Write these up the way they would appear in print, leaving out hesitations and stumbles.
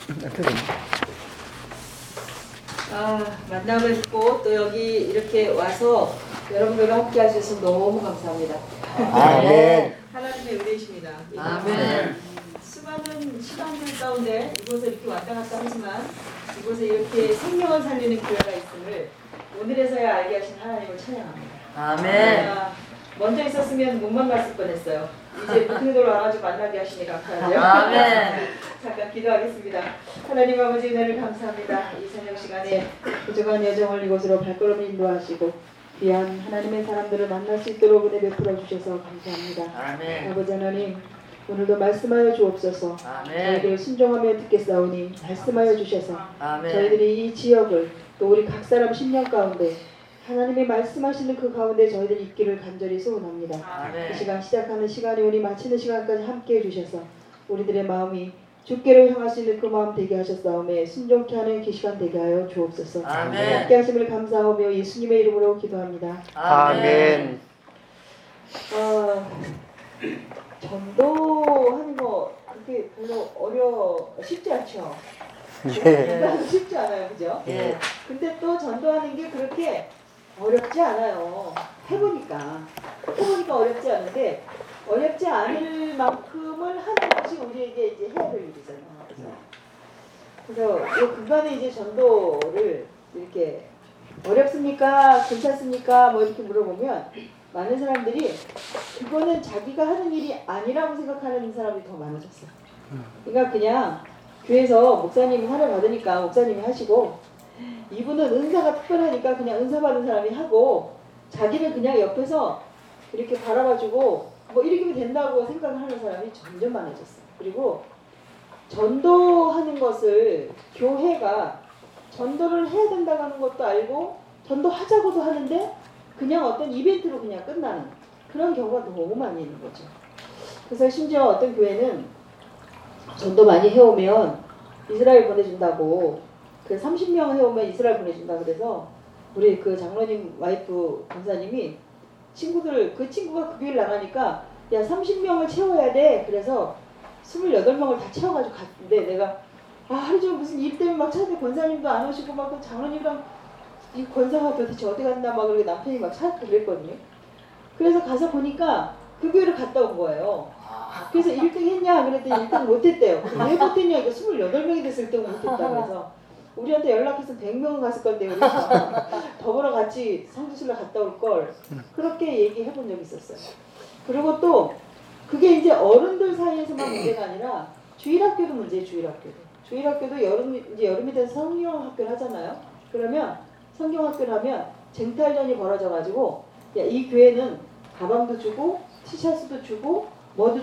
만나 뵙고 또 여기 이렇게 와서 여러분들과 함께 하셔서 너무 감사합니다. 아멘. 하나님의 은혜이십니다. 아멘. 수많은 시간들 가운데 이곳에 이렇게 왔다 갔다 하지만 이곳에 이렇게 생명을 살리는 교회가 있음을 오늘에서야 알게 하신 하나님을 찬양합니다. 아멘. 먼저 있었으면 못 만났을 뻔했어요. 이제 그들로 와가지고 만나게 하시니 감사하죠. 아멘. 잠깐 기도하겠습니다. 하나님 아버지 은혜를 감사합니다. 이 저녁 시간에 부족한 여정을 이곳으로 발걸음 인도하시고 귀한 하나님의 사람들을 만날 수 있도록 은혜 베풀어 주셔서 감사합니다. 아멘. 아버지 하나님 오늘도 말씀하여 주옵소서. 아멘. 저희들 순종하며 듣겠사오니 말씀하여 주셔서 아멘. 저희들이 이 지역을 또 우리 각 사람 심령 가운데 하나님이 말씀하시는 그 가운데 저희들 있기를 간절히 소원합니다. 아멘. 이 시간 시작하는 시간이 오니 마치는 시간까지 함께해 주셔서 우리들의 마음이 주께로 향할 수 있는 그 마음 되게 하셨사오매 순종케 하는 그 시간 되게 하여 주옵소서. 아멘. 함께 하심을 감사하며 예수님의 이름으로 기도합니다. 아멘. 전도하는 거 그렇게 별로 쉽지 않죠? 예. 전도하기 쉽지 않아요, 그죠? 예. 근데 또 전도하는 게 그렇게 어렵지 않아요. 해보니까 어렵지 않은데 어렵지 않을 만큼을 하는 것이 우리에게 이제 해야 될 일이잖아요. 그래서 이 그간에 이제 전도를 이렇게 어렵습니까? 괜찮습니까? 뭐 이렇게 물어보면 많은 사람들이 그거는 자기가 하는 일이 아니라고 생각하는 사람이 더 많아졌어요. 그러니까 그냥 교회에서 목사님이 하를 받으니까 목사님이 하시고 이분은 은사가 특별하니까 그냥 은사 받은 사람이 하고 자기는 그냥 옆에서 이렇게 바라봐주고 뭐 이렇게 된다고 생각을 하는 사람이 점점 많아졌어요. 그리고 전도하는 것을 교회가 전도를 해야 된다고 하는 것도 알고 전도하자고도 하는데 그냥 어떤 이벤트로 그냥 끝나는 그런 경우가 너무 많이 있는 거죠. 그래서 심지어 어떤 교회는 전도 많이 해오면 이스라엘 보내준다고 그 30명 해오면 이스라엘 보내준다 그래서 우리 그 장로님 와이프 권사님이 그 친구가 그 교회를 나가니까 야 30명을 채워야 돼. 그래서 28명을 다 채워가지고 갔는데 내가 하루 종일 무슨 일 때문에 막 찾는데 권사님도 안 오시고 막 그 장로님이랑 이 권사가 도대체 어디 갔나 막 그러고 남편이 막 찾고 그랬거든요. 그래서 가서 보니까 그 교회를 갔다 온 거예요. 그래서 1등 했냐 그랬더니 1등 못했대요. 왜 못했냐 이거 28명이 됐을 때 못했다 그래서 우리한테 연락해서 100명은 갔을 건데 우리 더불어 같이 성지순례 갔다 올 걸 그렇게 얘기해 본 적이 있었어요. 그리고 또 그게 이제 어른들 사이에서만 문제가 아니라 주일학교도 문제예요. 주일학교도 여름이 돼서 성경학교를 하잖아요. 그러면 성경학교를 하면 쟁탈전이 벌어져가지고 야, 이 교회는 가방도 주고 티셔츠도 주고 뭐도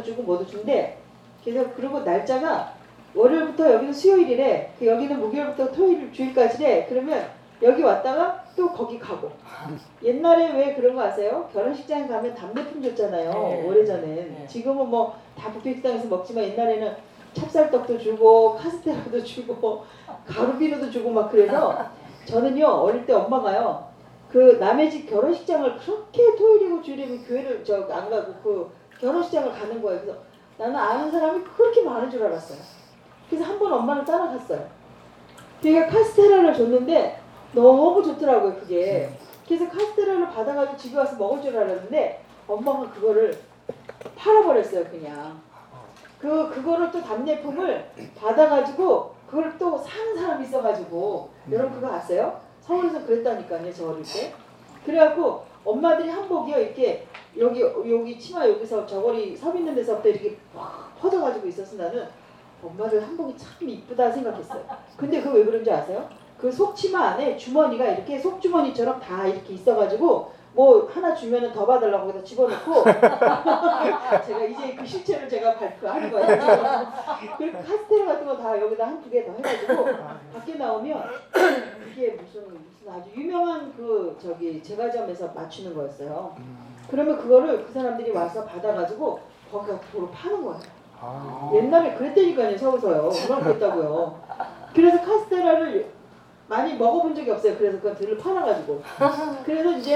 준대. 그래서 그리고 날짜가 월요일부터 여기는 수요일이래. 여기는 목요일부터 토요일 주일까지래. 그러면 여기 왔다가 또 거기 가고. 옛날에 왜 그런 거 아세요? 결혼식장에 가면 담배품 줬잖아요. 네. 오래전엔. 네. 지금은 뭐 다 뷔페식당에서 먹지만 옛날에는 찹쌀떡도 주고 카스테라도 주고 가루비누도 주고 막 그래서 저는요 어릴 때 엄마가요 그 남의 집 결혼식장을 그렇게 토요일이고 주일이면 교회를 안 가고 그 결혼식장을 가는 거예요. 그래서 나는 아는 사람이 그렇게 많은 줄 알았어요. 그래서 한 번 엄마를 따라갔어요. 걔가 카스테라를 줬는데 너무 좋더라고요 그게. 그래서 카스테라를 받아가지고 집에 와서 먹을 줄 알았는데 엄마가 그거를 팔아버렸어요 그냥. 그거를 또 답례품을 받아가지고 그걸 또 사는 사람이 있어가지고 여러분 그거 아세요? 서울에서 그랬다니까요 저 어릴 때. 그래갖고 엄마들이 한복이요 이렇게 여기 치마 여기서 저고리 서 있는 데서부터 이렇게 막 퍼져가지고 있었어. 나는 엄마들 한복이 참 이쁘다 생각했어요. 근데 그거 왜 그런지 아세요? 그 속치마 안에 주머니가 이렇게 속주머니처럼 다 이렇게 있어가지고 뭐 하나 주면은 더 받으려고 거기다 집어넣고 제가 이제 그 실체를 제가 발표하는 거예요. 그리고 카스테라 같은 거 다 여기다 한 두 개 더 해가지고 밖에 나오면 이게 무슨 아주 유명한 제과점에서 맞추는 거였어요. 그러면 그거를 그 사람들이 와서 받아가지고 거기가 도로 파는 거예요. 옛날에 그랬다니까요 서울서요. 얼마나 그랬다고요. 그래서 카스테라를 많이 먹어본 적이 없어요. 그래서 그건 들을 팔아가지고. 그래서 이제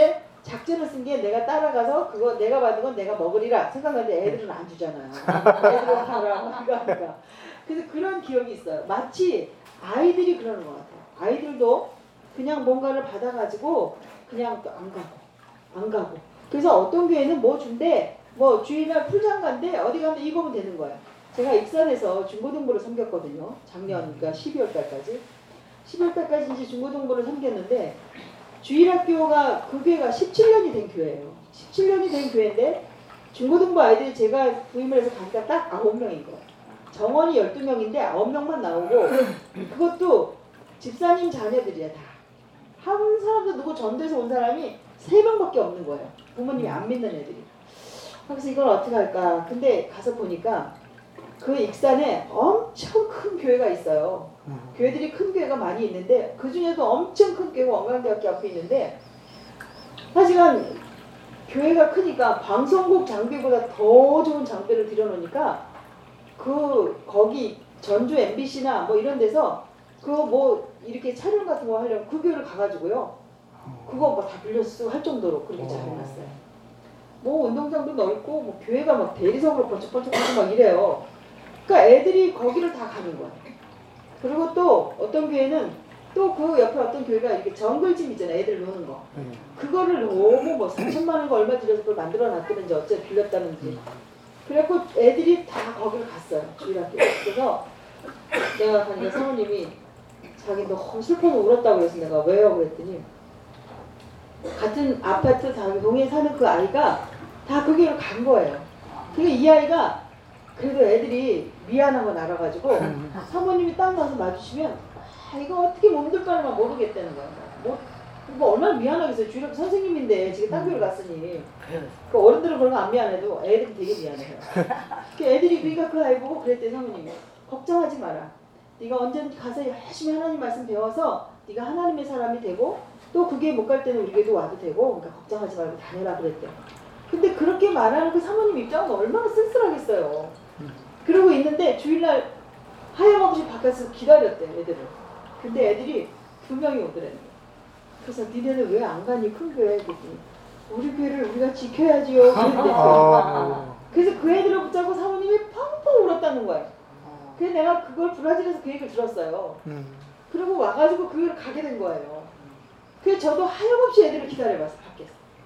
작전을 쓴 게 내가 따라가서 그거 내가 받은 건 내가 먹으리라 생각하는데 애들은 안 주잖아요. 애들은 가라 이거 하니까. 그래서 그런 기억이 있어요. 마치 아이들이 그러는 것 같아요. 아이들도 그냥 뭔가를 받아가지고 그냥 또 안 가고. 그래서 어떤 교회는 뭐 준대, 뭐 주일날 풀장가인데 어디 가면 이거면 되는 거예요. 제가 익산에서 중고등부를 섬겼거든요. 작년 그러니까 12월 달까지. 12월 달까지 이제 중고등부를 섬겼는데 주일학교가 그 교회가 17년이 된 교회예요. 17년이 된 교회인데 중고등부 아이들이 제가 부임을 해서 가니까 딱 9명인 거예요. 정원이 12명인데 9명만 나오고 그것도 집사님 자녀들이야 다. 한 사람도 누구 전도에서 온 사람이 3명밖에 없는 거예요. 부모님이 안 믿는 애들이. 그래서 이걸 어떻게 할까. 근데 가서 보니까 그 익산에 엄청 큰 교회가 있어요. 교회들이 큰 교회가 많이 있는데 그 중에도 엄청 큰 교회가 원광대학교 앞에 있는데 하지만 교회가 크니까 방송국 장비보다 더 좋은 장비를 들여놓으니까 거기 전주 MBC나 뭐 이런 데서 그거 뭐 이렇게 촬영 같은 거 하려면 그 교회를 가가지고요. 그거 뭐 다 빌려 쓰고 할 정도로 그렇게 잘 해놨어요. 뭐 운동장도 넓고 뭐 교회가 막 대리석으로 번쩍번쩍하고 막 이래요. 그러니까 애들이 거기를 다 가는 거야. 그리고 또 어떤 교회는 또 그 옆에 어떤 교회가 이렇게 정글짐 있잖아요. 애들 노는 거. 그거를 너무 뭐 3천만 원가 얼마 들여서 그걸 만들어 놨다든지 어째 빌렸다든지. 그래갖고 애들이 다 거기를 갔어요. 주일학교. 그래서 내가 가니까 사모님이 자기 너무 슬퍼서 울었다고 그래서 내가 왜요? 그랬더니 같은 아파트 동에 사는 그 아이가 다 그 길을 간 거예요. 그러니까 이 아이가 그래도 애들이 미안한 건 알아가지고 사모님이 딱 가서 마주치면 이거 어떻게 몸둘까를 모르겠다는 거야. 뭐 얼마나 미안하겠어요. 주일학교 선생님인데 지금 딴 교를 갔으니. 그 어른들은 그런 거 안 미안해도 애들은 되게 미안해요. 애들이 그러니까 그 아이 보고 그랬대 사모님이. 걱정하지 마라. 네가 언제든지 가서 열심히 하나님 말씀 배워서 네가 하나님의 사람이 되고 또 그게 못 갈 때는 우리 교회도 와도 되고 그러니까 걱정하지 말고 다녀라 그랬대. 근데 그렇게 말하는 그 사모님 입장은 얼마나 쓸쓸하겠어요. 그러고 있는데 주일날 하염없이 바깥에서 기다렸대 애들을. 근데 애들이 2명이 오더래. 그래서 니네는 왜 안 가니 큰 교회? 그랬더니 우리 교회를 우리가 지켜야지요. 그래서 그 애들을 붙잡고 사모님이 펑펑 울었다는 거예요. 그래서 내가 그걸 브라질에서 그 얘기를 들었어요. 그리고 와가지고 그 교회를 가게 된 거예요. 그래서 저도 하염없이 애들을 기다려봤어 밖에서.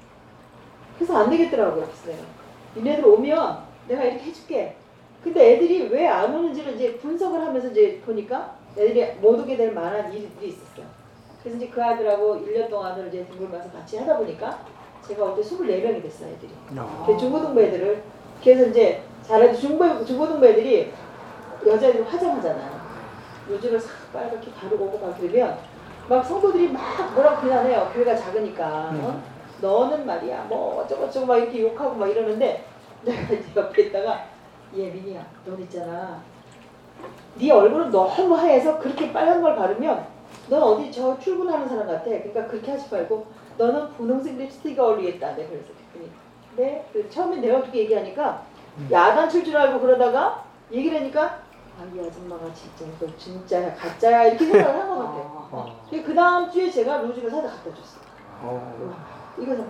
그래서 안 되겠더라고요. 그래서 내가 니네들 오면 내가 이렇게 해줄게. 근데 애들이 왜 안 오는지를 이제 분석을 하면서 이제 보니까 애들이 못 오게 될 만한 일들이 있었어요. 그래서 이제 그 아들하고 1년 동안을 이제 등록해서 같이 하다 보니까 제가 어제 24명이 됐어요, 애들이. 그 중고등부 애들을. 그래서 이제 잘해도 중고등부 애들이 여자애들이 화장하잖아요. 요즘을 싹 빨갛게 바르고 오고 막 그러면 막 성도들이 막 뭐라고 비난해요. 교회가 작으니까. 너는 말이야 뭐 어쩌고저쩌고 막 이렇게 욕하고 막 이러는데 내가 이제 옆에 있다가 얘 민희야 넌 있잖아. 네 얼굴은 너무 하얘서 그렇게 빨간 걸 바르면 넌 어디 저 출근하는 사람 같아. 그러니까 그렇게 하지 말고 너는 분홍색 립스틱이 어울리겠다. 내가 그래서 네? 처음에 내가 그렇게 얘기하니까 야단칠 줄 알고 그러다가 얘기를 하니까 이 아줌마가 진짜 이거 진짜야 가짜야 이렇게 생각을 한 것 같아요. 그 다음 주에 제가 루즈를 사다 갖다 줬어요. 이거 좀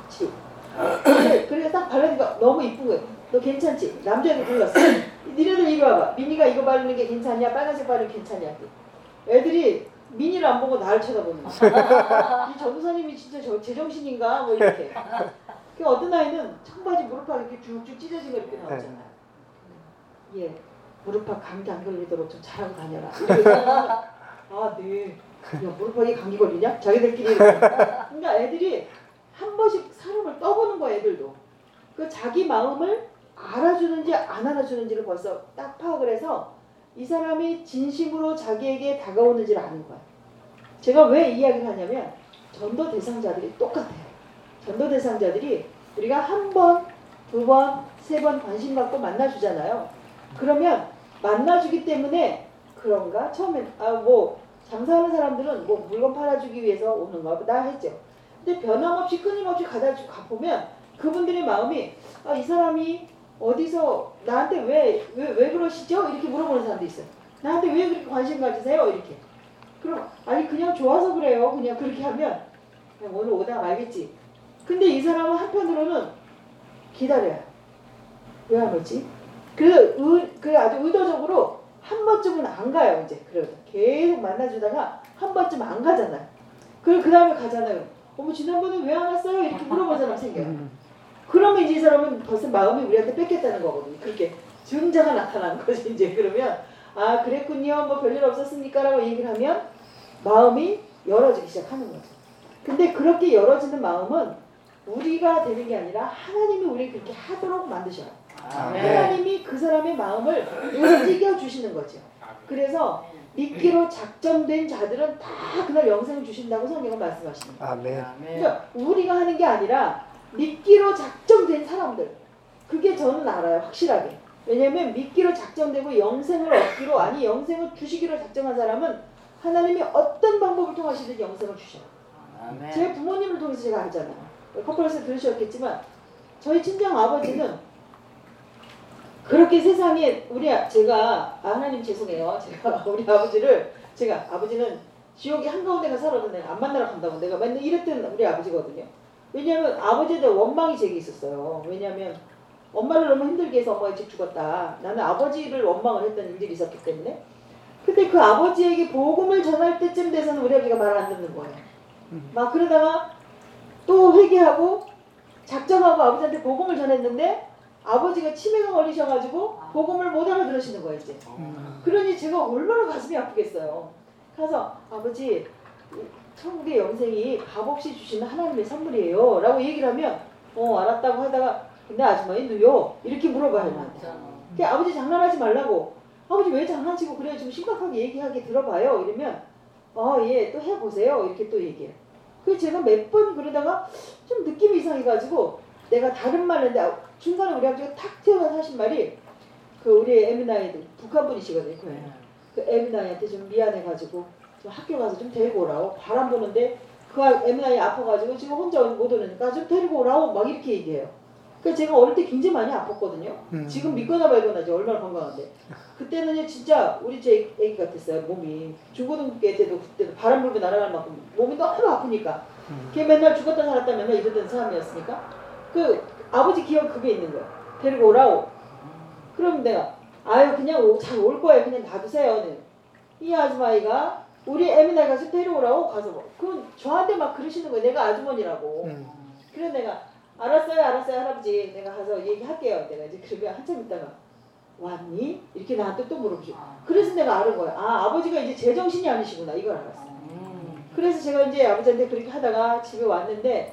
발라. 그래 딱 바르니까 너무 이쁜 거예요. 너 괜찮지? 남자애들 불렀어. 니네들 이거 봐봐. 민희가 이거 바르는 게 괜찮냐? 빨간색 바르는 게 괜찮냐? 애들이 민희를 안 보고 나를 쳐다보는 거야. 이 전도사님이 진짜 제정신인가? 뭐 이렇게. 그 어떤 아이는 청바지 무릎팍 이렇게 쭉쭉 찢어진 거 이렇게 나왔잖아요. 예, 무릎팍 감기 안 걸리도록 좀 잘하고 다녀라. 네. 야, 무릎팍에 감기 걸리냐? 자기들끼리 이렇게. 그러니까 애들이 한 번씩 사람을 떠보는 거야, 애들도. 그 자기 마음을 알아주는지 안 알아주는지를 벌써 딱 파악을 해서 이 사람이 진심으로 자기에게 다가오는지를 아는 거야. 제가 왜 이야기를 하냐면 전도 대상자들이 똑같아요. 전도 대상자들이 우리가 한 번, 2번, 3번 관심 갖고 만나주잖아요. 그러면 만나주기 때문에 그런가? 처음엔 뭐 장사하는 사람들은 뭐 물건 팔아주기 위해서 오는 거다 했죠. 근데 변함없이 끊임없이 가보면 그분들의 마음이 이 사람이 어디서 나한테 왜 그러시죠? 이렇게 물어보는 사람도 있어요. 나한테 왜 그렇게 관심 가지세요? 이렇게. 그럼 아니 그냥 좋아서 그래요. 그냥 그렇게 하면 그냥 오늘 오다 말겠지. 근데 이 사람은 한편으로는 기다려요. 왜 안 오지? 그 아주 의도적으로 한 번쯤은 안 가요, 이제. 그래서 계속 만나주다가 한 번쯤 안 가잖아요. 그 다음에 가잖아요. 어머, 지난번에 왜 안 왔어요? 이렇게 물어보는 사람 생겨요. 그러면 이제 이 사람은 벌써 마음이 우리한테 뺏겼다는 거거든요. 그렇게 증자가 나타나는 거지, 이제. 그러면, 아, 그랬군요. 뭐 별일 없었습니까? 라고 얘기를 하면 마음이 열어지기 시작하는 거죠. 근데 그렇게 열어지는 마음은 우리가 되는 게 아니라 하나님이 우리를 그렇게 하도록 만드셔요. 하나님이 그 사람의 마음을 움직여 주시는 거죠. 그래서 믿기로 작정된 자들은 다 그날 영생을 주신다고 성경은 말씀하십니다. 아멘. 그러니까 우리가 하는 게 아니라 믿기로 작정된 사람들, 그게 저는 알아요, 확실하게. 왜냐하면 믿기로 작정되고 영생을 얻기로, 아니 영생을 주시기로 작정한 사람은 하나님이 어떤 방법을 통하시든지 영생을 주셔요. 제 부모님을 통해서 제가 알잖아요. 컨퍼런스 들으셨겠지만 저희 친정 아버지는 그렇게 세상에 제가 하나님 죄송해요. 제가 우리 아버지를 아버지는 지옥이 한가운데가 살아도 내가 안 만나러 간다고 내가 맨날 이랬던 우리 아버지거든요. 왜냐하면 아버지에 대한 원망이 제게 있었어요. 왜냐하면 엄마를 너무 힘들게 해서 엄마가 일찍 죽었다. 나는 아버지를 원망을 했던 일들이 있었기 때문에. 근데 그 아버지에게 복음을 전할 때쯤 돼서는 우리 아버지가 말 안 듣는 거예요. 막 그러다가 또 회개하고 작정하고 아버지한테 복음을 전했는데 아버지가 치매가 걸리셔가지고 복음을 못 알아들으시는 거예요, 이제. 그러니 제가 얼마나 가슴이 아프겠어요. 가서 아버지, 천국의 영생이 값없이 주시는 하나님의 선물이에요 라고 얘기를 하면 알았다고 하다가 근데 아줌마는요? 이렇게 물어봐요, 나한테. 그러니까 아버지 장난하지 말라고. 아버지 왜 장난치고 그래요? 좀 심각하게 얘기하게 들어봐요. 이러면 예, 또 해보세요. 이렇게 또 얘기해요. 그래서 제가 몇 번 그러다가 좀 느낌이 이상해가지고 내가 다른 말 했는데 중간에 우리 아버지가 탁 튀어나와서 하신 말이 우리 에미나이도 북한 분이시거든요. 그 에미나이한테 좀 미안해가지고 좀 학교 가서 좀 데리고 오라고. 바람 부는데 그 에미나이 아파가지고 지금 혼자 못 오니까 좀 데리고 오라고 막 이렇게 얘기해요. 그러니까 제가 어릴 때 굉장히 많이 아팠거든요. 지금 믿거나 말거나 이제 얼마나 건강한데. 그때는 진짜 우리 제 애기 같았어요. 몸이. 중고등부 때도 그때도 바람 불고 날아갈 만큼 몸이 너무 아프니까. 걔 맨날 죽었다 살았다 맨날 이러던 사람이었으니까. 아버지 기억 그게 있는 거예요. 데리고 오라고. 그럼 내가 그냥 잘 올 거예요. 그냥 놔두세요. 이 아줌마이가 우리 애미나이 가서 데려오라고 가서 그건 저한테 막 그러시는 거예요. 내가 아주머니라고. 그래서 내가 알았어요 할아버지. 내가 가서 얘기할게요. 내가 이제 그러면 한참 있다가 왔니? 이렇게 나한테 또 물어보시고. 그래서 내가 알은 거예요. 아버지가 이제 제정신이 아니시구나. 이걸 알았어요. 그래서 제가 이제 아버지한테 그렇게 하다가 집에 왔는데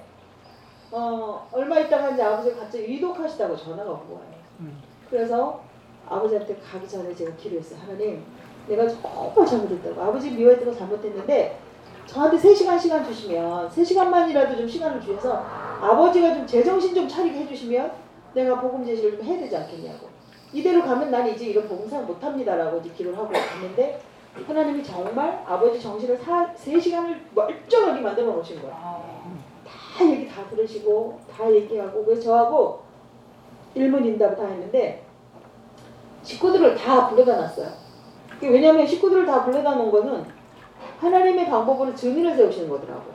얼마 있다가 이제 아버지가 갑자기 위독하시다고 전화가 온 거예요. 그래서 아버지한테 가기 전에 제가 기도했어요. 하나님, 내가 정말 잘못했다고. 아버지 미워했던 거 잘못했는데 저한테 3시간 시간 주시면 3시간만이라도 좀 시간을 주셔서 아버지가 좀 제정신 좀 차리게 해주시면 내가 복음 제시를 좀 해야 되지 않겠냐고. 이대로 가면 난 이제 이런 복음 사역 못합니다라고 이제 기도를 하고 갔는데 하나님이 정말 아버지 정신을 3시간을 멀쩡하게 만들어 놓으신 거예요. 다 얘기 다 들으시고 다 얘기하고. 그래서 저하고 일문인답을 다 했는데 식구들을 다 불러다 놨어요. 왜냐하면 식구들을 다 불러다 놓은 거는 하나님의 방법으로 증인을 세우시는 거더라고요.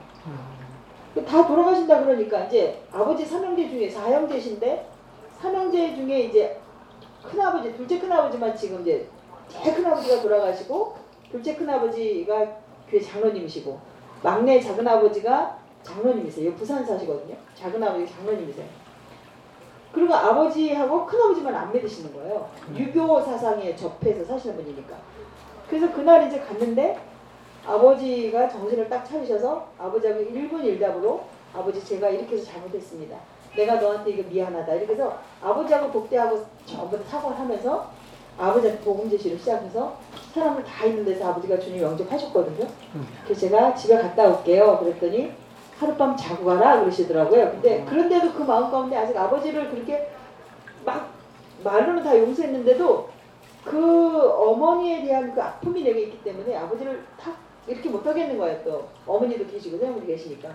다 돌아가신다 그러니까 이제 아버지 3형제 중에 4형제신데 3형제 중에 이제 큰아버지, 둘째 큰아버지만 지금 이제 제일 큰아버지가 돌아가시고 둘째 큰아버지가 교회 장로님이시고 막내 작은아버지가 장로님이세요. 부산 사시거든요. 작은아버지 장로님이세요. 그리고 아버지하고 큰아버지만 안 믿으시는 거예요. 유교 사상에 접해서 사시는 분이니까. 그래서 그날 이제 갔는데 아버지가 정신을 딱 차리셔서 아버지하고 1분 1답으로 아버지 제가 이렇게 해서 잘못했습니다. 내가 너한테 이거 미안하다. 이렇게 해서 아버지하고 독대하고 전부 다 사과를 하면서 아버지한테 복음 제시를 시작해서 사람을 다 있는 데서 아버지가 주님 영접하셨거든요. 그래서 제가 집에 갔다 올게요. 그랬더니 하룻밤 자고 가라 그러시더라고요. 근데 그런데도 그 마음 가운데 아직 아버지를 그렇게 막 말로는 다 용서했는데도 그 어머니에 대한 그 아픔이 내게 있기 때문에 아버지를 탁 이렇게 못하겠는 거예요. 또 어머니도 계시고 생모도 계시니까.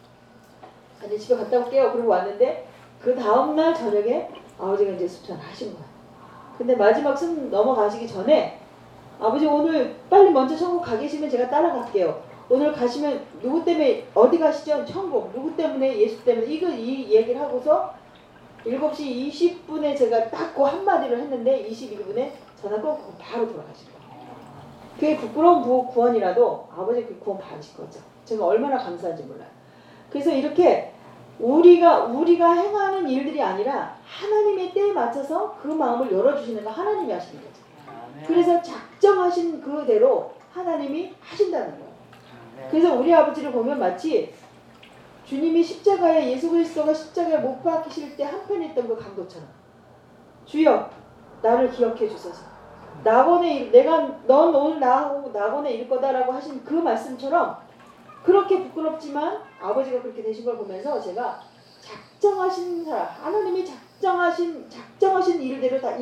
이제 집에 갔다 올게요. 그러고 왔는데 그 다음날 저녁에 아버지가 이제 수천을 하신 거예요. 근데 마지막 숨 넘어가시기 전에 아버지 오늘 빨리 먼저 천국 가 계시면 제가 따라갈게요. 오늘 가시면 누구 때문에 어디 가시죠? 천국. 누구 때문에? 예수 때문에. 이 얘기를 하고서 7시 20분에 제가 딱 그 한마디를 했는데 21분에 전화 끊고 바로 돌아가시는 거예요. 그게 부끄러운 구원이라도 아버지 그 구원 받으실 거죠. 제가 얼마나 감사한지 몰라요. 그래서 이렇게 우리가 행하는 일들이 아니라 하나님의 때에 맞춰서 그 마음을 열어주시는 거 하나님이 하시는 거죠. 그래서 작정하신 그대로 하나님이 하신다는 거예요. 그래서 우리 아버지를 보면 마치 주님이 십자가에 예수 그리스도가 십자가에 못 박히실 때 한편에 있던 그 강도처럼 주여 나를 기억해 주소서. 넌 오늘 나하고 낙원에 일 거다라고 하신 그 말씀처럼 그렇게 부끄럽지만 아버지가 그렇게 되신 걸 보면서 제가 작정하신 사람, 하나님이 작정하신 일대로 다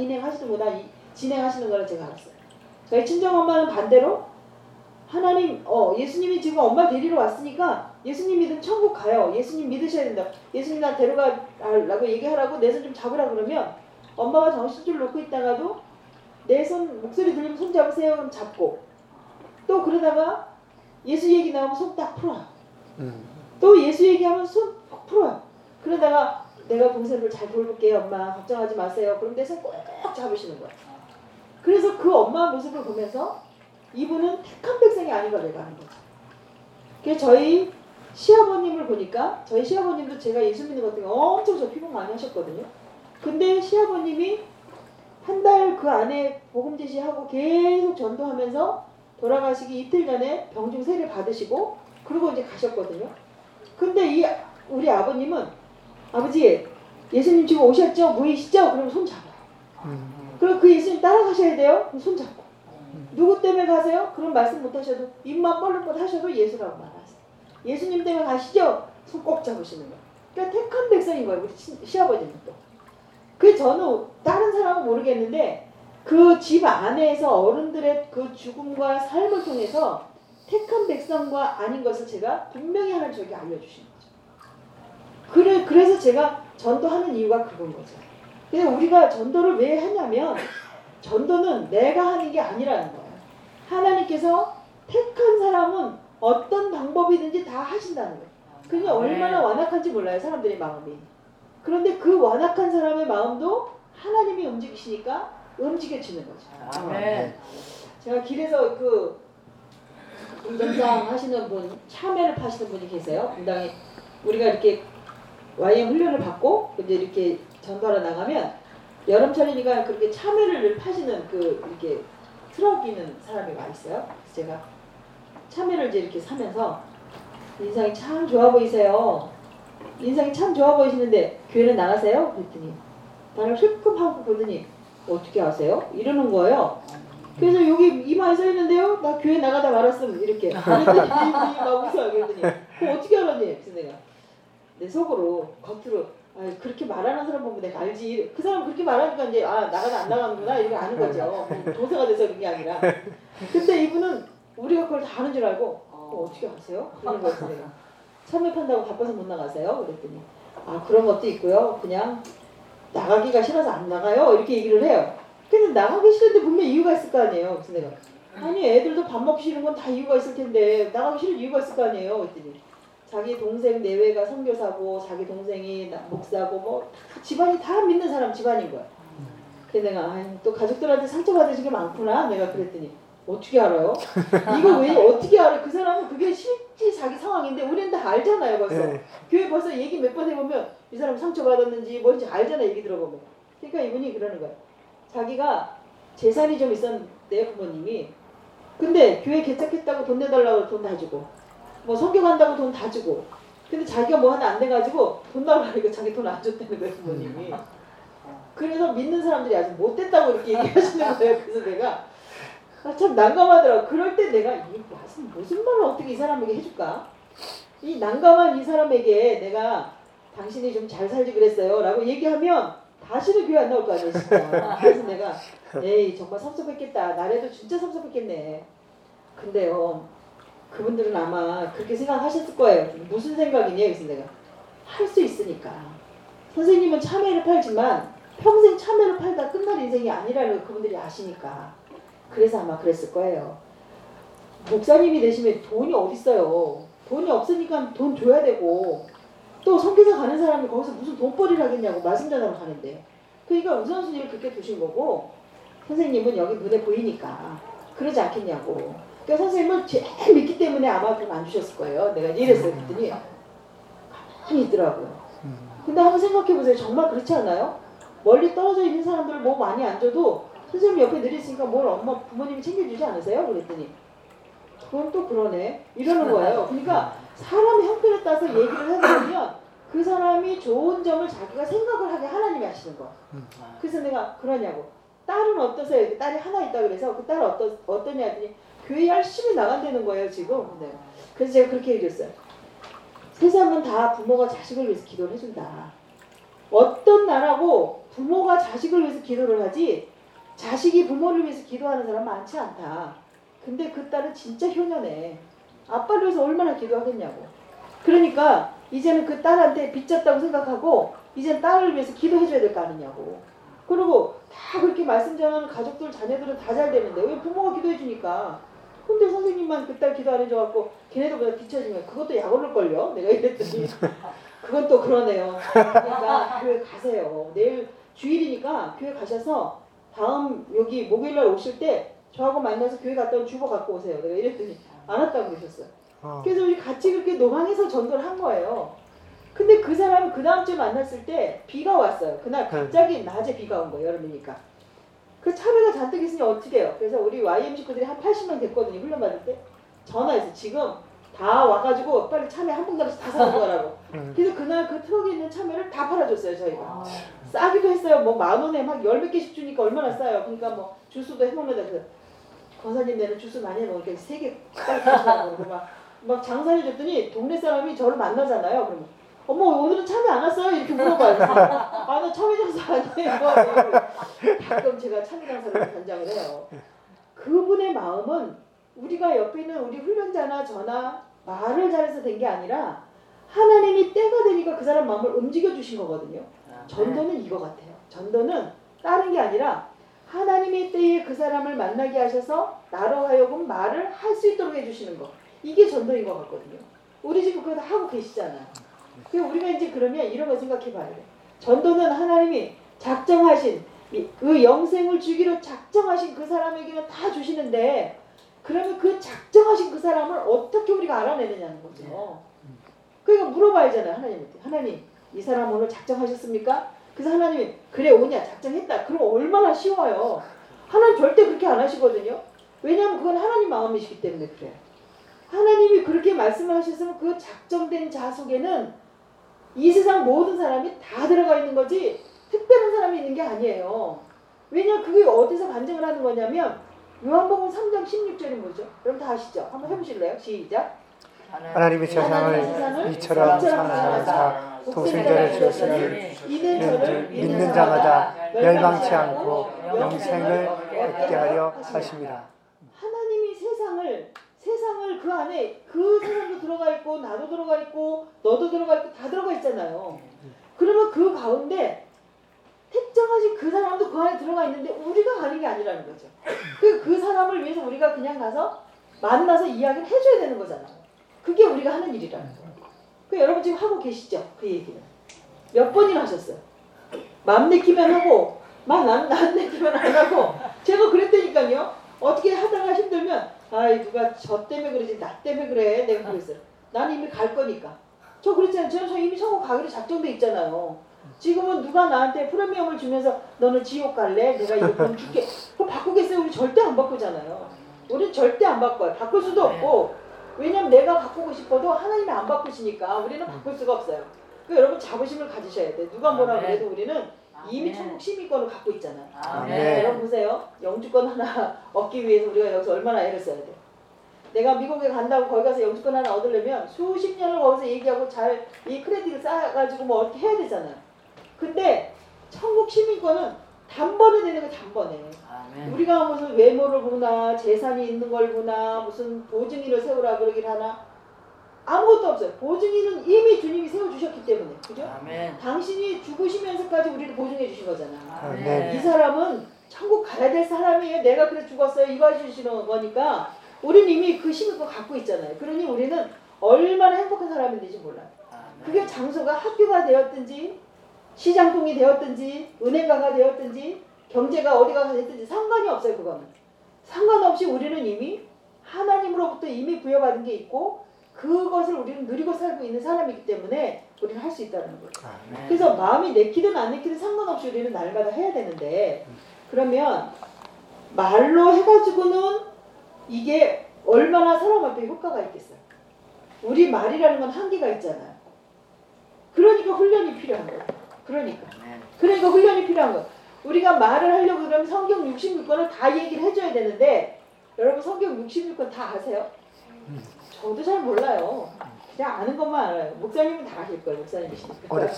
진행하시는 거라 제가 알았어요. 저희 친정엄마는 반대로 하나님, 예수님이 지금 엄마 데리러 왔으니까 예수님 믿으면 천국 가요. 예수님 믿으셔야 된다. 예수님 나 데려가라고 얘기하라고 내 손 좀 잡으라 그러면 엄마가 정신줄 놓고 있다가도 내 손 목소리 들리면 손 잡으세요. 그럼 잡고 또 그러다가 예수 얘기 나오면 손 딱 풀어요. 또 예수 얘기하면 손 풀어요. 그러다가 내가 동생을 잘 돌볼게요. 엄마 걱정하지 마세요. 그럼 내 손 꼭 잡으시는 거예요. 그래서 그 엄마 모습을 보면서 이분은 택한 백성이 아닌 걸 내가 아는 거죠. 그래서 저희 시아버님을 보니까 저희 시아버님도 제가 예수 믿는 것 같은 거 엄청 저 피곤 많이 하셨거든요. 근데 시아버님이 한 달 그 안에 복음 제시하고 계속 전도하면서 돌아가시기 이틀 전에 병중 세례 받으시고 그리고 이제 가셨거든요. 근데 우리 아버님은 아버지 예수님 지금 오셨죠? 모이시죠? 그럼 손 잡아요. 그럼 그 예수님 따라가셔야 돼요? 그럼 손 잡고. 누구 때문에 가세요? 그럼 말씀 못 하셔도 입만 뻘뻘 하셔도 예수라고 말하세요. 예수님 때문에 가시죠? 손 꼭 잡으시는 거예요. 그러니까 택한 백성인 거예요. 우리 시아버지는 또. 그 저는 다른 사람은 모르겠는데 그 집 안에서 어른들의 그 죽음과 삶을 통해서 택한 백성과 아닌 것을 제가 분명히 하나님 저에게 알려주시는 거죠. 그래서 제가 전도하는 이유가 그건 거죠. 근데 우리가 전도를 왜 하냐면 전도는 내가 하는 게 아니라는 거예요. 하나님께서 택한 사람은 어떤 방법이든지 다 하신다는 거예요. 그게 얼마나 완악한지 몰라요. 사람들의 마음이. 그런데 그 완악한 사람의 마음도 하나님이 움직이시니까 움직여지는 거죠. 아멘. 제가 길에서 그 운전장 하시는 분, 참외를 파시는 분이 계세요. 분당에 우리가 이렇게 YM 훈련을 받고 이제 이렇게 전도하러 나가면 여름철이니까 그렇게 참외를 파시는 이렇게 트럭 있는 사람이 와 있어요. 그래서 제가 참외를 이제 이렇게 사면서 인상이 참 좋아 보이세요. 인상이 참 좋아 보이시는데 교회는 나가세요? 그랬더니 나를 힐끔 하고 보더니 어떻게 아세요? 이러는 거예요. 그래서 여기 이마에 써 있는데요. 나 교회 나가다 말았음 이렇게. 그랬더니 막 웃어요. 그랬더니 그거 어떻게 알았니? 그래서 내가 내 속으로 겉으로 그렇게 말하는 사람 보면 내가 알지. 그 사람 그렇게 말하니까 이제 나가다 안 나가는구나 이렇게 아는 거죠. 도사가 돼서 그런 게 아니라. 근데 이분은 우리가 그걸 다 아는 줄 알고 어떻게 아세요? 그런 거였어요. 내가. 참외 판다고 바빠서 못 나가세요? 그랬더니 그런 것도 있고요. 그냥 나가기가 싫어서 안 나가요. 이렇게 얘기를 해요. 근데 나가기 싫은데 분명 이유가 있을 거 아니에요. 그래서 내가 아니 애들도 밥 먹기 싫은 건 다 이유가 있을 텐데 나가기 싫은 이유가 있을 거 아니에요. 그랬더니 자기 동생 내외가 선교사고 자기 동생이 목사고 뭐 집안이 다 믿는 사람 집안인 거야. 그래서 내가 또 가족들한테 상처받으신 게 많구나. 내가 그랬더니 어떻게 알아요? 이거 왜 어떻게 알아요? 그 사람은 그게 실제 자기 상황인데 우리는 다 알잖아요. 벌써. 네. 교회 벌써 얘기 몇 번 해보면 이 사람 상처받았는지 뭔지 알잖아요. 얘기 들어보면. 그러니까 이분이 그러는 거야. 자기가 재산이 좀 있었는데 부모님이. 근데 교회 개척했다고 돈 내달라고 돈 다 주고 뭐 성교 간다고 돈 다 주고 근데 자기가 뭐 하나 안 돼가지고 돈 달라니까 자기 돈 안 줬다는 거예요. 부모님이. 그래서 믿는 사람들이 아주 못됐다고 이렇게 얘기하시는 거예요. 그래서 내가 참 난감하더라고. 그럴 때 내가 무슨 말을 어떻게 이 사람에게 해줄까? 이 난감한 이 사람에게 내가 당신이 좀 잘 살지 그랬어요 라고 얘기하면 다시는 교회 안 나올 거 아니에요. 진짜. 그래서 내가 에이 정말 섭섭했겠다. 나래도 진짜 섭섭했겠네. 근데요 그분들은 아마 그렇게 생각하셨을 거예요. 무슨 생각이냐. 그래서 내가 할 수 있으니까. 선생님은 참외를 팔지만 평생 참외를 팔다 끝날 인생이 아니라는 걸 그분들이 아시니까. 그래서 아마 그랬을 거예요. 목사님이 되시면 돈이 어딨어요. 돈이 없으니까 돈 줘야 되고 또 선교사 가는 사람이 거기서 무슨 돈벌이를 하겠냐고 말씀 전하러 가는데 그러니까 우선순위를 그렇게 두신 거고 선생님은 여기 눈에 보이니까 그러지 않겠냐고. 그러니까 선생님을 제일 믿기 때문에 아마 돈 안 주셨을 거예요. 내가 이랬어요. 그랬더니 가만히 있더라고요. 근데 한번 생각해보세요. 정말 그렇지 않아요? 멀리 떨어져 있는 사람들을 뭐 많이 안 줘도 선생님 옆에 늘 있으니까 뭘 엄마 부모님이 챙겨주지 않으세요? 그랬더니 그건 또 그러네. 이러는 거예요. 그러니까 사람의 형편에 따라서 얘기를 해보면 그 사람이 좋은 점을 자기가 생각을 하게 하나님이 하시는 거야. 그래서 내가 그러냐고. 딸은 어떠세요? 딸이 하나 있다 그래서 그 딸은 어떠냐 했더니 교회 열심히 나간다는 거예요 지금. 네. 그래서 제가 그렇게 얘기했어요. 세상은 다 부모가 자식을 위해서 기도를 해준다. 어떤 나라고 부모가 자식을 위해서 기도를 하지 자식이 부모를 위해서 기도하는 사람 많지 않다. 근데 그 딸은 진짜 효녀네. 아빠를 위해서 얼마나 기도하겠냐고. 그러니까 이제는 그 딸한테 빚졌다고 생각하고 이제는 딸을 위해서 기도해줘야 될 거 아니냐고. 그리고 다 그렇게 말씀 전하는 가족들 자녀들은 다 잘 되는데 왜 부모가 기도해주니까 근데 선생님만 그 딸 기도 안 해줘갖고 걔네들보다 뒤처지면 그것도 약 오를걸요? 내가 이랬더니 그건 또 그러네요. 그러니까 교회 가세요. 내일 주일이니까 교회 가셔서 다음 여기 목요일날 오실 때 저하고 만나서 교회 갔다 온 주보 갖고 오세요. 내가 이랬더니 안 왔다고 그러셨어요. 그래서 우리 같이 그렇게 노방해서 전도를 한 거예요. 근데 그 사람은 그 다음 주에 만났을 때 비가 왔어요. 그날 갑자기 낮에 비가 온 거예요. 여름이니까. 그 참외가 잔뜩 있으니 어떻게 해요? 그래서 우리 YM 식구들이 한 80명 됐거든요. 훈련받을 때. 전화해서 지금 다 와가지고 빨리 참외 한 봉다리씩 다 사고 가라고. 그래서 그날 그 트럭에 있는 참외를 다 팔아줬어요. 저희가. 싸기도 했어요. 뭐 10,000원에 막 10몇 개씩 주니까 얼마나 싸요. 그러니까 뭐 주스도 해먹는다. 그 권사님 내는 주스 많이 해먹으니까 3개 빨리 가시라고 그러고 막 장사해줬더니 동네 사람이 저를 만나잖아요. 그러면 어머 오늘은 참외 안 왔어요? 이렇게 물어봐요. 아 나 참외 장사 아니에요. 가끔 제가 참외 장사를 단장을 해요. 그분의 마음은 우리가 옆에 있는 우리 훈련자나 저나 말을 잘해서 된 게 아니라 하나님이 때가 되니까 그 사람 마음을 움직여 주신 거거든요. 전도는 이거 같아요. 전도는 다른 게 아니라 하나님의 때에 그 사람을 만나게 하셔서 나로 하여금 말을 할 수 있도록 해주시는 거. 이게 전도인 것 같거든요. 우리 지금 그거 다 하고 계시잖아요. 그래서 우리가 이제 그러면 이런 거 생각해 봐야 돼. 전도는 하나님이 작정하신 그 영생을 주기로 작정하신 그 사람에게는 다 주시는데 그러면 그 작정하신 그 사람을 어떻게 우리가 알아내느냐는 거죠. 그러니까 물어봐야잖아요. 하나님한테. 하나님 이 사람 오늘 작정하셨습니까? 그래서 하나님이 그래 오냐 작정했다. 그럼 얼마나 쉬워요. 하나님 절대 그렇게 안 하시거든요. 왜냐하면 그건 하나님 마음이시기 때문에 그래요. 하나님이 그렇게 말씀하셨으면 그 작정된 자 속에는 이 세상 모든 사람이 다 들어가 있는 거지 특별한 사람이 있는 게 아니에요. 왜냐 그게 어디서 반증을 하는 거냐면 요한복음 3장 16절이 뭐죠? 여러분 다 아시죠? 한번 해보실래요? 시작. 하나님이 세상을 이처럼 사랑하사 독생자를 주었으니 이는 저를 믿는 자마다 멸망치 않고 영생을 얻게 하려 하십니다. 하나님이 세상을 그 안에 그 사람도 들어가 있고 나도 들어가 있고 너도 들어가 있고 다 들어가 있잖아요. 그러면 그 가운데 특정하신 그 사람도 그 안에 들어가 있는데 우리가 가는 게 아니라는 거죠. 그 사람을 위해서 우리가 그냥 가서 만나서 이야기를 해줘야 되는 거잖아요. 그게 우리가 하는 일이라는 거예요. 그 여러분 지금 하고 계시죠? 그 얘기는. 몇 번이나 하셨어요. 맘 내키면 하고 맘 내키면 안 하고 제가 그랬다니까요. 어떻게 하다가 힘들면 아이 누가 저 때문에 그러지 나 때문에 그래 내가 그랬어요. 난 이미 갈 거니까. 저 그랬잖아요. 저 이미 천국 가기로 작정돼 있잖아요. 지금은 누가 나한테 프리미엄을 주면서 너는 지옥 갈래? 내가 이거 돈 줄게. 그럼 바꾸겠어요? 우리 절대 안 바꾸잖아요. 우리 절대 안 바꿔요. 바꿀 수도 없고 왜냐면 내가 바꾸고 싶어도 하나님이 안 바꾸시니까 우리는 바꿀 수가 없어요. 그러니까 여러분 자부심을 가지셔야 돼. 누가 뭐라 그래도 우리는 이미 천국 시민권을 갖고 있잖아요. 여러분 보세요. 영주권 하나 얻기 위해서 우리가 여기서 얼마나 애를 써야 돼. 내가 미국에 간다고 거기 가서 영주권 하나 얻으려면 수십 년을 거기서 얘기하고 잘 이 크레딧을 쌓아가지고 뭐 어떻게 해야 되잖아요. 근데 천국 시민권은 단번에 되는 거 단번에. 우리가 무슨 외모를 보나 재산이 있는 걸 보나 무슨 보증인을 세우라 그러긴 하나 아무것도 없어요. 보증인은 이미 주님이 세워주셨기 때문에. 그죠? 아멘. 당신이 죽으시면서까지 우리를 보증해 주신 거잖아. 아멘. 이 사람은 천국 가야 될 사람이에요. 내가 그래 죽었어요. 이거 해주시는 거니까 우리는 이미 그 힘을 갖고 있잖아요. 그러니 우리는 얼마나 행복한 사람인지 몰라요. 그게 장소가 학교가 되었든지 시장통이 되었든지 은행가가 되었든지 경제가 어디가 됐든지 상관이 없어요. 그거는 상관없이 우리는 이미 하나님으로부터 이미 부여받은 게 있고 그것을 우리는 누리고 살고 있는 사람이기 때문에 우리는 할 수 있다는 거예요. 그래서 마음이 내키든 안 내키든 상관없이 우리는 날마다 해야 되는데 그러면 말로 해가지고는 이게 얼마나 사람 앞에 효과가 있겠어요. 우리 말이라는 건 한계가 있잖아요. 그러니까 훈련이 필요한 거예요. 그러니까 훈련이 필요한 거예요. 우리가 말을 하려고 그러면 성경 66권을 다 얘기를 해줘야 되는데 여러분 성경 66권 다 아세요? 저도 잘 몰라요. 그냥 아는 것만 알아요. 목사님은 다 아실 거예요. 목사님이시니까.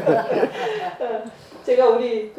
제가 우리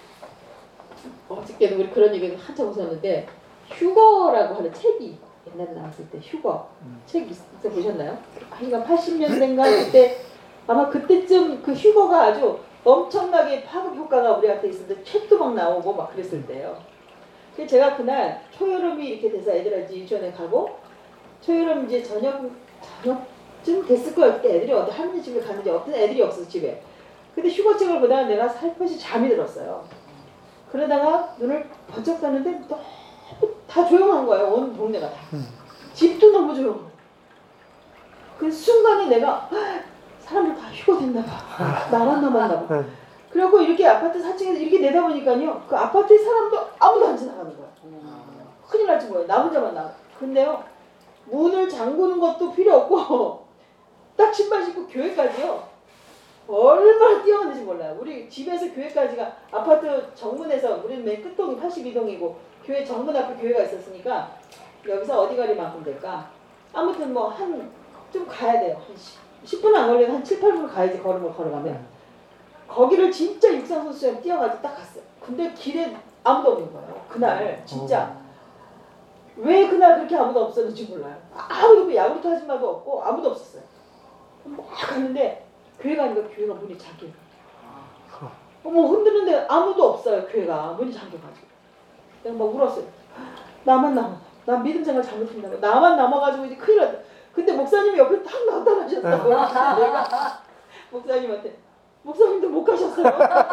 어저께는 우리 그런 얘기를 한참 웃었는데 휴거라고 하는 책이 옛날에 나왔을 때 휴거 책 보셨나요? 하여간 80년대인가 그때 아마 그때쯤 그 휴거가 아주 엄청나게 파급 효과가 우리한테 있었는데 책도 막 나오고 막 그랬을 때요. 그래서 제가 그날 초여름이 이렇게 돼서 애들한테 유치원에 가고 초여름 이제 저녁쯤 됐을 거예요. 그때 애들이 어디 할머니 집에 갔는지 어떤 애들이 없어서 집에. 근데 휴거책을 보다가 내가 살포시 잠이 들었어요. 그러다가 눈을 번쩍 떴는데 너무 다 조용한 거예요. 온 동네가 다. 집도 너무 조용하고. 그 순간에 내가 사람들 다 휴거됐나 봐. 나만 남았나 봐. 그리고 이렇게 아파트 4층에서 이렇게 내다보니까요. 그 아파트에 사람도 아무도 안 지나가는 거야. 큰일 날지 뭐예요. 나 혼자만 나가. 근데요. 문을 잠그는 것도 필요 없고 딱 신발 신고 교회까지요. 얼마나 뛰어갔는지 몰라요. 우리 집에서 교회까지가 아파트 정문에서 우리는 맨 끝동이 82동이고 교회 정문 앞에 교회가 있었으니까 여기서 어디 가리만큼 될까? 아무튼 뭐 좀 가야 돼요. 한 10분 안 걸려도 한 7, 8분 가야지 걸어가면. 거기를 진짜 육상선수처럼 뛰어가지고 딱 갔어요. 근데 길에 아무도 없는 거예요. 그날 진짜. 왜 그날 그렇게 아무도 없었는지 몰라요. 아무도 야구르트 아줌마도 없고 아무도 없었어요. 막 갔는데 교회 가니까 교회가 문이 잠겨. 뭐 흔드는데 아무도 없어요. 교회가 문이 잠겨가지고. 내가 막 울었어요. 나만 남아. 난 믿음 생활 잘못했나 봐. 나만 남아가지고 이제 큰일 났다. 근데 목사님이 옆에 딱 나타나셨다고. 내가 목사님한테 목사님도 못 가셨어요.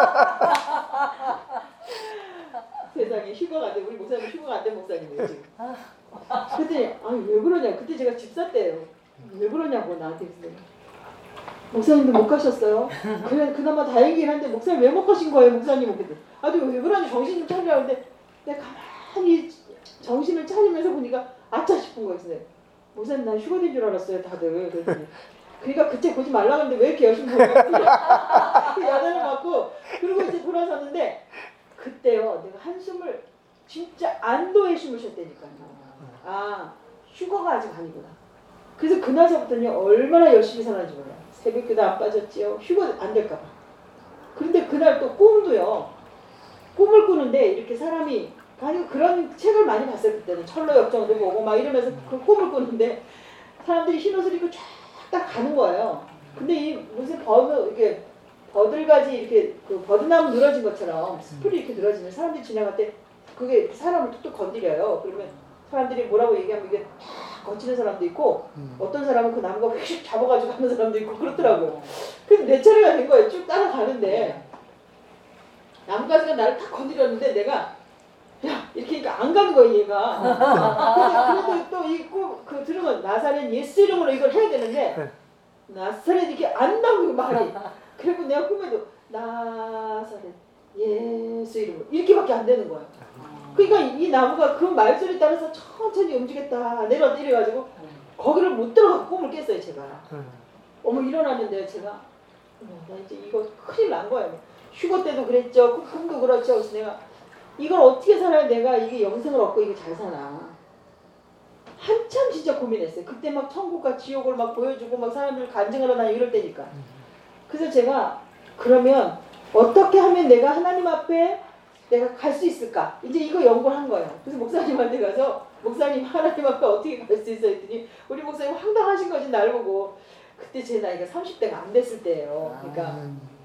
세상에 휴가가 안 돼. 우리 목사님 휴가가 안 된 목사님이에요 지금. 그랬더니 아니 왜 그러냐. 그때 제가 집사 때예요. 왜 그러냐고 나한테 그랬어요. 목사님도 못 가셨어요. 그래 그나마 다행이긴 한데 목사님 왜 못 가신 거예요 목사님? 그랬더니 아니 왜 그러냐 정신 좀 차리라고 하는데 내가 가만히 정신을 차리면서 보니까 아차 싶은 거예요. 목사님 난 휴가된 줄 알았어요 다들. 그랬더니 그러니까 그때 보지 말라고 했는데 왜 이렇게 열심히 보냐. 야단을 맞고 그리고 이제 돌아섰는데 그때요 내가 한숨을 진짜 안도의 숨을 쉬었다니까요. 아 휴가가 아직 아니구나. 그래서 그날서부터는 얼마나 열심히 살았는지 몰라요. 새벽기도 안 빠졌지요. 휴가 안 될까봐. 그런데 그날 또 꿈도요. 꿈을 꾸는데 이렇게 사람이 아니 그런 책을 많이 봤어요. 그때는 철로 역정도 보고 막 이러면서 그 꿈을 꾸는데 사람들이 흰 옷을 입고 쫙 딱 가는 거예요. 근데 이 무슨 이렇게 버들가지 이렇게 그 버드나무 늘어진 것처럼 숲이 이렇게 늘어지면 사람들이 지나갈 때 그게 사람을 툭툭 건드려요. 그러면 사람들이 뭐라고 얘기하면 이게 탁 거치는 사람도 있고 어떤 사람은 그 나무가 휙 잡아가지고 가는 사람도 있고 그렇더라고요. 그래서 내 차례가 된 거예요. 쭉 따라가는데 나무가지가 나를 탁 건드렸는데 내가 야 이렇게 하니까 안 가는 거야 얘가. 그래도 또 그 들으면 나사렛 예수 이름으로 이걸 해야 되는데 나사렛 이렇게 안 나오고 말이. 그리고 내가 꿈에도 나사렛 예수 이름으로 이렇게밖에 안 되는 거야. 그러니까 이 나무가 그 말소리 따라서 천천히 움직였다 내려왔다 이래가지고 거기를 못 들어가고 꿈을 깼어요 제가. 어머 일어났는데 제가 나 이제 이거 큰일 난 거예요. 휴거 때도 그랬죠. 꿈도 그렇죠. 그래서 내가 이걸 어떻게 살아야 내가 이게 영생을 얻고 이게 잘 사나. 한참 진짜 고민했어요. 그때 막 천국과 지옥을 막 보여주고 막 사람들 간증을 하나 이럴 때니까. 그래서 제가 그러면 어떻게 하면 내가 하나님 앞에 내가 갈 수 있을까? 이제 이거 연구를 한 거예요. 그래서 목사님한테 가서 목사님 하나님 앞에 어떻게 갈 수 있어 했더니 우리 목사님 황당하신 거지 날 보고. 그때 제 나이가 30대가 안 됐을 때예요. 그러니까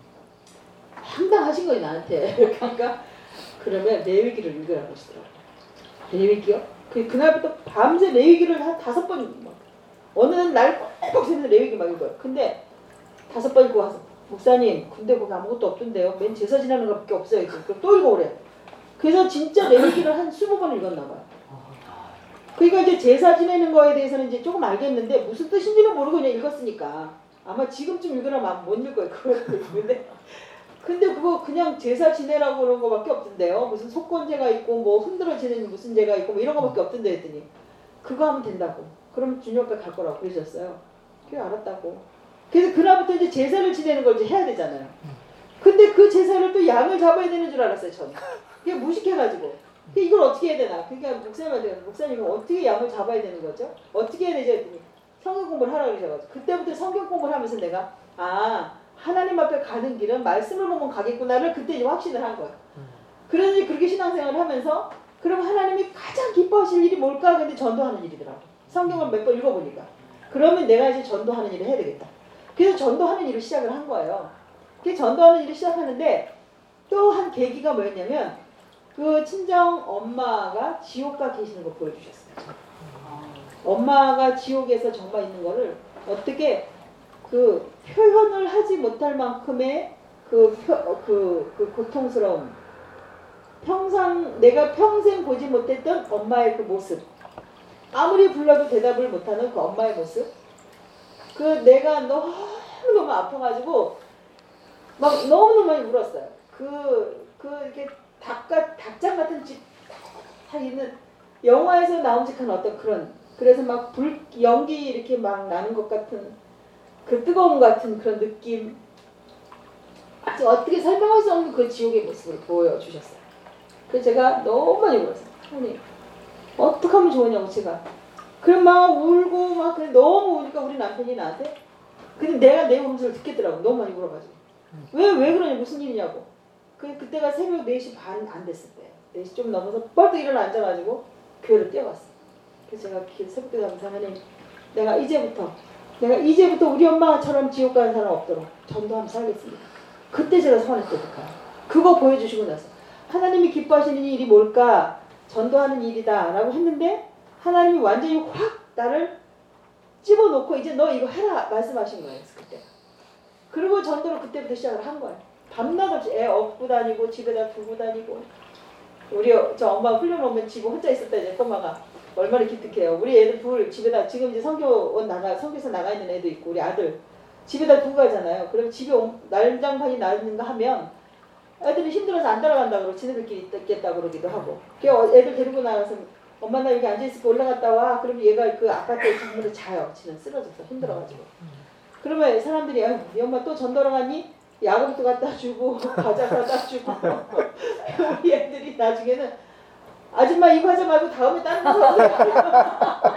황당하신 거지 나한테. 그러니까 그러면 레위기를 읽으라고 하시더라고요. 레위기요? 그날부터 밤새 레위기를 한 5번 막 어느 날 꼭 새는 레위기 막 읽어요. 근데 5번 읽고 와서 목사님 근데 거기 아무것도 없던데요. 맨 제사 지나는 것밖에 없어요. 그럼 또 읽어오래. 그래서 진짜 레위기를 한 20번 읽었나 봐요. 그러니까 이제 제사 지내는 거에 대해서는 이제 조금 알겠는데 무슨 뜻인지는 모르고 그냥 읽었으니까 아마 지금쯤 읽으라면 못 읽을 거예요. 그걸 근데 그거 그냥 제사 지내라고 그런 거밖에 없던데요. 무슨 속건제가 있고 뭐 흔들어 지내는 무슨 제가 있고 뭐 이런 거밖에 없던데 했더니 그거 하면 된다고. 그럼 주님께 갈 거라고 그러셨어요. 그래 알았다고. 그래서 그날부터 이제 제사를 지내는 걸 이제 해야 되잖아요. 근데 그 제사를 또 양을 잡아야 되는 줄 알았어요. 저는. 그게 무식해가지고. 이걸 어떻게 해야 되나. 그러니까 목사님한테 목사님은 어떻게 양을 잡아야 되는 거죠? 어떻게 해야 되죠? 했더니 성경 공부를 하라고 그러셔가지고 그때부터 성경 공부를 하면서 내가 하나님 앞에 가는 길은 말씀을 보면 가겠구나를 그때 이제 확신을 한 거야. 그래서 그렇게 신앙생활을 하면서 그럼 하나님이 가장 기뻐하실 일이 뭘까? 근데 전도하는 일이더라고. 성경을 몇 번 읽어보니까. 그러면 내가 이제 전도하는 일을 해야 되겠다. 그래서 전도하는 일을 시작을 한 거예요. 그 전도하는 일을 시작하는데 또 한 계기가 뭐였냐면 그 친정 엄마가 지옥 가 계시는 거 보여주셨어요. 엄마가 지옥에서 정말 있는 거를 어떻게 그 표현을 하지 못할 만큼의 그 고통스러움, 내가 평생 보지 못했던 엄마의 그 모습, 아무리 불러도 대답을 못하는 그 엄마의 모습, 내가 너무너무 아파가지고 막 너무너무 많이 울었어요. 이렇게 닭장 같은 집 딱 있는 영화에서 나온 듯한 어떤 그래서 막 연기 이렇게 막 나는 것 같은 그 뜨거움 같은 그런 느낌, 아주 어떻게 설명할 수 없는 그 지옥의 모습을 보여주셨어요. 그래서 제가 너무 많이 울었어요. 하나님 어떻게 하면 좋으냐고 제가. 그럼 막 울고 막 너무 우니까 우리 남편이 나한테 근데 내가 내 울음소리를 듣겠더라고. 너무 많이 울어가지고 왜 그러냐 무슨 일이냐고. 그때가 새벽 4시 반 안 됐을 때예요. 4시 좀 넘어서 뻘떡 일어나 앉아가지고 교회를 뛰어갔어요. 그래서 제가 새벽에 가면서 하나님 내가 이제부터 우리 엄마처럼 지옥 가는 사람 없도록 전도하며 살겠습니다. 그때 제가 소원했어요. 그거 보여주시고 나서 하나님이 기뻐하시는 일이 뭘까? 전도하는 일이다 라고 했는데 하나님이 완전히 확 나를 집어놓고 이제 너 이거 해라 말씀하신 거예요. 그때. 그리고 전도를 그때부터 시작을 한 거예요. 밤낮 없이 애 업고 다니고 집에다 두고 다니고 저 엄마 훈련 오면 집에 혼자 있을 때 이제 꼬마가 얼마나 기특해요. 우리 애들 둘 집에다 지금 이제 성교에서 나가 있는 애도 있고 우리 아들 집에다 두고 가잖아요. 그럼 집에 난장판이 나는가 하면 애들이 힘들어서 안 따라간다 그러고 지네들끼리 있겠다 그러기도 하고. 애들 데리고 나가서 엄마 나 여기 앉아있을게 올라갔다 와. 그럼 얘가 그 아파트에 창문에 자요. 지는 쓰러져서 힘들어가지고. 그러면 사람들이 네 엄마 또 전도러 갔니? 야구부터 갖다 주고 과자 갖다 주고 우리 애들이 나중에는 아줌마 이거 하지 말고 다음에 다른 거 하자.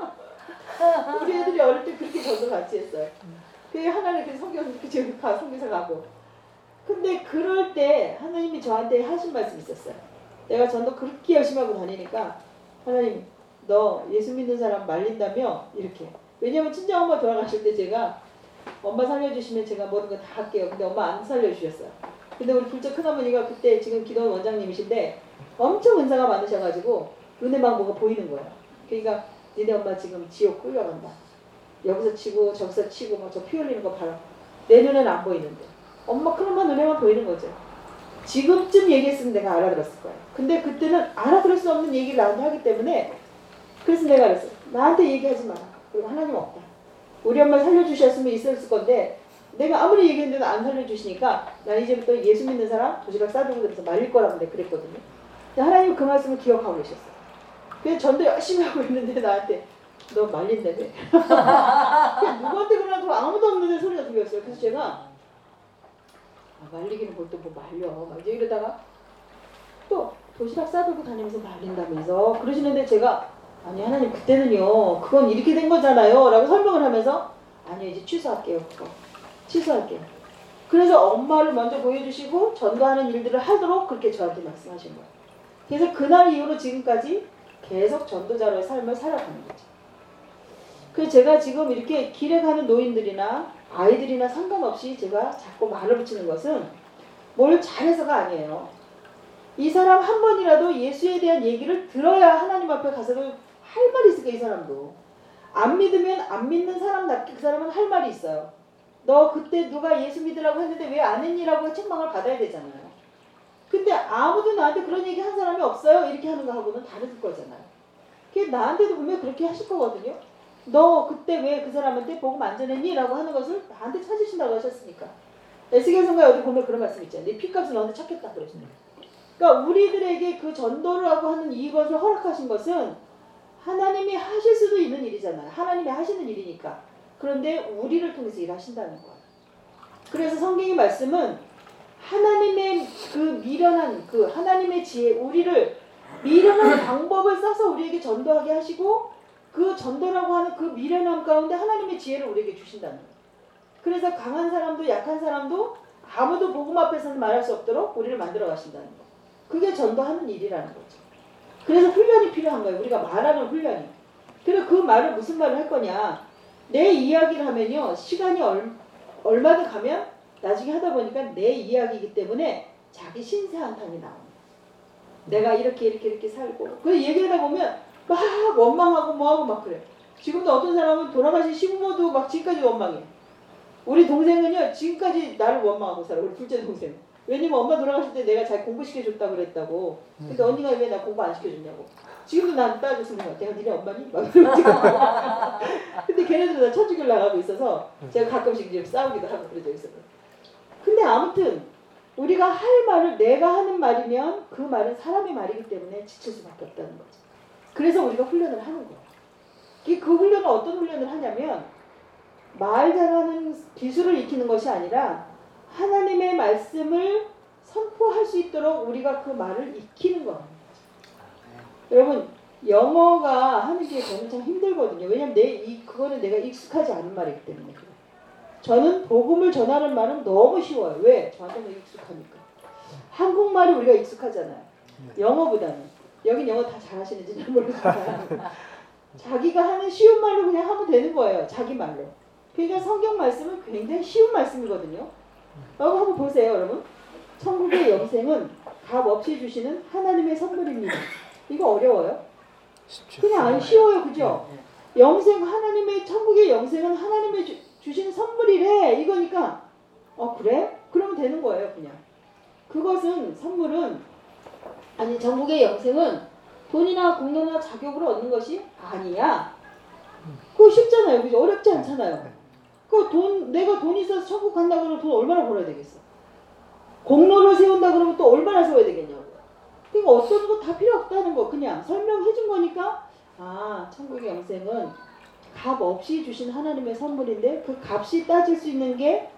우리 애들이 어릴 때 그렇게 전도 같이 했어요. 그게 하나님 그래서 성교사 가고. 근데 그럴 때 하나님이 저한테 하신 말씀이 있었어요. 내가 전도 그렇게 열심히 하고 다니니까 하나님 너 예수 믿는 사람 말린다며 이렇게. 왜냐면 친정엄마 돌아가실 때 제가 엄마 살려주시면 제가 모든 거 다 할게요. 근데 엄마 안 살려주셨어요. 근데 우리 둘째 큰어머니가 그때 지금 기도원 원장님이신데 엄청 은사가 많으셔가지고 눈에 막 뭐가 보이는 거예요. 그러니까 니네 엄마 지금 지옥 끌려간다. 여기서 치고 저기서 치고 막 저 피 흘리는 거 봐라. 내 눈에는 안 보이는데 엄마 큰엄마 눈에만 보이는 거죠. 지금쯤 얘기했으면 내가 알아들었을 거예요. 근데 그때는 알아들을 수 없는 얘기를 나한테 하기 때문에 그래서 내가 그랬어요. 나한테 얘기하지 마라. 그리고 하나님 없다. 우리 엄마 살려주셨으면 있었을 건데 내가 아무리 얘기했는데도 안 살려주시니까 난 이제부터 예수 믿는 사람 도시락 싸들고 다니면서 말릴 거라고 내가 그랬거든요. 근데 하나님 그 말씀을 기억하고 계셨어요. 그래서 전도 열심히 하고 있는데 나한테 너 말린다며. 누구한테 그러나도 아무도 없는데 소리가 들렸어요. 그래서 제가 말리기는 뭘 또 뭐 말려 막 이제 이러다가 또 도시락 싸들고 다니면서 말린다면서 그러시는데 제가 아니 하나님 그때는요 그건 이렇게 된 거잖아요 라고 설명을 하면서 아니 이제 취소할게요. 그거 취소할게요. 그래서 엄마를 먼저 보여주시고 전도하는 일들을 하도록 그렇게 저한테 말씀하신 거예요. 그래서 그날 이후로 지금까지 계속 전도자로의 삶을 살아가는 거죠. 그래서 제가 지금 이렇게 길에 가는 노인들이나 아이들이나 상관없이 제가 자꾸 말을 붙이는 것은 뭘 잘해서가 아니에요. 이 사람 한 번이라도 예수에 대한 얘기를 들어야 하나님 앞에 가서도 할 말이 있을까 이 사람도. 안 믿으면 안 믿는 사람답게 그 사람은 할 말이 있어요. 너 그때 누가 예수 믿으라고 했는데 왜 안 했니라고 책망을 받아야 되잖아요. 근데 아무도 나한테 그런 얘기 한 사람이 없어요. 이렇게 하는 거 하고는 다를 거잖아요. 그게 나한테도 분명히 그렇게 하실 거거든요. 너 그때 왜 그 사람한테 복음 안 전했니? 라고 하는 것을 나한테 찾으신다고 하셨으니까. 에스겔서가에 어디 보면 그런 말씀 있잖아요. 네 피값을 너한테 찾겠다 그러시네요. 그러니까 우리들에게 그 전도를 하고 하는 이것을 허락하신 것은 하나님이 하실 수도 있는 일이잖아요. 하나님이 하시는 일이니까. 그런데 우리를 통해서 일하신다는 거예요. 그래서 성경의 말씀은 하나님의 그 미련한 그 하나님의 지혜, 우리를 미련한 방법을 써서 우리에게 전도하게 하시고 그 전도라고 하는 그 미련함 가운데 하나님의 지혜를 우리에게 주신다는 거예요. 그래서 강한 사람도 약한 사람도 아무도 복음 앞에서는 말할 수 없도록 우리를 만들어 가신다는 거예요. 그게 전도하는 일이라는 거죠. 그래서 훈련이 필요한 거예요. 우리가 말하는 훈련이. 그래서 그 말을 무슨 말을 할 거냐. 내 이야기를 하면요. 시간이 얼마든 가면 나중에 하다 보니까 내 이야기이기 때문에 자기 신세 한탄이 나옵니다. 내가 이렇게 살고. 그래서 얘기하다 보면 막 원망하고 뭐하고 막 그래. 지금도 어떤 사람은 돌아가신 시부모도 막 지금까지 원망해. 우리 동생은요. 지금까지 나를 원망하고 살아. 우리 둘째 동생. 왜냐면 엄마 돌아가실 때 내가 잘 공부시켜줬다고 그랬다고. 근데 언니가 왜 나 공부 안 시켜줬냐고. 지금도 난 따라줬으면 것 같아. 니네 엄마니? 막 이러고. 근데 걔네들도 다 천주교를 나가고 있어서 제가 가끔씩 이제 싸우기도 하고 그러죠. 근데 아무튼 우리가 할 말을 내가 하는 말이면 그 말은 사람의 말이기 때문에 지칠 수밖에 없다는 거죠. 그래서 우리가 훈련을 하는 거예요. 그 훈련은 어떤 훈련을 하냐면 말 잘하는 기술을 익히는 것이 아니라 하나님의 말씀을 선포할 수 있도록 우리가 그 말을 익히는 거예요. 여러분 영어가 하는 게 저는 참 힘들거든요. 왜냐면 그거는 내가 익숙하지 않은 말이기 때문에. 저는 복음을 전하는 말은 너무 쉬워요. 왜? 저한테는 익숙하니까. 한국말이 우리가 익숙하잖아요. 영어보다는. 여긴 영어 다 잘하시는지 잘 모르겠지만 자기가 하는 쉬운 말로 그냥 하면 되는 거예요. 자기 말로. 그러니까 성경 말씀은 굉장히 쉬운 말씀이거든요. 여러분 한번 보세요. 여러분. 천국의 영생은 값 없이 주시는 하나님의 선물입니다. 이거 어려워요? 그냥 안 쉬워요. 그죠? 영생 하나님의 천국의 영생은 하나님의 주신 선물이래. 이거니까 그래? 그러면 되는 거예요. 그냥. 그것은 선물은 아니 천국의 영생은 돈이나 공로나 자격으로 얻는 것이 아니야. 그거 쉽잖아요. 그죠? 어렵지 않잖아요. 내가 돈 있어서 천국 간다 그러면 돈 얼마나 벌어야 되겠어? 공로를 세운다 그러면 또 얼마나 세워야 되겠냐고. 그러니까 어떤 거 다 필요 없다는 거. 그냥 설명해 준 거니까 천국의 영생은 값 없이 주신 하나님의 선물인데 그 값이 따질 수 있는 게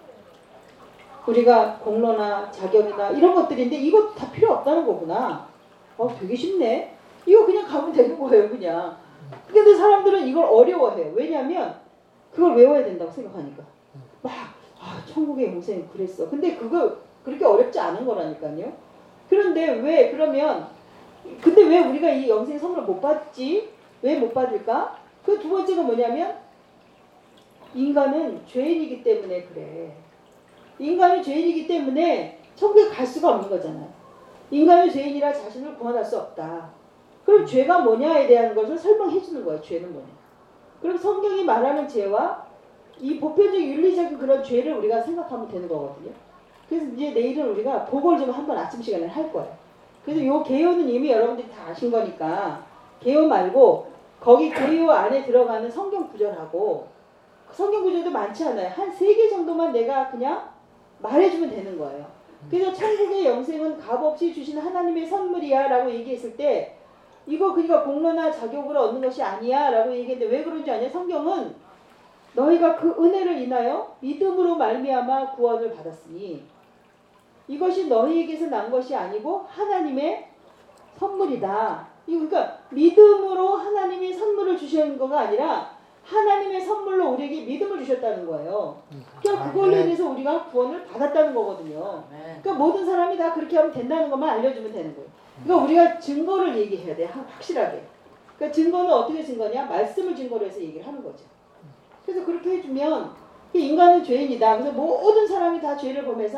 우리가 공로나 자격이나 이런 것들인데 이거 다 필요 없다는 거구나. 되게 쉽네. 이거 그냥 가면 되는 거예요. 그냥. 근데 사람들은 이걸 어려워해요. 왜냐하면 그걸 외워야 된다고 생각하니까. 천국의 영생 그랬어. 근데 그거 그렇게 어렵지 않은 거라니까요. 그런데 왜 우리가 이 영생 선물을 못 받지? 왜 못 받을까? 그 두 번째가 뭐냐면 인간은 죄인이기 때문에 그래. 인간은 죄인이기 때문에 천국에 갈 수가 없는 거잖아요. 인간은 죄인이라 자신을 구원할 수 없다. 그럼 죄가 뭐냐에 대한 것을 설명해 주는 거예요. 죄는 뭐냐. 그럼 성경이 말하는 죄와 이 보편적 윤리적인 그런 죄를 우리가 생각하면 되는 거거든요. 그래서 이제 내일은 우리가 그걸 좀 한번 아침 시간에 할 거예요. 그래서 요 개요는 이미 여러분들이 다 아신 거니까 개요 말고 거기 개요 안에 들어가는 성경 구절하고 성경 구절도 많지 않아요. 한 3개 정도만 내가 그냥 말해주면 되는 거예요. 그래서 천국의 영생은 값없이 주신 하나님의 선물이야 라고 얘기했을 때 이거 그러니까 공로나 자격으로 얻는 것이 아니야 라고 얘기했는데 왜 그런지 아냐? 성경은 너희가 그 은혜를 인하여 믿음으로 말미암아 구원을 받았으니 이것이 너희에게서 난 것이 아니고 하나님의 선물이다. 이거 그러니까 믿음으로 하나님이 선물을 주신 거가 아니라 하나님의 선물로 우리에게 믿음을 주셨다는 거예요. 그러니까 그걸로 인해서 우리가 구원을 받았다는 거거든요. 그러니까 모든 사람이 다 그렇게 하면 된다는 것만 알려주면 되는 거예요. 그러니까 우리가 증거를 얘기해야 돼. 확실하게. 그러니까 증거는 어떻게 증거냐? 말씀을 증거로 해서 얘기를 하는 거죠. 그래서 그렇게 해주면 인간은 죄인이다. 그래서 모든 사람이 다 죄를 범해서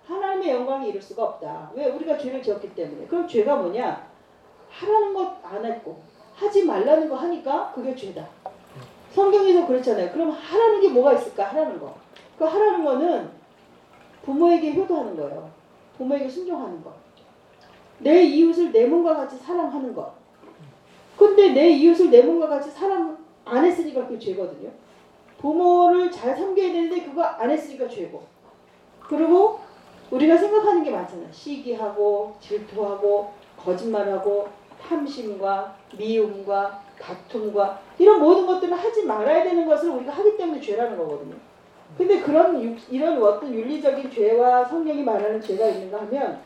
하나님의 영광이 이룰 수가 없다. 왜? 우리가 죄를 지었기 때문에. 그럼 죄가 뭐냐? 하라는 것 안 했고 하지 말라는 거 하니까 그게 죄다. 성경에서 그렇잖아요. 그럼 하라는 게 뭐가 있을까? 하라는 거. 그 하라는 거는 부모에게 효도하는 거예요. 부모에게 순종하는 거. 내 이웃을 내 몸과 같이 사랑하는 거. 근데 내 이웃을 내 몸과 같이 사랑 안 했으니까 그게 죄거든요. 부모를 잘 섬겨야 되는데 그거 안 했으니까 죄고. 그리고 우리가 생각하는 게 많잖아요. 시기하고 질투하고 거짓말하고 탐심과 미움과 다툼과 이런 모든 것들을 하지 말아야 되는 것을 우리가 하기 때문에 죄라는 거거든요. 근데 이런 어떤 윤리적인 죄와 성경이 말하는 죄가 있는가 하면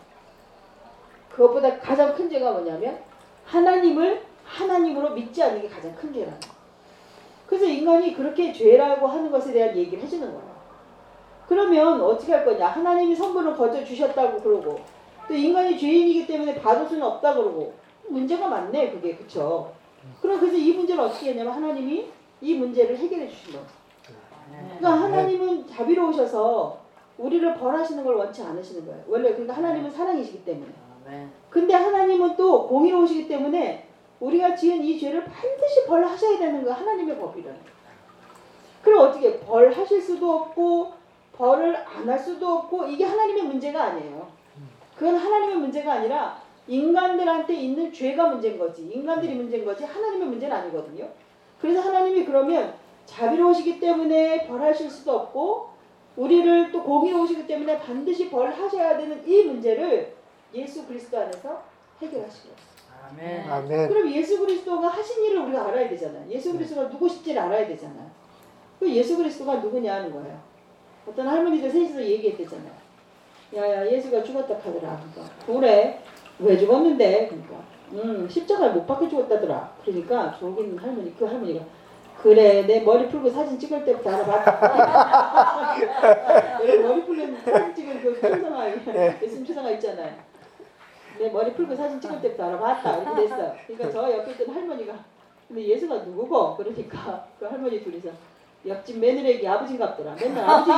그것보다 가장 큰 죄가 뭐냐면 하나님을 하나님으로 믿지 않는 게 가장 큰 죄라는 거예요. 그래서 인간이 그렇게 죄라고 하는 것에 대한 얘기를 해주는 거예요. 그러면 어떻게 할 거냐. 하나님이 선물을 거저 주셨다고 그러고 또 인간이 죄인이기 때문에 받을 수는 없다 그러고 문제가 많네 그게. 그쵸? 그래서 이 문제를 어떻게 했냐면 하나님이 이 문제를 해결해 주신 거예요. 그러니까 하나님은 자비로우셔서 우리를 벌하시는 걸 원치 않으시는 거예요. 원래 그러니까 하나님은 사랑이시기 때문에. 근데 하나님은 또 공의로우시기 때문에 우리가 지은 이 죄를 반드시 벌하셔야 되는 거 하나님의 법이라는 거예요. 그럼 어떻게 벌하실 수도 없고 벌을 안 할 수도 없고 이게 하나님의 문제가 아니에요. 그건 하나님의 문제가 아니라 인간들한테 있는 죄가 문제인 거지. 인간들이 문제인 거지 하나님의 문제는 아니거든요. 그래서 하나님이 그러면 자비로우시기 때문에 벌하실 수도 없고 우리를 또 공의로우시기 때문에 반드시 벌하셔야 되는 이 문제를 예수 그리스도 안에서 해결하시고. 아멘. 아멘. 그럼 예수 그리스도가 하신 일을 우리가 알아야 되잖아요. 예수 그리스도가 누구신지를 알아야 되잖아요. 그 예수 그리스도가 누구냐 하는 거예요. 어떤 할머니들 셋이서 얘기했대잖아요. 야야 예수가 죽었다 하더라. 그러니까 그래 왜 죽었는데? 그러니까 십자가에 못 박혀 죽었다더라. 그러니까 저기 있는 할머니 그 할머니가 그래 내 머리 풀고 사진 찍을 때부터 알아봤다. 여러분 머리 풀고 사진 찍은 그 초상화 예수님 초상화 있잖아요. 내 머리 풀고 사진 찍을 때부터 알아봤다. 이렇게 됐어. 그러니까 저 옆에 있던 할머니가 근데 예수가 누구고? 그러니까 그 할머니 둘이서 옆집 며느리에게 아버지 같더라. 맨날 아버지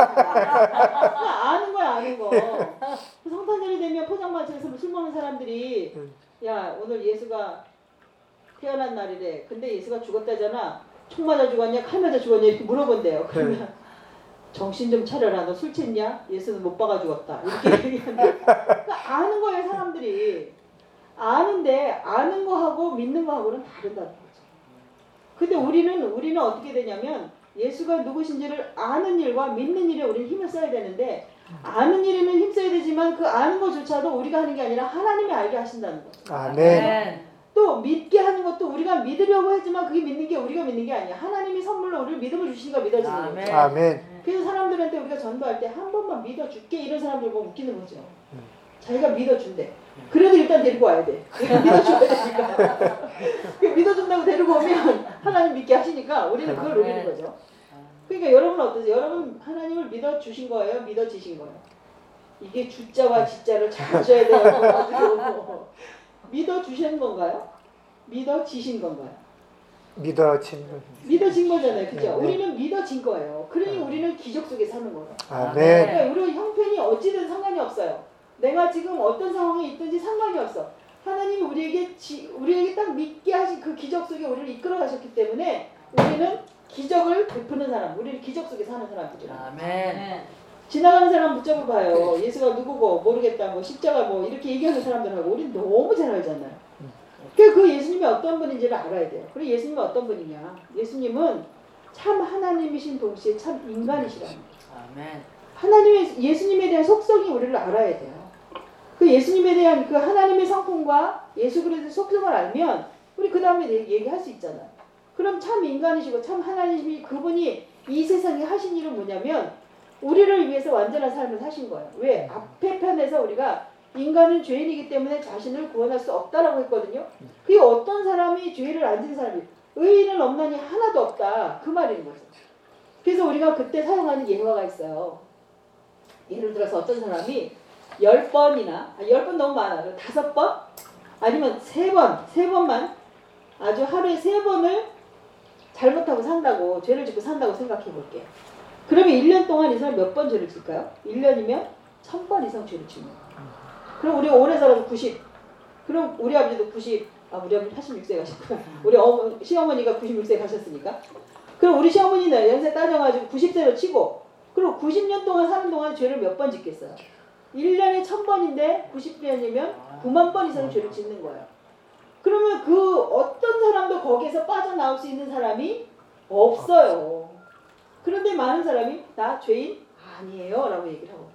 아는 거야 아는 거. 성탄절이 되면 포장마차에서 술 먹는 사람들이 야 오늘 예수가 태어난 날이래. 근데 예수가 죽었다잖아. 총 맞아 죽었냐? 칼 맞아 죽었냐? 이렇게 물어본대요. 그러면 정신 좀 차려라. 너 술 챘냐? 예수는 못 박아 죽었다. 이렇게 얘기하는데 그러니까 아는 거예요 사람들이. 아는데 아는 거하고 믿는 거하고는 다르다는 거죠. 근데 우리는 어떻게 되냐면 예수가 누구신지를 아는 일과 믿는 일에 우리는 힘을 써야 되는데 아는 일에는 힘써야 되지만 그 아는 것조차도 우리가 하는 게 아니라 하나님이 알게 하신다는 거죠. 아멘. 또 믿게 하는 것도 우리가 믿으려고 하지만 그게 믿는 게 우리가 믿는 게 아니야. 하나님이 선물로 우리를 믿음을 주시니까 믿어지는 거죠. 아멘. 그래서 사람들한테 우리가 전도할 때 한 번만 믿어줄게 이런 사람들 보면 웃기는 거죠. 자기가 믿어준대. 그래도 일단 데리고 와야 돼. 믿어줘야 되니까. 믿어준다고 데리고 오면 하나님 믿게 하시니까 우리는 그걸 노리는 거죠. 그러니까 여러분은 어떠세요? 여러분 하나님을 믿어주신 거예요? 믿어지신 거예요? 이게 주자와 지자를 잘 하셔야 돼요. 믿어주신 건가요? 믿어지신 건가요? 믿어진 거잖아요. 그죠? 네. 우리는 믿어진 거예요. 그러니 우리는 기적 속에 사는 거예요. 아멘. 그러니까 우리 형편이 어찌든 상관이 없어요. 내가 지금 어떤 상황에 있든지 상관이 없어. 하나님이 우리에게 딱 믿게 하신 그 기적 속에 우리를 이끌어 가셨기 때문에 우리는 기적을 베푸는 사람, 우리는 기적 속에 사는 사람이죠. 아멘. 지나가는 사람 붙잡아봐요. 예수가 누구고 모르겠다, 뭐 십자가 뭐 이렇게 얘기하는 사람들하고 우리는 너무 잘 알잖아요. 그 예수님이 어떤 분인지를 알아야 돼요. 그리고 예수님은 어떤 분이냐? 예수님은 참 하나님이신 동시에 참 인간이시라는 거예요. 예수님에 대한 속성이 우리를 알아야 돼요. 그 예수님에 대한 그 하나님의 성품과 예수 그리스도의 속성을 알면 우리 그 다음에 얘기할 수 있잖아요. 그럼 참 인간이시고 참 하나님이 그분이 이 세상에 하신 일은 뭐냐면 우리를 위해서 완전한 삶을 사신 거예요. 왜? 앞에 편에서 우리가 인간은 죄인이기 때문에 자신을 구원할 수 없다라고 했거든요. 그게 어떤 사람이 죄를 안 지는 사람이 의인은 없나니 하나도 없다. 그 말인 거죠. 그래서 우리가 그때 사용하는 예화가 있어요. 예를 들어서 어떤 사람이 10번이나 10번 너무 많아. 5번? 아니면 3번만 아주 하루에 3번을 잘못하고 산다고 죄를 짓고 산다고 생각해 볼게. 그러면 1년 동안 이 사람 몇 번 죄를 질까요? 1년이면 1000번 이상 죄를 짓는 거예요. 그럼 우리 오래 살아서 90. 그럼 우리 아버지도 90. 우리 아버지 86세 가셨구나. 우리 시어머니가 96세 가셨으니까. 그럼 우리 시어머니는 연세 따져가지고 90세로 치고, 그리고 90년 동안 사는 동안 죄를 몇 번 짓겠어요? 1년에 1000번인데 90년이면 9만 번 이상 죄를 짓는 거예요. 그러면 그 어떤 사람도 거기에서 빠져나올 수 있는 사람이 없어요. 그런데 많은 사람이 나 죄인 아니에요 라고 얘기를 하거든요.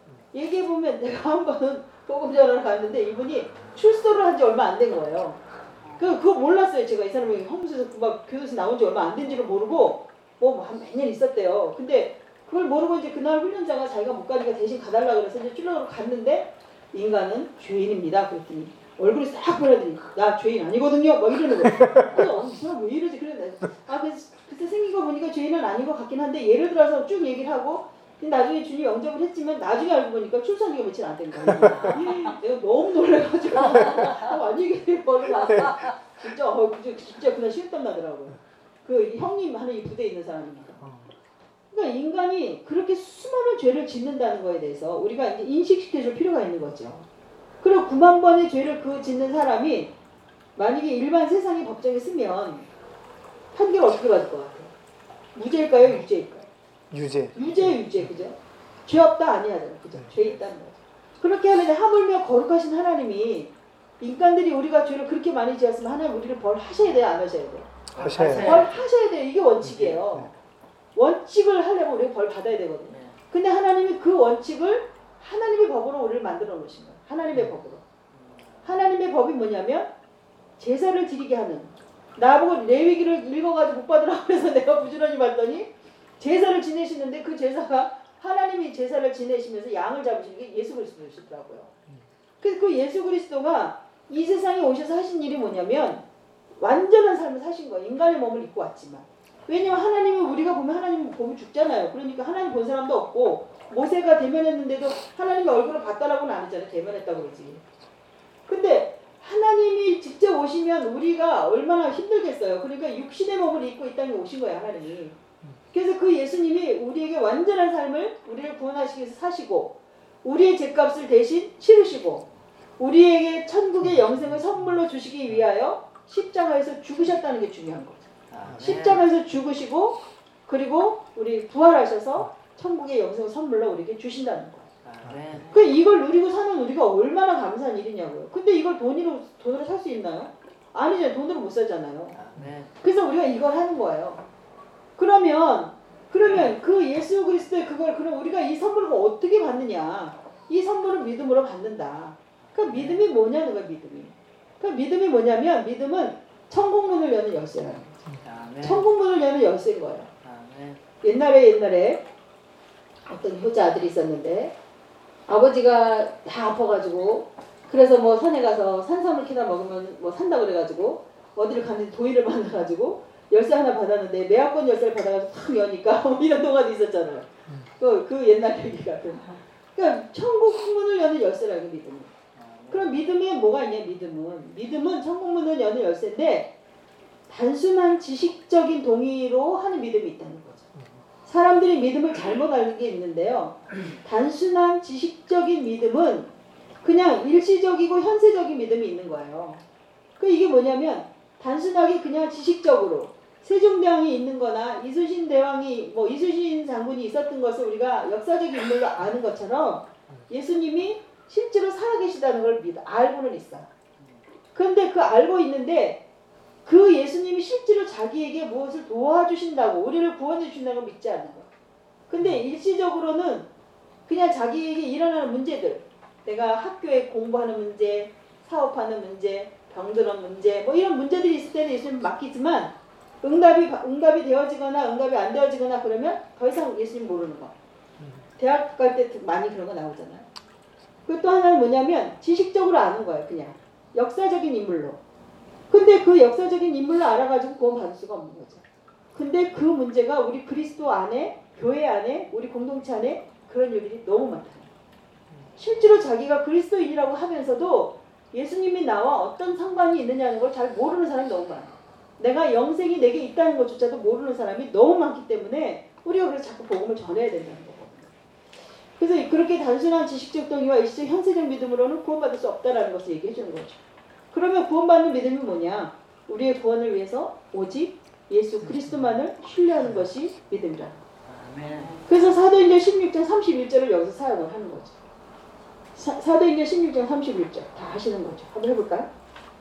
얘기해보면 내가 한 번은 복음전화를 갔는데 이분이 출소를 한 지 얼마 안 된 거예요. 그거 몰랐어요. 제가 이 사람이 홍수에서 막 교도소 나온 지 얼마 안 된 줄을 모르고 뭐 한 몇 년 있었대요. 근데 그걸 모르고 이제 그날 훈련자가 자기가 못 가니까 대신 가달라 그래서 이제 찔러서 갔는데 인간은 죄인입니다. 그랬더니 얼굴이 싹 변하더니 나 죄인 아니거든요. 막 이러는 거예요. 그래서 이 사람 왜 이러지? 그랬는데 그래서 그때 생긴 거 보니까 죄인은 아닌 것 같긴 한데 예를 들어서 쭉 얘기를 하고 나중에 주님 영접을 했지만 나중에 알고 보니까 출산기가 며칠 안 된 거예요. 내가 너무 놀라가지고 완전히 버리고 왔다. 진짜 그날 시름땀 나더라고요. 그 형님 하는 이 부대에 있는 사람이니까. 그러니까 인간이 그렇게 수많은 죄를 짓는다는 거에 대해서 우리가 이제 인식시켜줄 필요가 있는 거죠. 그리고 9만 번의 죄를 짓는 사람이 만약에 일반 세상의 법정에 쓰면 판결 어떻게 받을 것 같아요? 무죄일까요? 유죄일까요? 유죄. 유죄, 그죠? 죄 없다 아니야잖아, 그죠? 죄 있다는 거죠. 그렇게 하면 하물며 거룩하신 하나님이 인간들이 우리가 죄를 그렇게 많이 지었으면 하나님 우리를 벌하셔야 돼요, 안 하셔야 돼요? 하셔야 돼요. 벌하셔야 돼요. 이게 원칙이에요. 원칙을 하려면 우리가 벌 받아야 되거든요. 근데 하나님이 그 원칙을 하나님의 법으로 우리를 만들어 놓으신 거예요. 하나님의 법으로. 하나님의 법이 뭐냐면 제사를 드리게 하는. 나보고 레위기를 읽어가지고 못 받으라고 해서 내가 부지런히 봤더니 제사를 지내시는데 그 제사가 하나님이 제사를 지내시면서 양을 잡으시는 게 예수 그리스도시더라고요. 그래서 그 예수 그리스도가 이 세상에 오셔서 하신 일이 뭐냐면 완전한 삶을 사신 거예요. 인간의 몸을 입고 왔지만. 왜냐면 하나님은 우리가 보면 하나님 보면 죽잖아요. 그러니까 하나님 본 사람도 없고 모세가 대면했는데도 하나님의 얼굴을 봤다라고는 안 했잖아요. 대면했다고 그러지. 근데 하나님이 직접 오시면 우리가 얼마나 힘들겠어요. 그러니까 육신의 몸을 입고 이 땅에 오신 거예요. 하나님이. 그래서 그 예수님이 우리에게 완전한 삶을 우리를 구원하시기 위해서 사시고 우리의 죄값을 대신 치르시고 우리에게 천국의 영생을 선물로 주시기 위하여 십자가에서 죽으셨다는 게 중요한 거죠. 십자가에서 죽으시고 그리고 우리 부활하셔서 천국의 영생을 선물로 우리에게 주신다는 거예요. 그 이걸 누리고 사는 우리가 얼마나 감사한 일이냐고요. 근데 이걸 돈으로 살 수 있나요? 아니죠. 돈으로 못 살잖아요. 그래서 우리가 이걸 하는 거예요. 그러면 그 예수 그리스도의 그걸 그럼 우리가 이 선물을 어떻게 받느냐? 이 선물은 믿음으로 받는다. 그러니까 믿음이 뭐냐는 거야, 믿음이. 그러니까 믿음이 뭐냐면 믿음은 천국문을 여는 열쇠라는 거죠. 천국문을 여는 열쇠인 거예요. 옛날에 어떤 효자 아들이 있었는데 아버지가 다 아파가지고 그래서 뭐 산에 가서 산삼을 캐다 먹으면 뭐 산다 그래가지고 어디를 갔는데 도의를 만나가지고 열쇠 하나 받았는데 매화권 열쇠를 받아가지고 탁 여니까 이런 동안이 있었잖아요. 그 옛날 얘기가. 그러니까 천국문을 여는 열쇠라는 믿음이. 그럼 믿음에 뭐가 있냐? 믿음은 천국문을 여는 열쇠인데 단순한 지식적인 동의로 하는 믿음이 있다는 거죠. 사람들이 믿음을 잘못 알는 게 있는데요. 단순한 지식적인 믿음은 그냥 일시적이고 현세적인 믿음이 있는 거예요. 이게 뭐냐면 단순하게 그냥 지식적으로 세종대왕이 있는 거나 이순신 대왕이 이순신 장군이 있었던 것을 우리가 역사적 인물로 아는 것처럼 예수님이 실제로 살아계시다는 걸 알고는 있어요. 그런데 알고 있는데 그 예수님이 실제로 자기에게 무엇을 도와주신다고 우리를 구원해 주신다는 걸 믿지 않는 거예요. 근데 일시적으로는 그냥 자기에게 일어나는 문제들 내가 학교에 공부하는 문제, 사업하는 문제, 병드는 문제 이런 문제들이 있을 때는 예수님 맡기지만 응답이 되어지거나 응답이 안 되어지거나 그러면 더 이상 예수님 모르는 거. 대학 갈 때 많이 그런 거 나오잖아요. 그리고 또 하나는 뭐냐면 지식적으로 아는 거예요. 그냥 역사적인 인물로. 근데 그 역사적인 인물로 알아가지고 구원 받을 수가 없는 거죠. 근데 그 문제가 우리 그리스도 안에 교회 안에 우리 공동체 안에 그런 일들이 너무 많다. 실제로 자기가 그리스도인이라고 하면서도 예수님이 나와 어떤 상관이 있느냐는 걸 잘 모르는 사람이 너무 많아요. 내가 영생이 내게 있다는 것조차도 모르는 사람이 너무 많기 때문에 우리가 그래서 자꾸 복음을 전해야 된다는 거거든요. 그래서 그렇게 단순한 지식적 동의와 일시적 현세적 믿음으로는 구원받을 수 없다라는 것을 얘기해 주는 거죠. 그러면 구원받는 믿음이 뭐냐? 우리의 구원을 위해서 오직 예수 그리스도만을 신뢰하는 것이 믿음이라. 그래서 사도행전 16장 31절을 여기서 사용을 하는 거죠. 사도행전 16장 31절 다 하시는 거죠. 한번 해볼까요?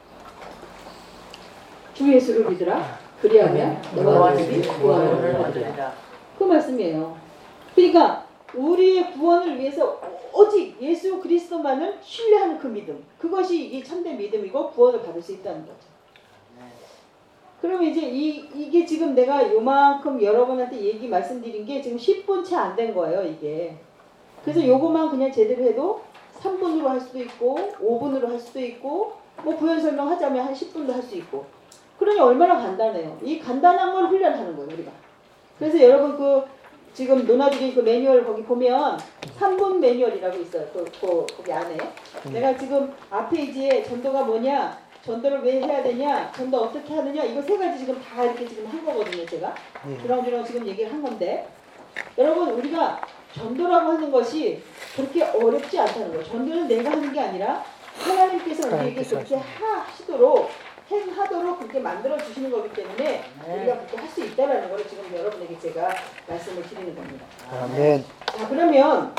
주 예수를 믿으라. 그리하면 너와 집이 구원을 얻으리라. 그 말씀이에요. 그러니까 우리의 구원을 위해서 오직 예수 그리스도만을 신뢰하는 그 믿음, 그것이 이게 참된 믿음이고 구원을 받을 수 있다는 거죠. 그러면 이제 이게 지금 내가 요만큼 여러분한테 말씀드린 게 지금 10분 채 안 된 거예요, 이게. 그래서 요거만 그냥 제대로 해도 3분으로 할 수도 있고 5분으로 할 수도 있고 뭐 부연 설명하자면 한 10분도 할 수 있고. 그러니 얼마나 간단해요. 이 간단한 걸 훈련하는 거예요, 우리가. 그래서 여러분 그 지금 논아드린 그 매뉴얼 거기 보면 3분 매뉴얼이라고 있어요. 거기 안에. 내가 지금 앞 페이지에 전도가 뭐냐, 전도를 왜 해야 되냐, 전도 어떻게 하느냐, 이거 세 가지 지금 다 이렇게 지금 한 거거든요, 제가. 주렁주렁 지금 얘기를 한 건데, 여러분 우리가 전도라고 하는 것이 그렇게 어렵지 않다는 거예요. 전도는 내가 하는 게 아니라 하나님께서 우리에게 그렇게 하시도록 행하도록 그렇게 만들어 주시는 거기 때문에 우리가 그렇게 할 수 있다라는 걸 지금 여러분에게 제가 말씀을 드리는 겁니다. 아멘. 자, 그러면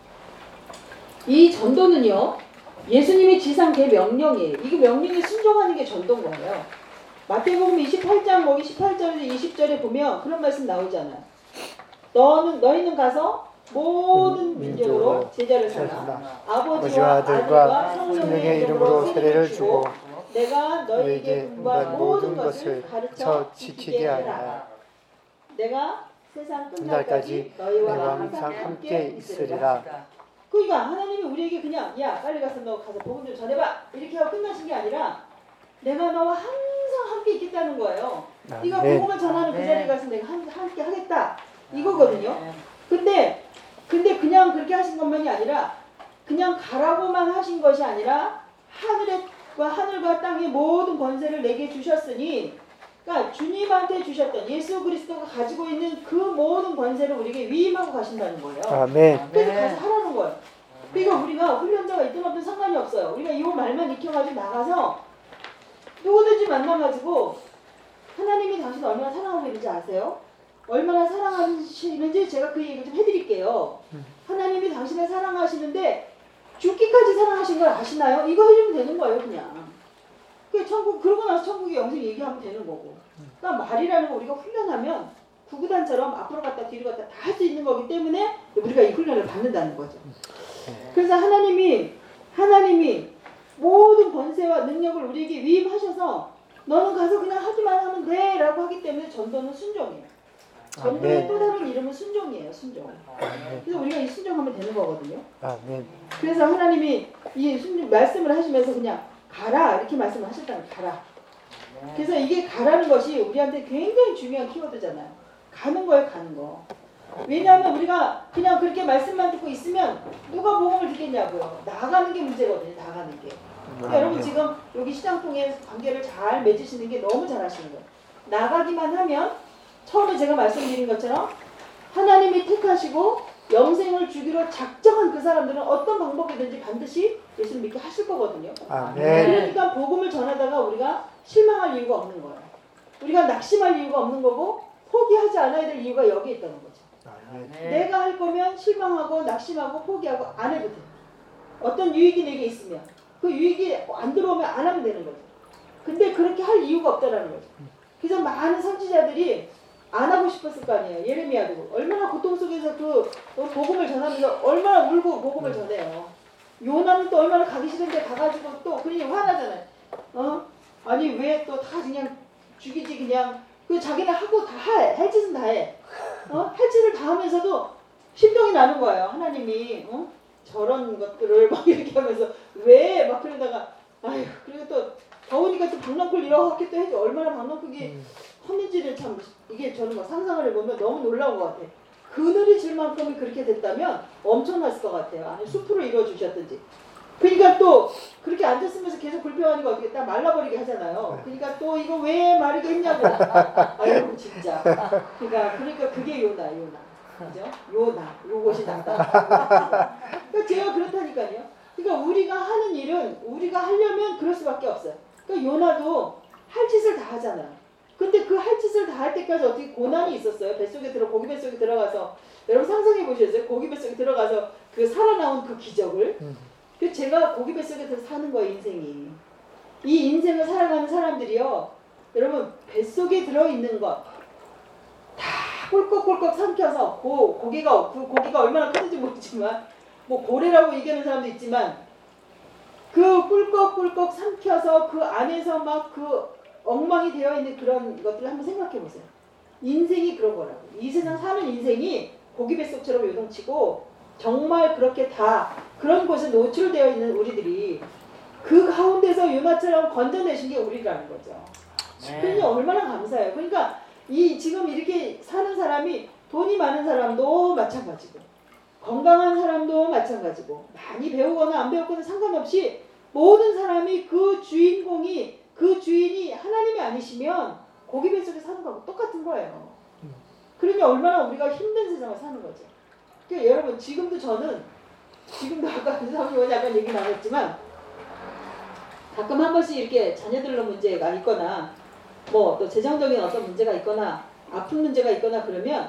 이 전도는요, 예수님의 지상 대명령이에요. 이거 명령에 순종하는 게 전도인 거예요. 마태복음 28장 거기 18절에서 20절에 보면 그런 말씀 나오잖아요. 너희는 가서 모든 민족으로 제자를 삼아 아버지와 아들과 성령의 이름으로 세례를 주고 내가 너희에게 분부한 모든 것을 가르쳐 지키게 하라. 내가 세상 끝날까지 너희와 항상 함께 있으리라. 그러니까 하나님이 우리에게 그냥 야 빨리 가서 너 가서 복음 좀 전해봐 이렇게 하고 끝나신 게 아니라 내가 너와 항상 함께 있겠다는 거예요. 네가 복음을 전하는 그 자리에 가서 내가 함께 하겠다 이거거든요. 근데 그냥 그렇게 하신 것만이 아니라 그냥 가라고만 하신 것이 아니라 하늘과 땅의 모든 권세를 내게 주셨으니, 그러니까 주님한테 주셨던 예수 그리스도가 가지고 있는 그 모든 권세를 우리에게 위임하고 가신다는 거예요. 아멘. 그래서 가서 하라는 거예요. 그러니까 우리가 훈련자가 있든 없든 상관이 없어요. 우리가 이 말만 익혀가지고 나가서 누구든지 만나가지고 하나님이 당신 얼마나 사랑하고 있는지 아세요? 얼마나 사랑하시는지 제가 그 얘기 좀 해드릴게요. 하나님이 당신을 사랑하시는데 죽기까지 사랑하신 걸 아시나요? 이거 해주면 되는 거예요, 그냥. 그러고 나서 천국의 영생 얘기하면 되는 거고. 그러니까 말이라는 거 우리가 훈련하면 구구단처럼 앞으로 갔다 뒤로 갔다 다 할 수 있는 거기 때문에 우리가 이 훈련을 받는다는 거죠. 그래서 하나님이 모든 권세와 능력을 우리에게 위임하셔서 너는 가서 그냥 하기만 하면 돼 라고 하기 때문에 전도는 순종이에요. 전도의 또 다른 이름은 순종이에요. 순종. 그래서 우리가 이 순종하면 되는 거거든요. 아멘. 그래서 하나님이 이 순종 말씀을 하시면서 그냥 가라 이렇게 말씀을 하셨다는 가라. 그래서 이게 가라는 것이 우리한테 굉장히 중요한 키워드잖아요. 가는 거예요, 가는 거. 왜냐하면 우리가 그냥 그렇게 말씀만 듣고 있으면 누가 복음을 듣겠냐고요. 나가는 게 문제거든요. 나가는 게. 그러니까 여러분 지금 여기 시장통에 관계를 잘 맺으시는 게 너무 잘하시는 거예요. 나가기만 하면 처음에 제가 말씀드린 것처럼 하나님이 택하시고 영생을 주기로 작정한 그 사람들은 어떤 방법이든지 반드시 예수를 믿게 하실 거거든요. 아멘. 그러니까 복음을 전하다가 우리가 실망할 이유가 없는 거예요. 우리가 낙심할 이유가 없는 거고 포기하지 않아야 될 이유가 여기에 있다는 거죠. 아멘. 내가 할 거면 실망하고 낙심하고 포기하고 안 해도 돼. 어떤 유익이 내게 있으면 그 유익이 안 들어오면 안 하면 되는 거죠. 근데 그렇게 할 이유가 없다라는 거죠. 그래서 많은 선지자들이 안 하고 싶었을 거 아니에요. 예레미야도 얼마나 고통 속에서 그 복음을 전하면서 얼마나 울고 복음을 전해요. 요나는 또 얼마나 가기 싫은데 가가지고 또 그냥 화나잖아요. 아니 왜 또 다 그냥 죽이지 그냥 그 자기는 하고 다 할 짓은 다 해. 할 짓을 다 하면서도 심정이 나는 거예요. 하나님이 저런 것들을 막 이렇게 하면서 왜 막 그러다가 아휴 그리고 또 더우니까 또 박넝쿨 이렇게 또 해줘. 얼마나 박넝쿨이 컸는지를 참 이게 저는 막 상상을 해보면 너무 놀라운 것 같아요. 그늘이 질 만큼이 그렇게 됐다면 엄청났을 것 같아요. 아니 숲으로 이루어주셨든지. 그러니까 또 그렇게 앉았으면서 계속 불평하니까 어떻게 딱 말라버리게 하잖아요. 그러니까 또 이거 왜 마르게 했냐고. 아이고 진짜. 그러니까 그게 요나. 그죠? 요것이 낫다. 그러니까 제가 그렇다니까요. 그러니까 우리가 하는 일은 우리가 하려면 그럴 수밖에 없어요. 그러니까 요나도 할 짓을 다 하잖아요. 근데 그 할 짓을 다 할 때까지 어떻게 고난이 있었어요. 고기 뱃속에 들어가서 여러분 상상해 보셨어요? 고기 뱃속에 들어가서 그 살아나온 그 기적을. 그 제가 고기 뱃속에 들어 사는 거예요, 인생이. 이 인생을 살아가는 사람들이요. 여러분 뱃속에 들어있는 것 다 꿀꺽꿀꺽 삼켜서 고기가 얼마나 큰지 모르지만 뭐 고래라고 얘기하는 사람도 있지만 그 꿀꺽꿀꺽 삼켜서 그 안에서 막 그 엉망이 되어 있는 그런 것들을 한번 생각해 보세요. 인생이 그런 거라고. 이 세상 사는 인생이 고기 뱃속처럼 요동치고 정말 그렇게 다 그런 곳에 노출되어 있는 우리들이 그 가운데서 요나처럼 건져내신 게 우리라는 거죠. 그러니까 얼마나 감사해요. 그러니까 이 지금 이렇게 사는 사람이 돈이 많은 사람도 마찬가지고 건강한 사람도 마찬가지고 많이 배우거나 안 배웠거나 상관없이 모든 사람이 그 주인이 하나님이 아니시면 고기 뱃속에 사는 거하고 똑같은 거예요. 그러니 얼마나 우리가 힘든 세상을 사는 거죠. 그러니까 여러분 지금도 아까 사모님 약간 얘기 나눴지만 가끔 한 번씩 이렇게 자녀들로 문제가 있거나 뭐 또 재정적인 어떤 문제가 있거나 아픈 문제가 있거나 그러면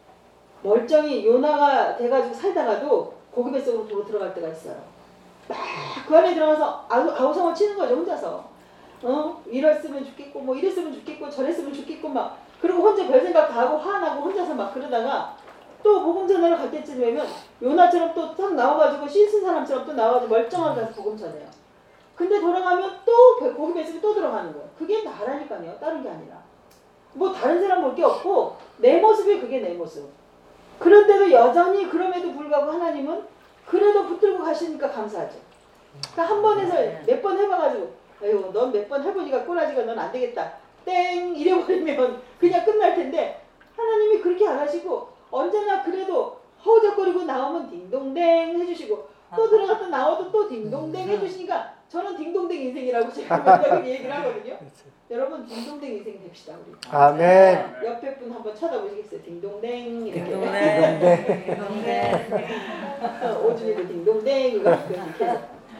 멀쩡히 요나가 돼가지고 살다가도 고기 뱃속으로 들어갈 때가 있어요. 막 그 안에 들어가서 아우성을 치는 거죠, 혼자서. 이랬으면 좋겠고 뭐 이랬으면 좋겠고 저랬으면 좋겠고 막 그리고 혼자 별 생각 다 하고 화나고 혼자서 막 그러다가 또 복음 전하러 갈 때쯤 되면 요나처럼 또 딱 나와가지고 씻은 사람처럼 또 나와가지고 멀쩡하게 가서 복음 전해요. 근데 돌아가면 또 고기 뱃속에 또 들어가는 거예요. 그게 나라니까요. 다른 게 아니라. 뭐 다른 사람 볼 게 없고 내 모습이 그게 내 모습. 그런데도 여전히 그럼에도 불구하고 하나님은 그래도 붙들고 가시니까 감사하죠. 그러니까 한 번 해서 몇 번 해봐가지고 아유 넌 몇 번 해보니까 꼬라지가 넌 안 되겠다. 땡 이래버리면 그냥 끝날 텐데 하나님이 그렇게 안 하시고 언제나 그래도 허우적거리고 나오면 딩동댕 해주시고 또 들어갔다 나와도 또 딩동댕 해주시니까 저는 딩동댕 인생이라고 제가 맨날 얘기를 하거든요. 여러분 딩동댕 인생 됩시다 우리. 아멘. 옆에 분 한번 쳐다보시겠어요? 딩동댕 이렇게. 딩동댕. 오준이도 딩동댕 이거 이렇게 해서.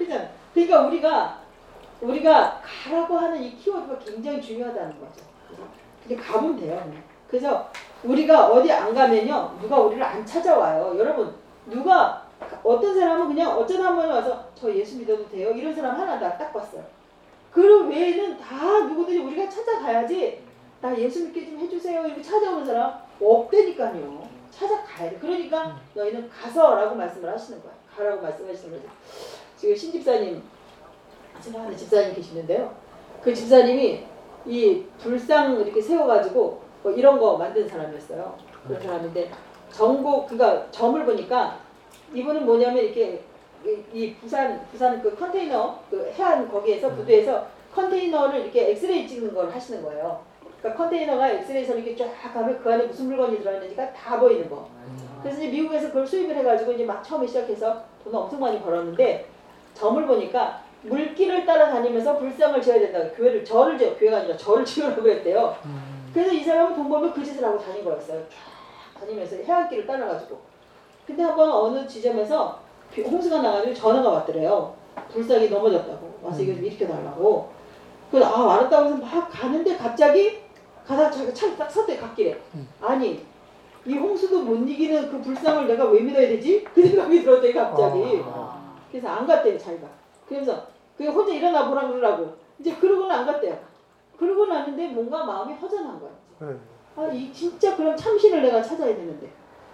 그러니까 우리가 가라고 하는 이 키워드가 굉장히 중요하다는 거죠. 근데 가면 돼요. 그래서 우리가 어디 안 가면요 누가 우리를 안 찾아와요. 여러분 누가 어떤 사람은 그냥 어쩌다 한 번에 와서 저 예수 믿어도 돼요? 이런 사람 하나 나 딱 봤어요. 그 외에는 다 누구든지 우리가 찾아가야지 나 예수 믿게 좀 해주세요 이렇게 찾아오는 사람 없다니까요. 찾아가야 돼. 그러니까 너희는 가서라고 말씀을 하시는 거야. 가라고 말씀하시는 거죠. 지금 신집사님 생각하는 집사님 계시는데요. 그 집사님이 이 불상 이렇게 세워가지고 뭐 이런 거 만든 사람이었어요. 그런 사람인데 그러니까 점을 보니까 이분은 뭐냐면 이렇게 이 부산 그 컨테이너 그 해안 거기에서 부두에서 컨테이너를 이렇게 엑스레이 찍는 걸 하시는 거예요. 그러니까 컨테이너가 엑스레이에서 이렇게 쫙 가면 그 안에 무슨 물건이 들어있는지가 다 보이는 거. 그래서 이제 미국에서 그걸 수입을 해가지고 이제 막 처음에 시작해서 돈을 엄청 많이 벌었는데 점을 보니까 물길을 따라다니면서 불상을 지어야 된다고 교회가 아니라 절을 지으라고 했대요. 그래서 이 사람은 돈 벌면 그 짓을 하고 다닌 거였어요. 쫙 다니면서 해안길을 따라가지고. 근데 한번 어느 지점에서 홍수가 나가지고 전화가 왔더래요. 불상이 넘어졌다고. 와서 이거 좀 일으켜달라고. 그래서 알았다고 해서 막 가는데 갑자기 가다가 자기가 차를 딱 섰대 갓길에. 아니 이 홍수도 못 이기는 그 불상을 내가 왜 믿어야 되지? 그 생각이 들었대 갑자기. 그래서 안 갔대요 자기가. 그래서 그게 혼자 일어나 보라 그러라고. 이제 그러고는 안 갔대요. 그러고 나는데 뭔가 마음이 허전한 거야. 이 진짜 그럼 참신을 내가 찾아야 되는데.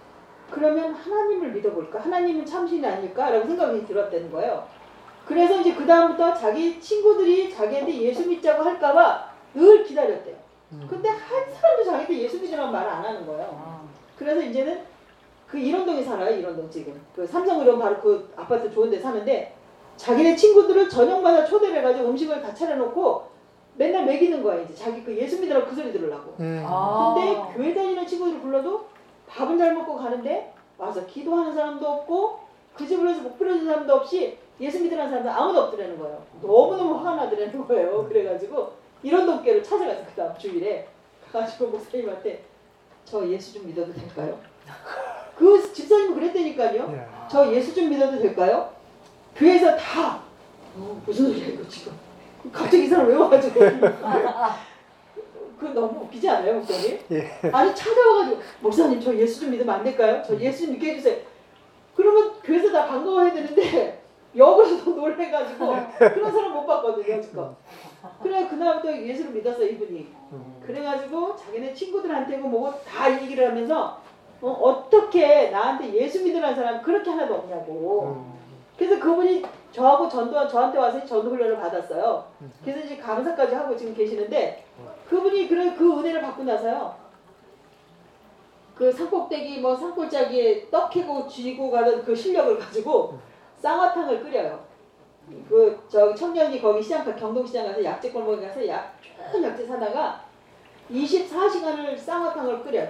그러면 하나님을 믿어볼까? 하나님은 참신이 아닐까? 라고 생각이 들었다는 거예요. 그래서 이제 그 다음부터 자기 친구들이 자기한테 예수 믿자고 할까봐 늘 기다렸대요. 근데 한 사람도 자기한테 예수 믿으라는 말을 안 하는 거예요. 그래서 이제는 그 일원동에 살아요. 일원동 지금. 그 삼성의료원 바로 그 아파트 좋은 데 사는데 자기네 친구들을 저녁마다 초대를 해가지고 음식을 다 차려놓고 맨날 먹이는 거야. 이제 자기 그 예수 믿으라고 그 소리 들으려고. 근데 교회 다니는 친구들을 불러도 밥은 잘 먹고 가는데 와서 기도하는 사람도 없고 그 집으로 해서 목 부러진 사람도 없이 예수 믿으라는 사람도 아무도 없더라는 거예요. 너무너무 화가 나더라는 거예요. 그래가지고 일원동교를 찾아가서 그 다음 주일에 가가지고 목사님한테 저 예수 좀 믿어도 될까요? 그 집사님은 그랬다니까요. 예. 저 예수 좀 믿어도 될까요? 교회에서 다 무슨 소리야 이거 지금. 갑자기 이 사람 왜 와가지고. 그 너무 웃기지 않아요, 목사님? 예. 아니 찾아와가지고 목사님 저 예수 좀 믿으면 안 될까요? 저 예수 좀 믿게 해주세요. 그러면 교회에서 다 반가워해야 되는데 역으로 더 놀래가지고 그런 사람 못 봤거든요, 여지껏. 그래 그날부터 예수를 믿었어 이분이. 그래가지고 자기네 친구들한테고 뭐고 다 얘기를 하면서 어떻게 나한테 예수 믿으라는 사람 그렇게 하나도 없냐고. 그래서 그분이 저하고 저한테 와서 전도 훈련을 받았어요. 그래서 이제 강사까지 하고 지금 계시는데 그분이 그 은혜를 받고 나서요. 그 산꼭대기 뭐 산골짜기에 떡 캐고 쥐고 가던 그 실력을 가지고 쌍화탕을 끓여요. 저 청년이 거기 시장가 경동시장 가서 약재 골목에 가서 좋은 약재 사다가 24시간을 쌍화탕을 끓여요.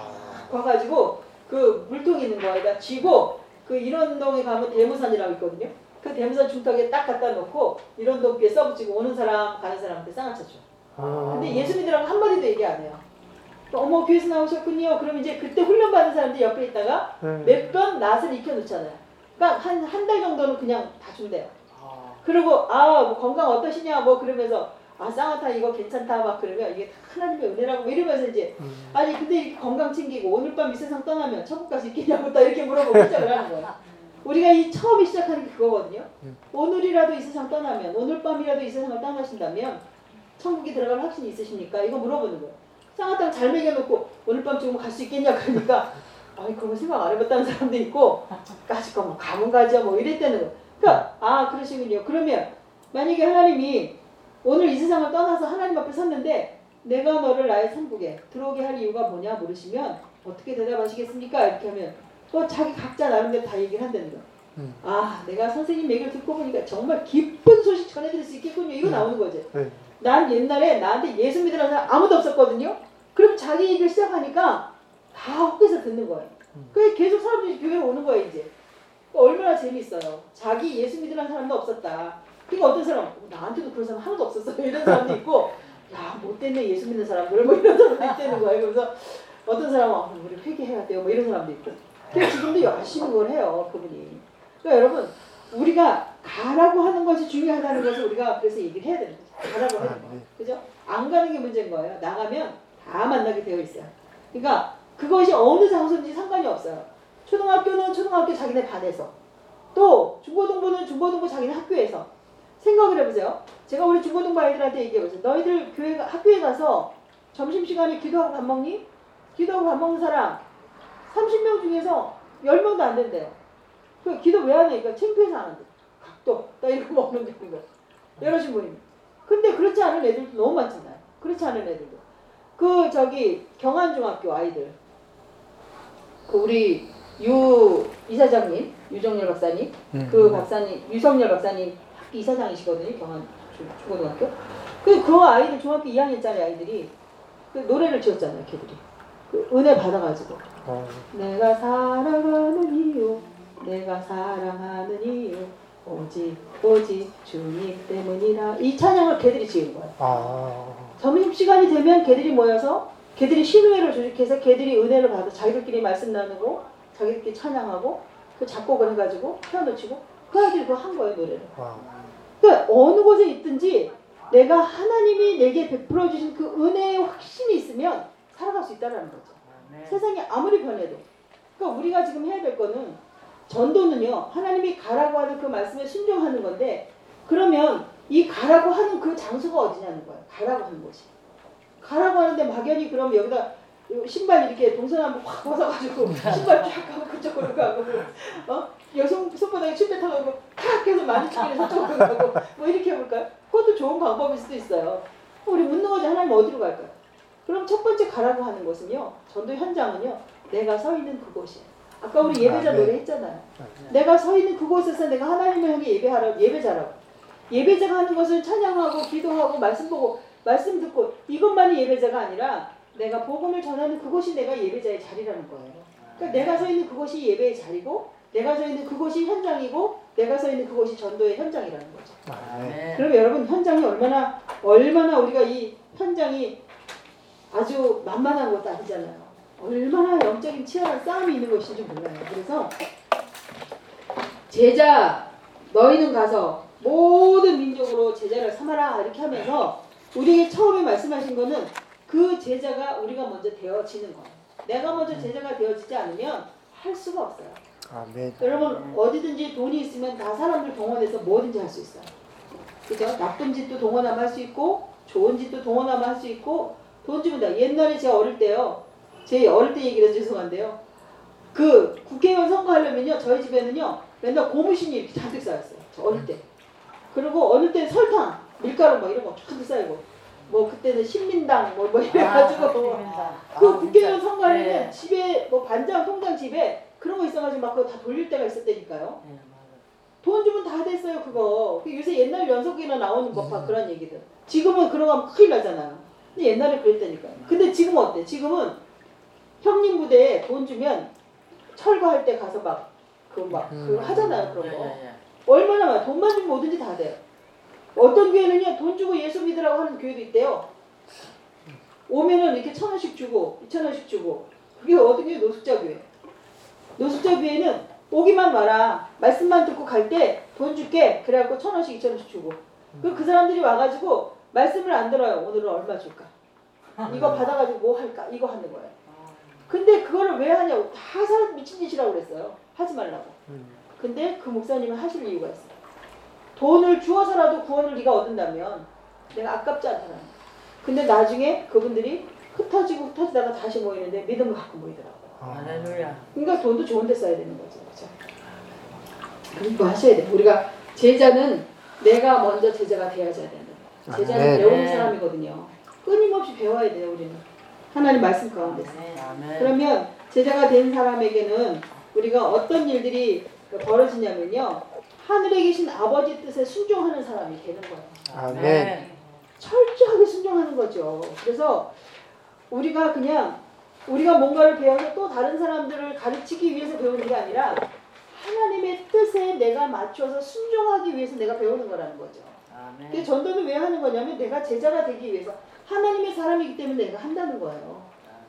가가지고 그 물통 있는 거에다 쥐고 그 일원동에 가면 대무산이라고 있거든요. 그 대무산 중턱에 딱 갖다 놓고 일원동 귀에 써붙이고 오는 사람 가는 사람한테 쌍화차 줘. 근데 예수 믿으라고 한마디도 얘기 안 해요. 어머 교회에서 나오셨군요. 그러면 이제 그때 훈련받은 사람들이 옆에 있다가 몇 번 낫을 익혀놓잖아요. 그러니까 한 달 정도는 그냥 다 준대요. 그리고 뭐 건강 어떠시냐 뭐 그러면서 쌍화탕 이거 괜찮다 막 그러면 이게 다 하나님의 은혜라고 뭐 이러면서 이제 아니 근데 이렇게 건강 챙기고 오늘 밤 이 세상 떠나면 천국 갈 수 있겠냐고 딱 이렇게 물어보고 시작을 하는 거예요. 우리가 이 처음에 시작하는 게 그거거든요. 오늘이라도 이 세상 떠나면 오늘 밤이라도 이 세상을 떠나신다면 천국에 들어갈 확신이 있으십니까? 이거 물어보는 거예요. 쌍화탕 잘 먹여놓고 오늘 밤 지금 갈 수 있겠냐 그러니까 아니 그거 생각 안 해봤다는 사람도 있고 까짓거 뭐 가면 가죠 뭐 이랬다는 거예요. 그러니까 그러시군요. 그러면 만약에 하나님이 오늘 이 세상을 떠나서 하나님 앞에 섰는데 내가 너를 나의 천국에 들어오게 할 이유가 뭐냐 물으시면 어떻게 대답하시겠습니까? 이렇게 하면 또 자기 각자 나름대로 다 얘기를 한다는 거예요. 내가 선생님 얘기를 듣고 보니까 정말 기쁜 소식 전해드릴 수 있겠군요. 이거 나오는 거죠. 난 옛날에 나한테 예수 믿으라는 사람 아무도 없었거든요. 그럼 자기 얘기를 시작하니까 다 헛개서 듣는 거예요. 그래서 계속 사람들이 교회에 오는 거예요 이제. 얼마나 재밌어요. 자기 예수 믿으라는 사람도 없었다. 그러니까 어떤 사람 나한테도 그런 사람 하나도 없었어 이런 사람도 있고 야 못됐네 예수 믿는 사람들 뭐 이런 사람도 있다는 거예요. 그래서 어떤 사람은 우리 회개해야 돼요 뭐 이런 사람도 있고. 그래서 지금도 열심히 그걸 해요 그분이. 그러니까 여러분 우리가 가라고 하는 것이 중요하다는 것을 우리가 그래서 얘기를 해야 되는 거죠. 가라고 하는 거. 그죠? 안 가는 게 문제인 거예요. 나가면 다 만나게 되어 있어요. 그러니까 그것이 어느 장소인지 상관이 없어요. 초등학교는 초등학교 자기네 반에서 또 중고등부는 중고등부 자기네 학교에서 생각을 해보세요. 제가 우리 중고등부 아이들한테 얘기해보세요. 너희들 학교에 가서 점심시간에 기도하고 밥 먹니? 기도하고 밥 먹는 사람 30명 중에서 10명도 안 된대요. 그 기도 왜 하냐? 그러니까 창피해서 안 한대. 각도 딱 이렇게 먹는 거. 이러신 분입니다. 근데 그렇지 않은 애들도 너무 많잖아요. 그렇지 않은 애들도. 경안중학교 아이들. 우리 이사장님, 유정열 박사님, 박사님, 유성열 박사님 학교 이사장이시거든요. 경안 중고등학교. 그 아이들 중학교 2학년짜리 아이들이 노래를 지었잖아요. 걔들이. 은혜 받아가지고. 내가 살아가는 이유, 내가 사랑하는 이유, 오직 주님 때문이라. 이 찬양을 걔들이 지은 거예요. 점심시간이 되면 걔들이 모여서 걔들이 신우회를 조직해서 걔들이 은혜를 받아 자기들끼리 말씀 나누고 자기들끼리 찬양하고 그 작곡을 해가지고 피아노 치고 그 아이들이 그거 한 거예요 노래를. 그러니까 어느 곳에 있든지 내가 하나님이 내게 베풀어 주신 그 은혜의 확신이 있으면 살아갈 수 있다는 거죠. 세상이 아무리 변해도. 그러니까 우리가 지금 해야 될 거는 전도는요 하나님이 가라고 하는 그 말씀에 순종하는 건데 그러면 이 가라고 하는 그 장소가 어디냐는 거예요. 가라고 하는 곳이. 가라고 하는데 막연히 그럼 여기다 신발 이렇게 동서남북 확 벗어가지고 신발 쫙 가고 그쪽으로 가고 여성 손바닥에 침대 타고 탁 해서 마주치기를 저쪽으로 가고 뭐 이렇게 해볼까요? 그것도 좋은 방법일 수도 있어요. 우리 묻는 거지 하나님 어디로 갈까요? 그럼 첫 번째 가라고 하는 것은요 전도 현장은요 내가 서 있는 그곳이에요. 아까 우리 예배자 노래 했잖아요. 내가 서 있는 그곳에서 내가 하나님을 향해 예배자라고. 예배자가 하는 것은 찬양하고 기도하고 말씀 보고 말씀 듣고 이것만이 예배자가 아니라 내가 복음을 전하는 그곳이 내가 예배자의 자리라는 거예요. 그러니까 내가 서 있는 그곳이 예배의 자리고 내가 서 있는 그곳이 현장이고 내가 서 있는 그곳이 전도의 현장이라는 거죠. 그럼 여러분 현장이 얼마나 우리가 이 현장이 아주 만만한 것도 아니잖아요. 얼마나 영적인 치열한 싸움이 있는 것인지 몰라요. 그래서 제자 너희는 가서 모든 민족으로 제자를 삼아라 이렇게 하면서 우리에게 처음에 말씀하신 거는 그 제자가 우리가 먼저 되어지는 거예요. 내가 먼저 제자가 되어지지 않으면 할 수가 없어요. 아멘. 여러분 어디든지 돈이 있으면 다 사람들 동원해서 뭐든지 할 수 있어요. 그죠? 나쁜 짓도 동원하면 할 수 있고 좋은 짓도 동원하면 할 수 있고 돈 주면 다. 옛날에 제가 어릴 때요. 제 어릴 때 얘기라서 죄송한데요. 그 국회의원 선거하려면요. 저희 집에는요. 맨날 고무신이 이렇게 잔뜩 쌓였어요. 저 어릴 때. 그리고 어느 때는 설탕, 밀가루 막 이런 거 잔뜩 쌓이고 뭐 그때는 신민당 뭐 이래가지고 그 국회의원 선거하려면 네. 집에 뭐 반장, 통장 집에 그런 거 있어가지고 막 그거 다 돌릴 때가 있었다니까요. 돈 주면 다 됐어요 그거. 요새 옛날 연속이나 나오는 법화 그런 얘기들. 지금은 그런 거 하면 큰일 나잖아요. 근데 옛날에 그랬다니까요. 근데 지금 어때? 지금은 형님 부대에 돈 주면 철거할 때 가서 막 그거 하잖아요 그런 거. 얼마나 많아. 돈만 주면 뭐든지 다 돼요. 어떤 교회는요 돈 주고 예수 믿으라고 하는 교회도 있대요. 오면은 이렇게 1,000원씩 주고 2,000원씩 주고. 그게 어떤 교회? 노숙자 교회. 노숙자 교회는 오기만 와라. 말씀만 듣고 갈 때 돈 줄게. 그래갖고 1,000원씩 2,000원씩 주고. 그 사람들이 와가지고 말씀을 안 들어요. 오늘은 얼마 줄까? 이거 받아가지고 뭐 할까? 이거 하는 거예요. 근데 그거를 왜 하냐고. 다 사람 미친 짓이라고 그랬어요. 하지 말라고. 근데 그 목사님은 하실 이유가 있어요. 돈을 주어서라도 구원을 네가 얻는다면 내가 아깝지 않잖아. 근데 나중에 그분들이 흩어지다가 다시 모이는데 믿음을 갖고 모이더라고요. 할렐루야. 그러니까 돈도 좋은 데 써야 되는 거죠. 그렇죠? 그리고 하셔야 돼. 우리가 제자는 내가 먼저 제자가 되어져야 된다. 제자는 네. 배우는 사람이거든요. 끊임없이 배워야 돼요. 우리는. 하나님 말씀 가운데서. 그러면 제자가 된 사람에게는 우리가 어떤 일들이 벌어지냐면요. 하늘에 계신 아버지 뜻에 순종하는 사람이 되는 거예요. 아멘. 철저하게 순종하는 거죠. 그래서 우리가 뭔가를 배워서 또 다른 사람들을 가르치기 위해서 배우는 게 아니라 하나님의 뜻에 내가 맞춰서 순종하기 위해서 내가 배우는 거라는 거죠. 근데 전도는 왜 하는 거냐면 내가 제자가 되기 위해서 하나님의 사람이기 때문에 내가 한다는 거예요.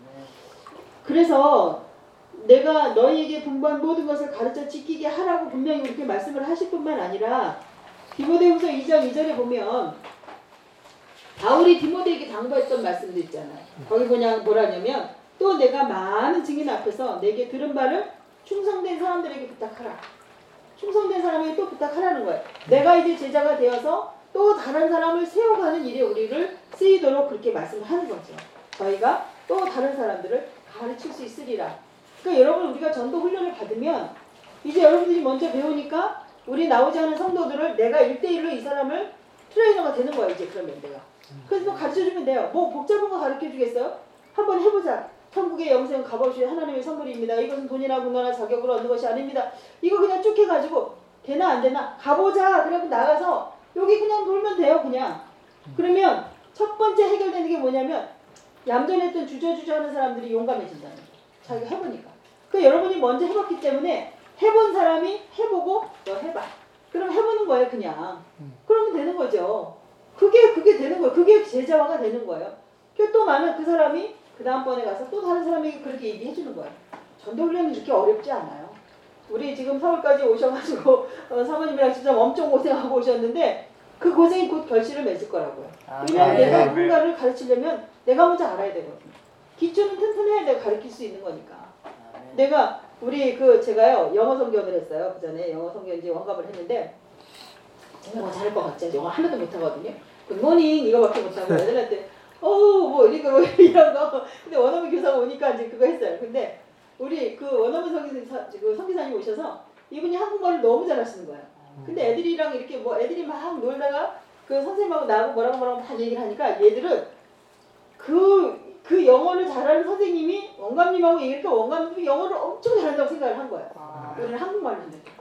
그래서 내가 너희에게 분부한 모든 것을 가르쳐 지키게 하라고 분명히 이렇게 말씀을 하실 뿐만 아니라 디모데후서 2장 2절에 보면 바울이 디모데에게 당부했던 말씀도 있잖아요. 거기 뭐라냐면 또 내가 많은 증인 앞에서 내게 들은 바를 충성된 사람들에게 부탁하라. 충성된 사람에게 또 부탁하라는 거예요. 내가 이제 제자가 되어서 또 다른 사람을 세워가는 일에 우리를 쓰이도록 그렇게 말씀하는 거죠. 저희가 또 다른 사람들을 가르칠 수 있으리라. 그러니까 여러분 우리가 전도 훈련을 받으면 이제 여러분들이 먼저 배우니까 우리 나오지 않은 성도들을 내가 1대1로 이 사람을 트레이너가 되는 거야 이제 그러면 내가. 그래서 또 가르쳐주면 돼요. 뭐 복잡한 거 가르쳐주겠어요? 한번 해보자. 천국의 영생 값없이 하나님의 선물입니다. 이것은 돈이나 군화나 자격으로 얻는 것이 아닙니다. 이거 그냥 쭉 해가지고 되나 안 되나 가보자. 그래고 나가서 여기 그냥 놀면 돼요 그냥. 그러면 첫 번째 해결되는 게 뭐냐면 얌전했던 주저주저 하는 사람들이 용감해진다는 거예요. 자기가 해보니까. 그 여러분이 먼저 해봤기 때문에 해본 사람이 해보고 너 해봐. 그럼 해보는 거예요 그냥. 그러면 되는 거죠. 그게 되는 거예요. 그게 제자화가 되는 거예요. 또 많은 그 사람이 그 다음번에 가서 또 다른 사람에게 그렇게 얘기해 주는 거예요. 전도훈련이 그렇게 어렵지 않아요. 우리 지금 서울까지 오셔가지고 사모님이랑 진짜 엄청 고생하고 오셨는데 그 고생이 곧 결실을 맺을 거라고요. 왜냐하면 내가 누군가를 가르치려면 내가 먼저 알아야 되거든요. 기초는 튼튼해야 내가 가르칠 수 있는 거니까. 내가 제가요 영어 성경을 했어요. 그 전에 영어 성경 이제 원감을 했는데 제가 영어 잘할 것 같지? 영어 하나도 못하거든요. 굿모닝 이거밖에 못하고 애들한테 뭐 이런 거. 근데 원어민 교사가 오니까 이제 그거 했어요. 근데 우리 그 원어민 선교사님 오셔서 이분이 한국말을 너무 잘하시는 거예요. 근데 애들이랑 이렇게 애들이 막 놀다가 그 선생님하고 나하고 뭐라고 막 얘기를 하니까 얘들은 그 영어를 잘하는 선생님이 원감님하고 얘기하니까 원감님이 영어를 엄청 잘한다고 생각을 한 거예요. 우리는 한국말로 했는데.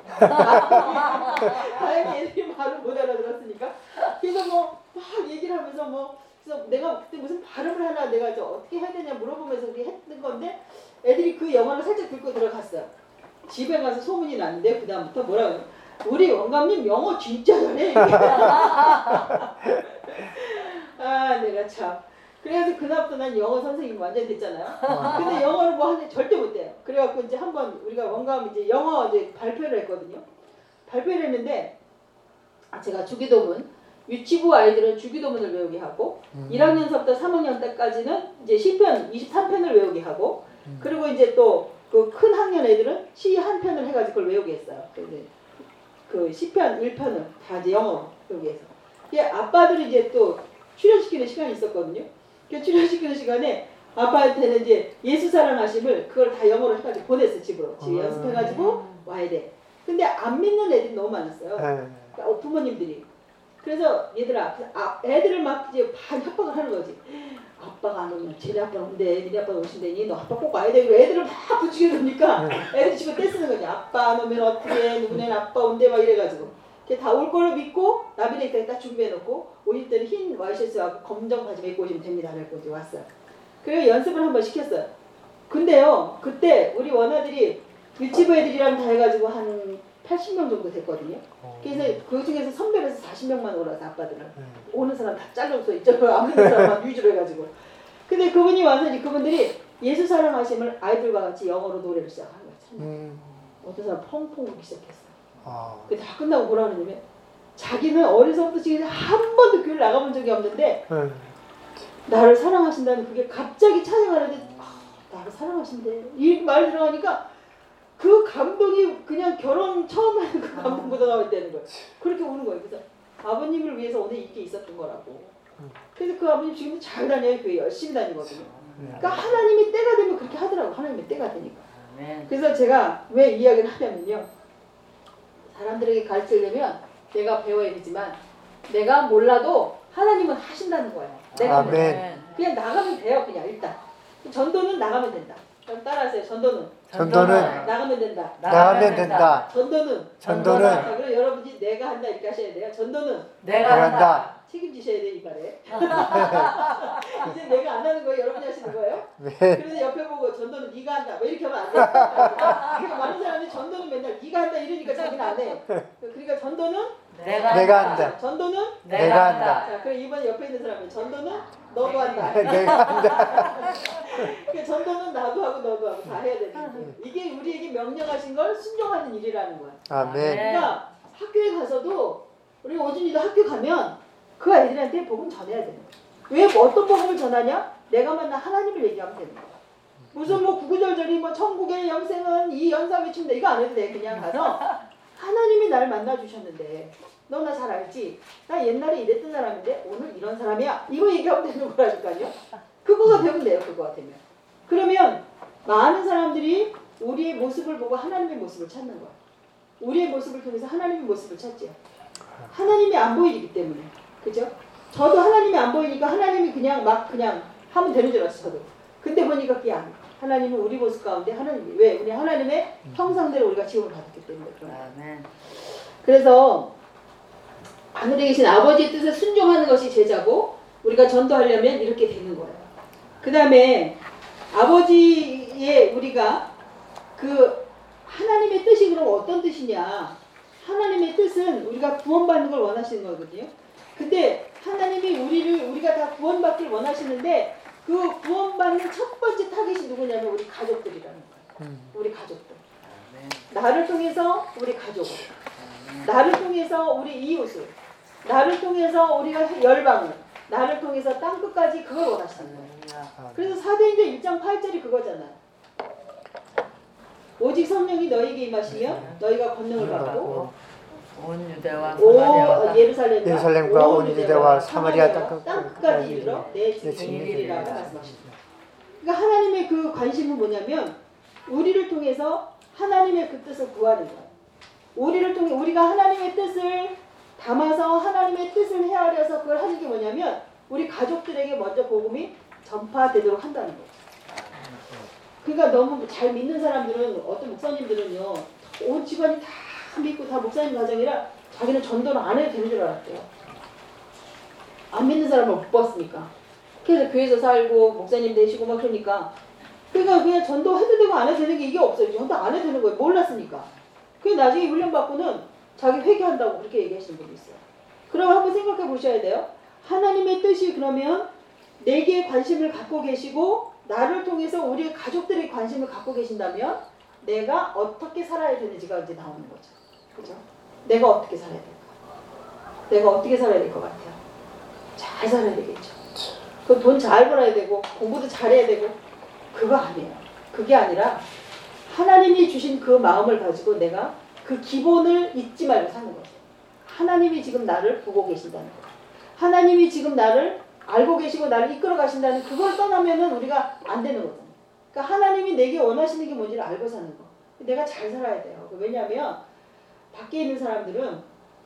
다행히 애들이 말을 못 알아들었으니까. 그래서 막 얘기를 하면서 그래서 내가 그때 무슨 발음을 하나 내가 어떻게 해야 되냐 물어보면서 그렇게 했던 건데 애들이 그 영어를 살짝 듣고 들어갔어요. 집에 가서 소문이 났는데 그 다음부터 뭐라고 우리 원감님 영어 진짜 잘해. 내가 참 그래서 그날부터 난 영어 선생님 완전 됐잖아요. 근데 영어를 뭐 하는데 절대 못해요. 그래갖고 이제 한번 우리가 원감 이제 영어 이제 발표를 했거든요. 발표를 했는데 제가 주기도문 유치부 아이들은 주기도문을 외우게 하고 1학년서부터 3학년 때까지는 이제 시편 23편을 외우게 하고 그리고 이제 또 그 큰 학년 애들은 시 한 편을 해가지고 그걸 외우게 했어요. 그 시편 1편을 다 이제 영어로 외우게 해서. 이게 아빠들이 이제 또 출연시키는 시간이 있었거든요. 그 출연시키는 시간에 아빠한테는 이제 예수 사랑하심을 그걸 다 영어로 해가지고 보냈어 집으로. 집에 연습해가지고 와야 돼. 근데 안 믿는 애들이 너무 많았어요. 그러니까 부모님들이. 그래서 얘들아, 애들을 막 이제 반 협박을 하는 거지. 아빠가 안 오면 쟤네 아빠는 온대, 니네 아빠가 오신대니 너 아빠 꼭 와야 돼. 애들을 막 부추겨 놓으니까 애들 집에 떼쓰는 거지. 아빠 안 오면 어떻게 누구네 아빠 온대 막 이래가지고. 다 올 걸로 믿고 나비네이터에 딱 준비해놓고 오실 때는 흰 와이셔츠하고 검정 바지 입고 오시면 됩니다. 그래서 이제 왔어요. 그래서 연습을 한번 시켰어요. 근데요, 그때 우리 원아들이 유치부 애들이랑 다 해가지고 한 80명 정도 됐거든요. 그래서 그 중에서 선별해서 40명만 오라서 아빠들은 오는 사람 다 잘라서 이쪽으로 안 오는 사람만 위주로 해가지고. 근데 그분이 와서 이제 그분들이 예수 사랑하심을 아이들과 같이 영어로 노래를 시작하는 거예요. 어떤 사람 펑펑 울기 시작했어요. 근데 다 끝나고 뭐라 그러냐면 자기는 어려서부터 지금 한 번도 교회를 나가본 적이 없는데 나를 사랑하신다는 그게 갑자기 찬양하는데 나를 사랑하신대 이 말 들어가니까 그 감동이 그냥 결혼 처음 하는 그 감동보다 나왔다는 거예요. 그렇게 우는 거예요. 그래서 아버님을 위해서 오늘 이게 있었던 거라고. 그래서 그 아버님 지금도 잘 다녀요. 교회 열심히 다니거든요. 그러니까 하나님이 때가 되면 그렇게 하더라고. 하나님의 때가 되니까. 그래서 제가 왜 이야기를 하냐면요. 사람들에게 가르치려면 내가 배워야 되지만 내가 몰라도 하나님은 하신다는 거예요. 내가 그냥 나가면 돼요. 그냥 일단. 전도는 나가면 된다. 그럼 따라하세요. 전도는 나가면 된다. 나가면 된다. 전도는 자, 그럼 여러분이 내가 한다 이렇게 하셔야 돼요. 전도는 내가 한다. 책임지셔야 돼 이 말에. 이제 내가 안 하는 거예요. 여러분이 하시는 거예요? 네. 그래서 옆에 보고 전도는 네가 한다. 뭐 이렇게 하면 안 돼요. 그러니까 많은 사람이 전도는 맨날 네가 한다 이러니까 자기는 안 해. 그러니까 전도는 내가 한다. 전도는 내가 한다. 자, 그럼 이번 옆에 있는 사람은 전도는 너도 한다. 내가 한다. 그러니까 전도는 나도 하고 너도 하고 다 해야 되는데 이게 우리에게 명령하신 걸 순종하는 일이라는 거야. 아멘. 그러니까 학교에 가서도 우리 오준이도 학교 가면 그 아이들한테 복음 전해야 되는 거야. 왜 어떤 복음을 전하냐? 내가 만난 하나님을 얘기하면 되는 거야. 무슨 뭐 구구절절이 뭐 천국의 영생은 이 연상에 춘다 이거 안 해도 돼. 그냥 가서 하나님이 날 만나주셨는데 너 나 잘 알지? 나 옛날에 이랬던 사람인데 오늘 이런 사람이야. 이거 얘기하면 되는 거라니까요. 그거가 되면 돼요. 그거 같으면. 그러면 많은 사람들이 우리의 모습을 보고 하나님의 모습을 찾는 거야. 우리의 모습을 통해서 하나님의 모습을 찾지요. 하나님이 안 보이기 때문에. 그죠? 저도 하나님이 안 보이니까 하나님이 그냥 하면 되는 줄 알았어. 저도. 근데 보니까 그게 아니야. 하나님은 우리 모습 가운데 하나님이 왜? 우리 하나님의 형상대로 우리가 지음을 받았기 때문에 그런 거야. 그래서 하늘에 계신 아버지의 뜻에 순종하는 것이 제자고 우리가 전도하려면 이렇게 되는 거예요. 그 다음에 아버지의 우리가 그 하나님의 뜻이 그럼 어떤 뜻이냐? 하나님의 뜻은 우리가 구원받는 걸 원하시는 거거든요. 근데 하나님이 우리가 다 구원받기를 원하시는데 그 구원받는 첫 번째 타겟이 누구냐면 우리 가족들이라는 거예요. 우리 가족들. 나를 통해서 우리 가족을. 나를 통해서 우리 이웃을. 나를 통해서 우리가 열방을. 나를 통해서 땅끝까지 그걸 원하시는 거예요. 그래서 사도행전 1장 8절이 그거잖아요. 오직 성령이 너희에게 임하시면 너희가 권능을 받고 온 유대와 사마리아와 예루살렘과 온 유대와 사마리아 땅끝까지 이르러 내 증인이라고 말씀하십니다. 그러니까 하나님의 그 관심은 뭐냐면 우리를 통해서 하나님의 그 뜻을 구하는 거예요. 우리를 통해 우리가 하나님의 뜻을 담아서 하나님의 뜻을 헤아려서 그걸 하는 게 뭐냐면 우리 가족들에게 먼저 복음이 전파되도록 한다는 거예요. 그러니까 너무 잘 믿는 사람들은 어떤 목사님들은요 온 집안이 다 믿고 다 목사님 가정이라 자기는 전도를 안 해도 되는 줄 알았대요. 안 믿는 사람을 못 봤으니까. 그래서 교회에서 살고 목사님 되시고 막 그러니까 그러니까 그냥 전도해도 되고 안 해도 되는 게 이게 없어요. 전도 안 해도 되는 거예요. 몰랐으니까. 그래서 나중에 훈련받고는 자기 회개한다고 그렇게 얘기하시는 분이 있어요. 그럼 한번 생각해 보셔야 돼요. 하나님의 뜻이 그러면 내게 관심을 갖고 계시고 나를 통해서 우리 가족들이 관심을 갖고 계신다면 내가 어떻게 살아야 되는지가 이제 나오는 거죠. 그죠? 내가 어떻게 살아야 될까? 내가 어떻게 살아야 될 것 같아요? 잘 살아야 되겠죠. 그 돈 잘 벌어야 되고 공부도 잘해야 되고 그거 아니에요. 그게 아니라 하나님이 주신 그 마음을 가지고 내가 그 기본을 잊지 말고 사는 거죠. 하나님이 지금 나를 보고 계신다는 거. 하나님이 지금 나를 알고 계시고 나를 이끌어 가신다는 그걸 떠나면은 우리가 안 되는 거잖아요. 그러니까 하나님이 내게 원하시는 게 뭔지를 알고 사는 거. 내가 잘 살아야 돼요. 왜냐하면 밖에 있는 사람들은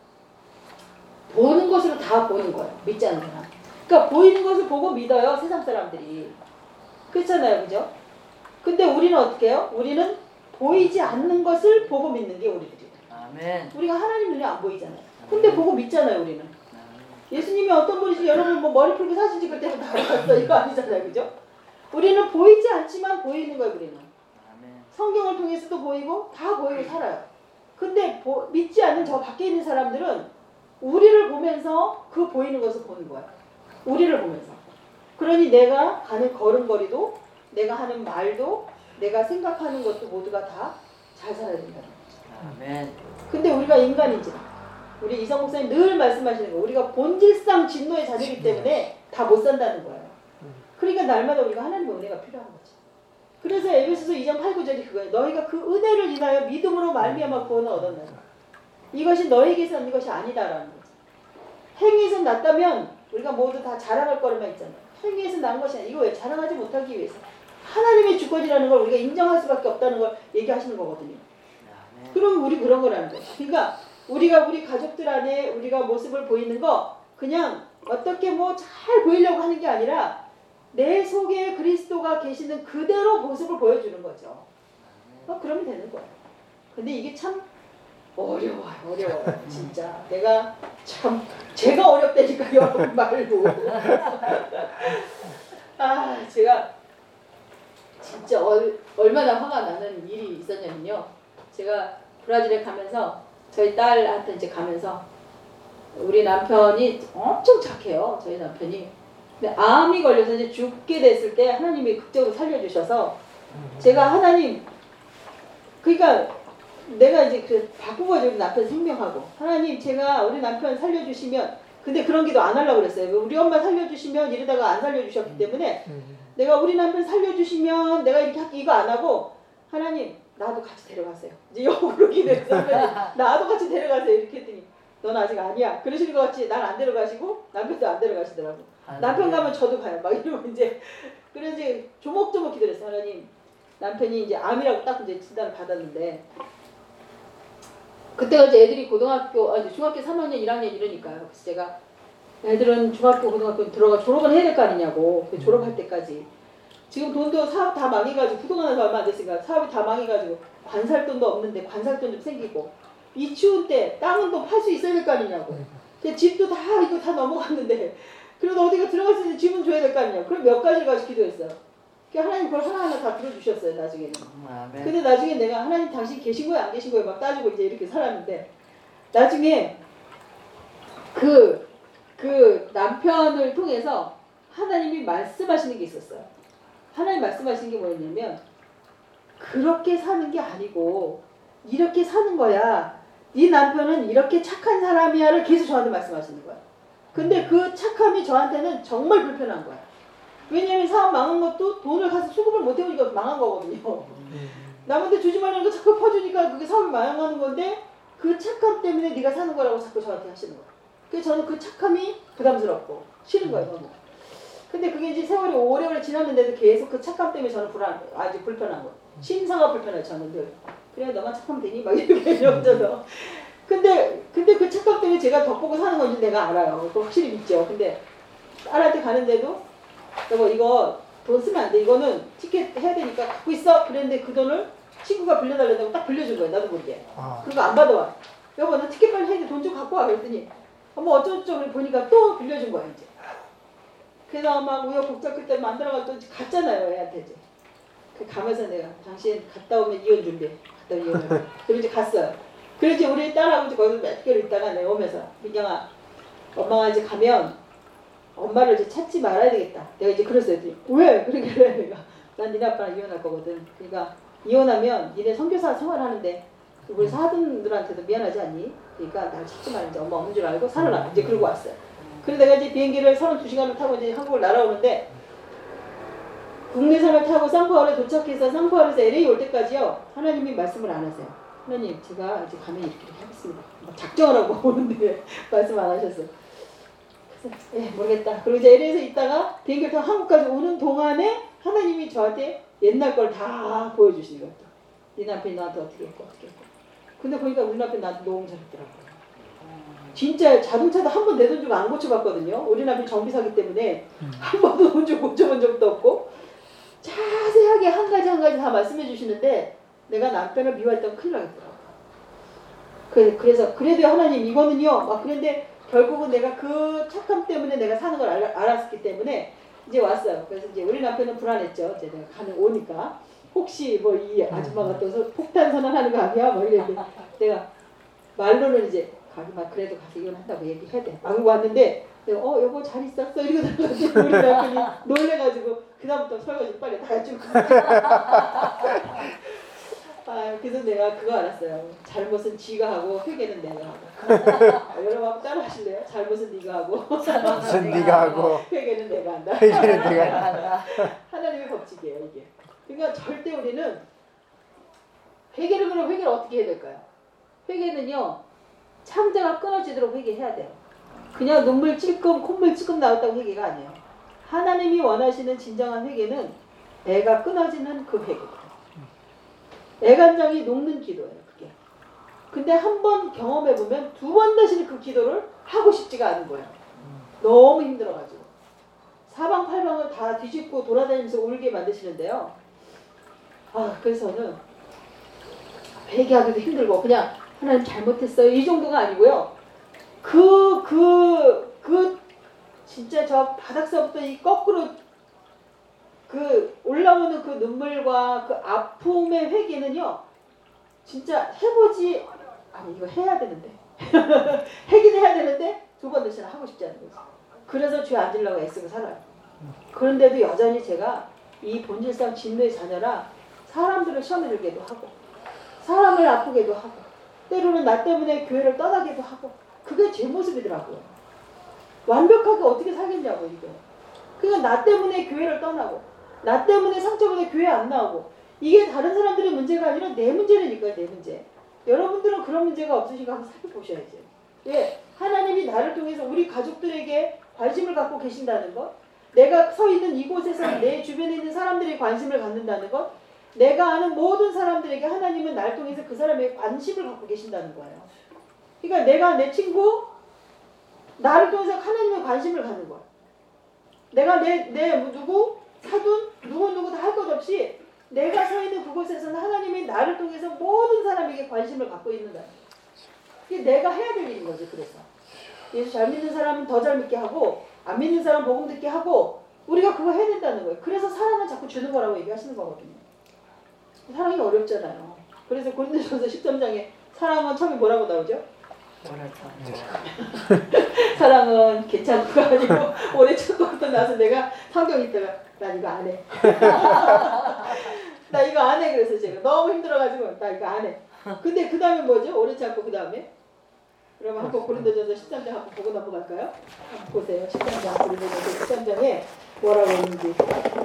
보는 것으로 다 보는 거예요. 믿지 않는 사람. 그러니까 보이는 것을 보고 믿어요. 세상 사람들이. 그렇잖아요. 그죠? 근데 우리는 어떻게 해요? 우리는 보이지 않는 것을 보고 믿는 게 우리들이에요. 아멘. 우리가 하나님 눈에 안 보이잖아요. 근데 보고 믿잖아요. 우리는. 예수님이 어떤 분이지 여러분 뭐 머리 풀고 사진 찍을 때도 다 봤어. 이거 아니잖아요. 그죠? 우리는 보이지 않지만 보이는 거예요. 우리는. 성경을 통해서도 보이고 다 보이고 살아요. 근데 믿지 않는 저 밖에 있는 사람들은 우리를 보면서 그 보이는 것을 보는 거야. 우리를 보면서. 그러니 내가 가는 걸음걸이도 내가 하는 말도 내가 생각하는 것도 모두가 다 잘 살아야 된다는 거죠. 아멘. 근데 우리가 인간이지. 우리 이성 목사님 늘 말씀하시는 거. 우리가 본질상 진노의 자녀이기 때문에 다 못 산다는 거예요. 그러니까 날마다 우리가 하나님의 은혜가 필요한 거죠. 그래서 에베소서 2장 8, 9절이 그거예요. 너희가 그 은혜를 인하여 믿음으로 말미암아 구원을 얻었나니 이것이 너희에게서 난 것이 아니다라는 거죠. 행위에서 났다면 우리가 모두 다 자랑할 거리만 있잖아요. 행위에서 난 것이 아니라 이거 왜 자랑하지 못하기 위해서 하나님의 주권이라는 걸 우리가 인정할 수밖에 없다는 걸 얘기하시는 거거든요. 그럼 우리 그런 거라는 거죠. 그러니까 우리가 우리 가족들 안에 우리가 모습을 보이는 거 그냥 어떻게 뭐 잘 보이려고 하는 게 아니라 내 속에 그리스도가 계시는 그대로 모습을 보여주는 거죠. 그러면 되는 거예요. 근데 이게 참 어려워요. 진짜. 내가 참 제가 어렵다니까 여러분 말고. 제가 진짜 얼마나 화가 나는 일이 있었냐면요. 제가 브라질에 가면서 저희 딸한테 이제 가면서 우리 남편이 엄청 착해요. 저희 남편이. 근데 암이 걸려서 이제 죽게 됐을 때 하나님이 극적으로 살려주셔서 제가 하나님 그러니까 내가 이제 그 바꾼 거죠. 우리 남편 생명하고 하나님 제가 우리 남편 살려주시면 근데 그런 기도 안 하려고 그랬어요. 우리 엄마 살려주시면 이러다가 안 살려주셨기 때문에 내가 우리 남편 살려주시면 내가 이렇게 할게 이거 안 하고 하나님 나도 같이 데려가세요. 이제 역으로 기도했어요. 나도 같이 데려가세요. 이렇게 했더니 넌 아직 아니야. 그러시는 것 같이 날 안 데려가시고 남편도 안 데려가시더라고. 남편 가면 저도 가요. 막 이러고 이제 그래서 이제 조목조목 기도했어요. 하나님 남편이 이제 암이라고 딱 이제 진단을 받았는데 그때가 이제 애들이 중학교 3학년 1학년 이러니까요. 그래서 제가 애들은 중학교 고등학교 들어가 졸업은 해야 될 거 아니냐고. 졸업할 때까지 지금 돈도 사업 다 망해가지고 부동산 사서 얼마 안 됐으니까 사업이 다 망해가지고 관살돈도 없는데 관살돈 좀 생기고 이 추운 때 땅은 또 팔 수 있어야 될 거 아니냐고. 집도 다 이거 다 넘어갔는데 그래도 어디가 들어갈 수 있는 집은 줘야 될 거 아니냐고. 그럼 몇 가지를 가지고 기도했어요. 하나님 그걸 하나하나 다 들어주셨어요. 나중에는. 근데 나중에 내가 하나님 당신 계신 거예요 안 계신 거예요 막 따지고 이제 이렇게 살았는데 나중에 그 남편을 통해서 하나님이 말씀하시는 게 있었어요. 하나님 말씀하시는 게 뭐였냐면 그렇게 사는 게 아니고 이렇게 사는 거야. 네 남편은 이렇게 착한 사람이야를 계속 저한테 말씀하시는 거야. 근데 그 착함이 저한테는 정말 불편한 거야. 왜냐면 사업 망한 것도 돈을 가서 수급을 못 해오니까 망한 거거든요. 남한테 주지 말라는 거 자꾸 퍼주니까 그게 사업이 망하는 건데 그 착함 때문에 네가 사는 거라고 자꾸 저한테 하시는 거야. 그래서 저는 그 착함이 부담스럽고 싫은 거예요. 너무. 근데 그게 이제 세월이 오래오래 지났는데도 계속 그 착함 때문에 저는 아주 불편한 거예요. 신사가 불편해요. 저는 늘. 그래 너만 착하면 되니? 막 이렇게 얹어서. 근데 그 착각 때문에 제가 덕보고 사는 건지 내가 알아요. 그거 확실히 믿죠. 근데 딸한테 가는데도 여보 이거 돈 쓰면 안 돼. 이거는 티켓 해야 되니까 갖고 있어. 그랬는데 그 돈을 친구가 빌려달라고 딱 빌려준 거예요. 나도 모르게. 그리고 안 받아와. 여보 나 티켓 빨리 해야 돼. 돈 좀 갖고 와. 그랬더니 뭐 어쩌고저쩌고 보니까 또 빌려준 거야 이제. 그래서 막 우여곡절 그때 만들어가지고 갔잖아요. 애한테 이제. 가면서 내가 당신 갔다 오면 이혼 준비해. 갔다 오면 이혼을. 그리고 이제 갔어요. 그래서 이제 우리 딸하고 이제 거기서 몇 개월 있다가 내가 오면서 민경아 엄마가 이제 가면 엄마를 이제 찾지 말아야 되겠다. 내가 이제 그랬어요. 왜? 그러길래 내가 난 니네 아빠랑 이혼할 거거든. 그러니까 이혼하면 니네 선교사 생활하는데 우리 사돈들한테도 미안하지 않니? 그러니까 날 찾지 마. 이제 엄마 없는 줄 알고 살아라. 이제 그러고 왔어요. 그래서 내가 이제 비행기를 32시간을 타고 이제 한국을 날아오는데 국내선을 타고 상파울에 도착해서 상파울에서 LA 올 때까지요. 하나님이 말씀을 안 하세요. 하나님 제가 이제 가면 이렇게 하겠습니다. 막 작정을 하고 오는데 말씀 안 하셨어요. 그래서 모르겠다. 그리고 이제 LA에서 있다가 비행기를 타고 한국까지 오는 동안에 하나님이 저한테 옛날 걸 다 보여주시는 거예요. 네 남편이 너한테 어떻게 했고 어떻게 했고. 근데 보니까 우리 남편 나한테 너무 잘했더라고요. 진짜 자동차도 한 번 내 돈 주고 안 고쳐봤거든요. 우리 남편 정비사기 때문에 한 번도 돈 주고 고쳐본 적도 없고 자세하게 한 가지 한 가지 다 말씀해 주시는데 내가 남편을 미워했다면 큰일 나겠더라고요. 그래서 그래도 하나님 이거는요 막 그런데 결국은 내가 그 착함 때문에 내가 사는 걸 알았기 때문에 이제 왔어요. 그래서 이제 우리 남편은 불안했죠. 이제 내가 가는 오니까 혹시 뭐 이 아줌마가 또 폭탄 선언하는 거 아니야? 뭐 이랬는데 내가 말로는 이제 가기만 그래도 가서 이혼한다고 얘기해야 돼. 막 왔는데 내가 여보 잘 있었어? 이러고 들어가지고 우리 남편이 놀래가지고 그다음부터 설거지 빨리 다 해주고 그래서 내가 그거 알았어요. 잘못은 지가 하고 회개는 내가 하고. 여러분 한번 따라 하실래요? 잘못은 네가 하고 잘못은 네가 하고 회개는 내가 한다. 회개는 네가 한다. 하나님의 법칙이에요 이게. 그러니까 절대 우리는 회개를 어떻게 해야 될까요? 회개는요 창자가 끊어지도록 회개해야 돼요. 그냥 눈물 찔끔 콧물 찔끔 나왔다고 회개가 아니에요. 하나님이 원하시는 진정한 회개는 애가 끊어지는 그 회개예요. 애간장이 녹는 기도예요. 그게. 근데 한 번 경험해보면 두 번 다시는 그 기도를 하고 싶지가 않은 거예요. 너무 힘들어가지고. 사방팔방을 다 뒤집고 돌아다니면서 울게 만드시는데요. 그래서는 회개하기도 힘들고 그냥 하나님 잘못했어요. 이 정도가 아니고요. 진짜 저 바닥서부터 이 거꾸로 올라오는 그 눈물과 그 아픔의 회개는요. 진짜 이거 해야 되는데. 하긴 해야 되는데 두 번 다시는 하고 싶지 않은 거죠. 그래서 죄 안 지려고 애쓰고 살아요. 그런데도 여전히 제가 이 본질상 진노의 자녀라 사람들을 시험에 들게도 하고 사람을 아프게도 하고 때로는 나 때문에 교회를 떠나기도 하고 그게 제 모습이더라고요. 완벽하게 어떻게 살겠냐고 이게. 그러니까 나 때문에 교회를 떠나고 나 때문에 상처받아 교회 안 나오고 이게 다른 사람들의 문제가 아니라 내 문제라니까요. 내 문제. 여러분들은 그런 문제가 없으시니까 한번 살펴보셔야죠. 예, 하나님이 나를 통해서 우리 가족들에게 관심을 갖고 계신다는 것, 내가 서 있는 이곳에서 내 주변에 있는 사람들이 관심을 갖는다는 것, 내가 아는 모든 사람들에게 하나님은 나를 통해서 그 사람에게 관심을 갖고 계신다는 거예요. 그러니까 내가 내 친구, 나를 통해서 하나님의 관심을 갖는 거예요. 내가 내 누구, 사돈, 누구 다 할 것 없이 내가 서 있는 그곳에서는 하나님이 나를 통해서 모든 사람에게 관심을 갖고 있는다. 그게 내가 해야 될 일인 거지. 그래서 예수 잘 믿는 사람은 더 잘 믿게 하고 안 믿는 사람 복음 듣게 하고 우리가 그거 해야 된다는 거예요. 그래서 사랑은 자꾸 주는 거라고 얘기하시는 거거든요. 사랑이 어렵잖아요. 그래서 고린도전서 13장에 사랑은 처음에 뭐라고 나오죠? 사랑은 괜찮고가 아니고 오래 참고부터 나서 내가 성경 읽다가 나 이거 안 해. 나 이거 안 해. 그래서 제가 너무 힘들어가지고 나 이거 안 해. 근데 그 다음에 뭐죠? 오래 참고 그 다음에? 그러면 한번 고린도전서 13장 한번 보고 넘어갈까요? 한번 보세요. 13장 고린도전서 13장에 뭐라고 했는지.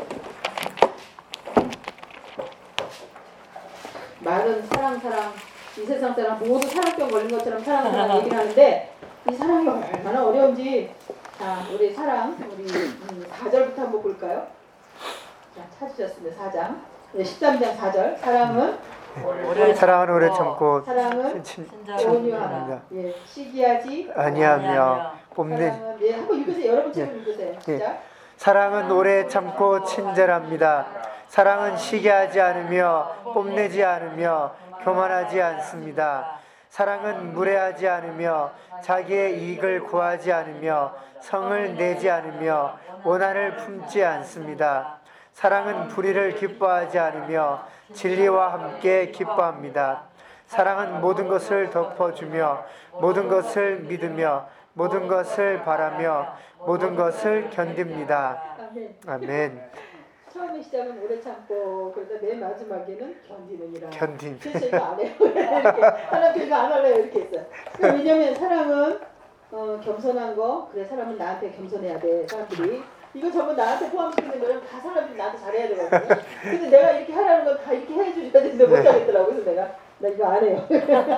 말은 사랑 이 세상 사람 모두 사랑병 걸린 것처럼 사랑 얘기를 하는데 이 사랑이 얼마나 어려운지 자 우리 4절부터 한번 볼까요? 자 찾으셨습니다. 4장 13장 4절 사랑은 오래 참고 사랑은 온유하다. 예, 시기하지 아니하며 사랑은 한번 읽으세요. 여러분 책을 읽으세요. 시작. 사랑은 오래 참고 친절합니다. 사랑은 시기하지 않으며 뽐내지 않으며 교만하지 않습니다. 사랑은 무례하지 않으며 자기의 이익을 구하지 않으며 성을 내지 않으며 원한을 품지 않습니다. 사랑은 불의를 기뻐하지 않으며 진리와 함께 기뻐합니다. 사랑은 모든 것을 덮어주며 모든 것을 믿으며 모든 것을 바라며 모든 것을 견딥니다. 아멘. 아멘. 처음에 시작은 오래 참고 그러다 맨 마지막에는 견디느니라. 견딘. 그래서 이거 안 해요. 이렇게 하나님 이거 안 할래요 이렇게 했어요. 왜냐면 사랑은 겸손한 거. 그래 사람은 나한테 겸손해야 돼. 사람들이 이거 전부 나한테 포함시키는 거는 다 사람들이 나한테 잘해야 되거든요. 근데 내가 이렇게 하라는 건 다 이렇게 해줘야 되는데 못하겠더라고. 그래서 나 이거 안 해요.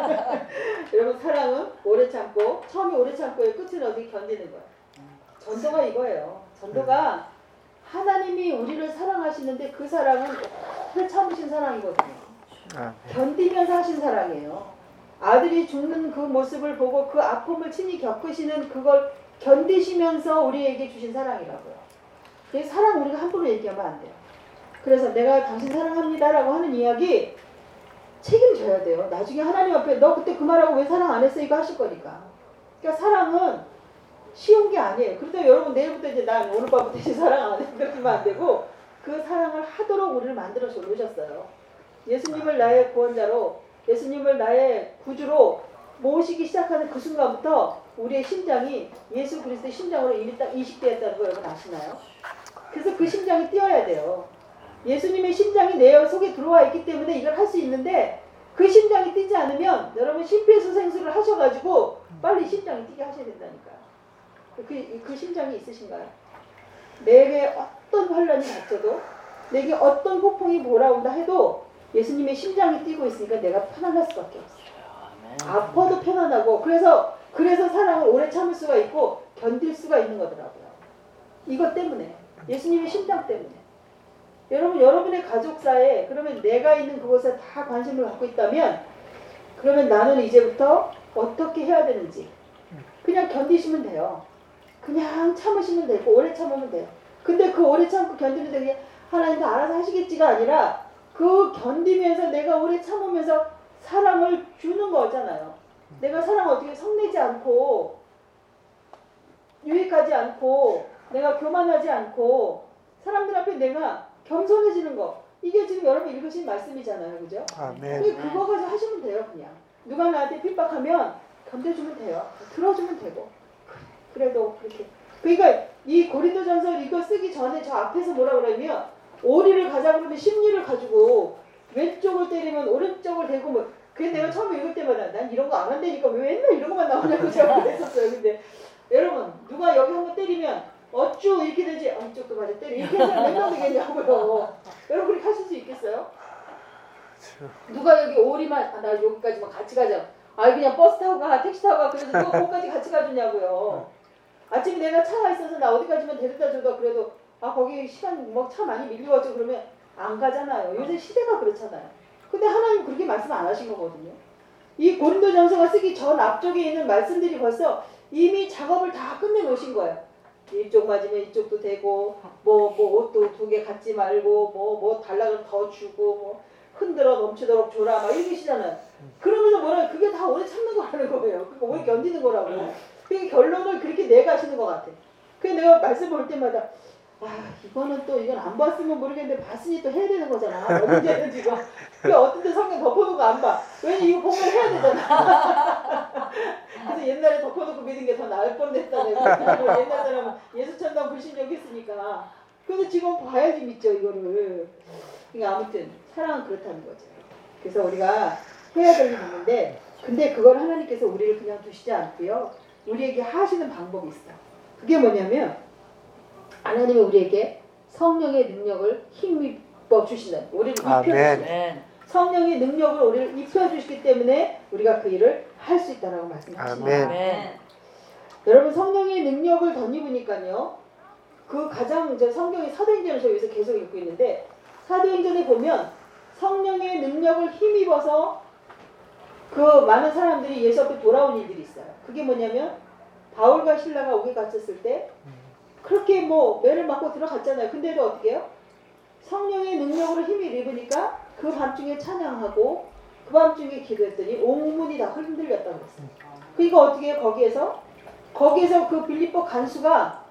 여러분 사랑은 오래 참고 처음에 오래 참고의 끝은 어디 견디는 거예요. 전도가 이거예요. 전도가 하나님이 우리를 사랑하시는데 그 사랑은 오래 참으신 사랑이거든요. 견디면서 하신 사랑이에요. 아들이 죽는 그 모습을 보고 그 아픔을 친히 겪으시는 그걸 견디시면서 우리에게 주신 사랑이라고요. 그래서 사랑 우리가 함부로 얘기하면 안 돼요. 그래서 내가 당신 사랑합니다라고 하는 이야기 책임져야 돼요. 나중에 하나님 앞에 너 그때 그 말하고 왜 사랑 안 했어? 이거 하실 거니까. 그러니까 사랑은 쉬운 게 아니에요. 그래도 여러분 내일부터 이제 난 오늘 밤부터 이제 사랑 안 해. 그러면 안 되고 그 사랑을 하도록 우리를 만들어서 놓으셨어요. 예수님을 나의 구원자로 예수님을 나의 구주로 모시기 시작하는 그 순간부터 우리의 심장이 예수 그리스도의 심장으로 이미 딱 이식되었다는 거 여러분 아시나요? 그래서 그 심장이 뛰어야 돼요. 예수님의 심장이 내 속에 들어와 있기 때문에 이걸 할 수 있는데 그 심장이 뛰지 않으면 여러분 심폐소생술을 하셔가지고 빨리 심장이 뛰게 하셔야 된다니까요. 그 심장이 있으신가요? 내게 어떤 환란이 닥쳐도 내게 어떤 폭풍이 몰아온다 해도 예수님의 심장이 뛰고 있으니까 내가 편안할 수밖에 없어요. 아파도 편안하고 그래서 사랑을 오래 참을 수가 있고 견딜 수가 있는 거더라고요. 이것 때문에 예수님의 심장 때문에. 여러분 여러분의 가족사에 그러면 내가 있는 그곳에 다 관심을 갖고 있다면 그러면 나는 이제부터 어떻게 해야 되는지 그냥 견디시면 돼요. 그냥 참으시면 되고 오래 참으면 돼요. 근데 그 오래 참고 견디는데 그냥 하나님도 알아서 하시겠지가 아니라 그 견디면서 내가 오래 참으면서 사랑을 주는 거잖아요. 내가 사랑을 어떻게 성내지 않고 유익하지 않고 내가 교만하지 않고 사람들 앞에 내가 겸손해지는 거 이게 지금 여러분 읽으신 말씀이잖아요. 그죠? 아멘. 그거 가지고 하시면 돼요. 그냥 누가 나한테 핍박하면 견뎌주면 돼요. 들어주면 되고 그래도 그렇게 그러니까 이 고린도전서 이거 쓰기 전에 저 앞에서 뭐라 그러면 오리를 가자 그러면 심리를 가지고 왼쪽을 때리면 오른쪽을 대고 뭐 그게 내가 처음에 읽을 때마다 난 이런 거 안 한다니까 왜 맨날 이런 것만 나오냐고 제가 그랬었어요. 근데 여러분 누가 여기 한번 때리면 어쭈 이렇게 되지 이쪽도 맞아 때리 이렇게 해서 몇 명 되겠냐고요. 여러분 그렇게 하실 수 있겠어요? 누가 여기 오리만 나 여기까지만 같이 가자. 그냥 버스 타고 가 택시 타고 가 그래도 누가 거기까지 같이 가주냐고요. 아침에 내가 차가 있어서 나 어디까지만 데려다 줘도 그래도 거기 시간 뭐 차 많이 밀려가지고 그러면 안 가잖아요. 요새 시대가 그렇잖아요. 근데 하나님 그렇게 말씀 안 하신 거거든요. 이 고린도전서가 쓰기 전 앞쪽에 있는 말씀들이 벌써 이미 작업을 다 끝내 놓으신 거예요. 이쪽 맞으면 이쪽도 되고 뭐 옷도 2개 갖지 말고 뭐 달라고 더 주고 뭐 흔들어 넘치도록 줘라 막 이러시잖아요. 그러면서 뭐라 그게 다 오래 참는 거라는 거예요. 그러니까 오래 견디는 거라고. 그 결론을 그렇게 내가시는 것 같아. 그래서 내가 말씀 볼 때마다 이거는 또 이건 안 봤으면 모르겠는데 봤으니 또 해야 되는 거잖아. 언제든 지금. 그 어떤 데 성경 덮어놓고 안 봐. 왜냐면 이거 보면 해야 되잖아. 그래서 옛날에 덮어놓고 믿은 게 더 나을 뻔했다네. 옛날 사람은 예수 천당 불신적 했으니까. 그래서 지금 봐야지 믿죠 이거를. 그러니까 아무튼 사랑은 그렇다는 거죠. 그래서 우리가 해야 될 일이 있는데 근데 그걸 하나님께서 우리를 그냥 두시지 않고요. 우리에게 하시는 방법이 있어요. 그게 뭐냐면 하나님이 우리에게 성령의 능력을 힘입어 주신다. 우리를 입혀주신다. 성령의 능력을 우리를 입혀주시기 때문에 우리가 그 일을 할 수 있다라고 말씀하십니다. 아멘. 여러분 성령의 능력을 덧입으니까요. 그 가장 성경의 사도행전을 저 여기서 계속 읽고 있는데 사도행전에 보면 성령의 능력을 힘입어서 그 많은 사람들이 예수 앞에 돌아온 일들이 있어요. 그게 뭐냐면 바울과 실라가 옥에 갇혔을 때 그렇게 매를 맞고 들어갔잖아요. 근데도 어떻게 해요? 성령의 능력으로 힘을 입으니까 그 밤중에 찬양하고 그 밤중에 기도했더니 온 문이 다 흔들렸다고 했어요. 그러니까 어떻게 해요? 거기에서 그 빌립보 간수가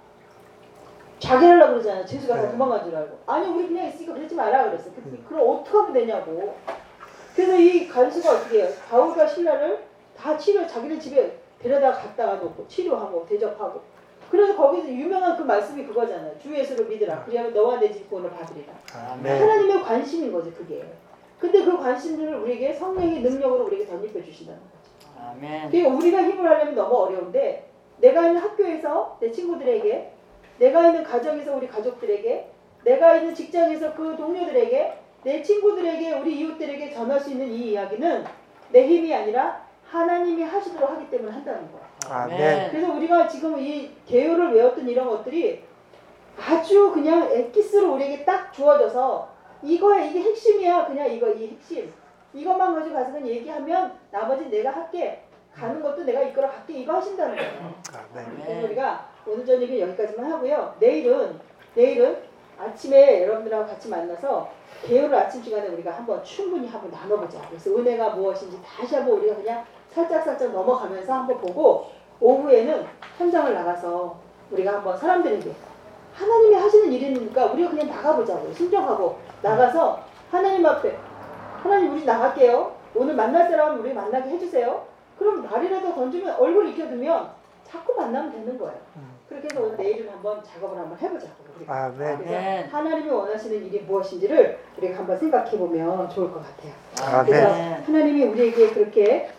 자결하려고 그러잖아요. 재수가 다 도망간 줄 알고. 아니 우리 그냥 있으니까 그러지 마라 그랬어요. 그럼 어떻게 하면 되냐고. 그래서 이 간수가 어떻게 해요? 바울과 실라를 다 자기네 집에 데려다 갖다가 놓고 치료하고 대접하고. 그래서 거기서 유명한 그 말씀이 그거잖아요. 주 예수를 믿으라. 그리하면 너와 내 집 구원을 받으리라. 아멘. 하나님의 관심인 거죠, 그게. 근데 그 관심들을 우리에게 성령의 능력으로 우리에게 덧입혀 주신다는 거죠. 아멘. 그러니까 우리가 힘을 하려면 너무 어려운데 내가 있는 학교에서 내 친구들에게, 내가 있는 가정에서 우리 가족들에게, 내가 있는 직장에서 그 동료들에게, 내 친구들에게, 우리 이웃들에게 전할 수 있는 이 이야기는 내 힘이 아니라 하나님이 하시도록 하기 때문에 한다는 거예요. 아멘. 그래서 우리가 지금 이 개요를 외웠던 이런 것들이 아주 그냥 엑기스로 우리에게 딱 주어져서 이거야, 이게 핵심이야. 그냥 이거, 이 핵심. 이것만 가지고 가서 그냥 얘기하면 나머지 내가 할게. 가는 것도 내가 이끌어 갈게. 이거 하신다는 거예요. 아멘. 그래서 우리가 오늘 저녁에 여기까지만 하고요. 내일은 아침에 여러분들하고 같이 만나서 개요를 아침 시간에 우리가 충분히 한번 나눠보자. 그래서 은혜가 무엇인지 다시 한번 우리가 그냥 살짝 넘어가면서 한번 보고 오후에는 현장을 나가서 우리가 한번 사람들에게 하나님이 하시는 일이니까 우리가 그냥 나가보자고요. 신정하고 나가서 하나님 앞에 하나님 우리 나갈게요. 오늘 만날 사람 우리 만나게 해주세요. 그럼 날이라도 던지면 얼굴 익혀두면 자꾸 만나면 되는 거예요. 그렇게 해서 오늘 내일은 한번 작업을 한번 해보자고요. 우리가. 아멘. 그래서 하나님이 원하시는 일이 무엇인지를 우리가 한번 생각해보면 좋을 것 같아요. 그래서 아멘. 하나님이 우리에게 그렇게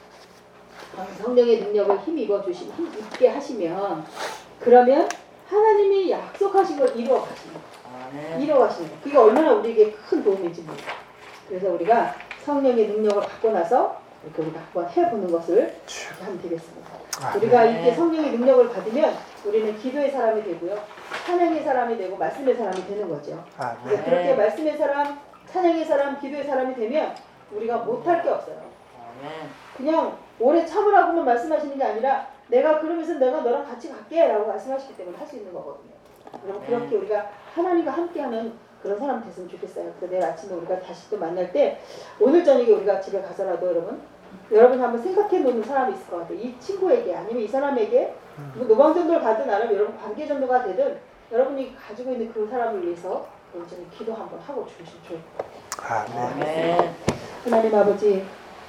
성령의 능력을 힘입어 있게 하시면 그러면 하나님이 약속하신 걸 이루어 가시는 거예요. 이루어 가시는 거예요. 그게 얼마나 우리에게 큰 도움인지 모르겠어요. 그래서 우리가 성령의 능력을 받고 나서 이렇게 우리가 한번 해보는 것을 하면 되겠습니다. 우리가 이렇게 성령의 능력을 받으면 우리는 기도의 사람이 되고요. 찬양의 사람이 되고 말씀의 사람이 되는 거죠. 그래서 그렇게 말씀의 사람, 찬양의 사람, 기도의 사람이 되면 우리가 못할 게 없어요. 그냥 오래 참으라고만 말씀하시는 게 아니라 내가 그러면서 내가 너랑 같이 갈게 라고 말씀하시기 때문에 할 수 있는 거거든요. 그럼 그렇게 우리가 하나님과 함께하는 그런 사람 됐으면 좋겠어요. 그래서 내일 아침에 우리가 다시 또 만날 때 오늘 저녁에 우리가 집에 가서라도 여러분 한번 생각해 놓는 사람이 있을 것 같아요. 이 친구에게 아니면 이 사람에게 뭐 노방전도를 가든 아니면 여러분 관계전도가 되든 여러분이 가지고 있는 그 사람을 위해서 오늘 저녁에 기도 한번 하고 주시면 좋을 것 같아요. 아멘. 하나님 아버지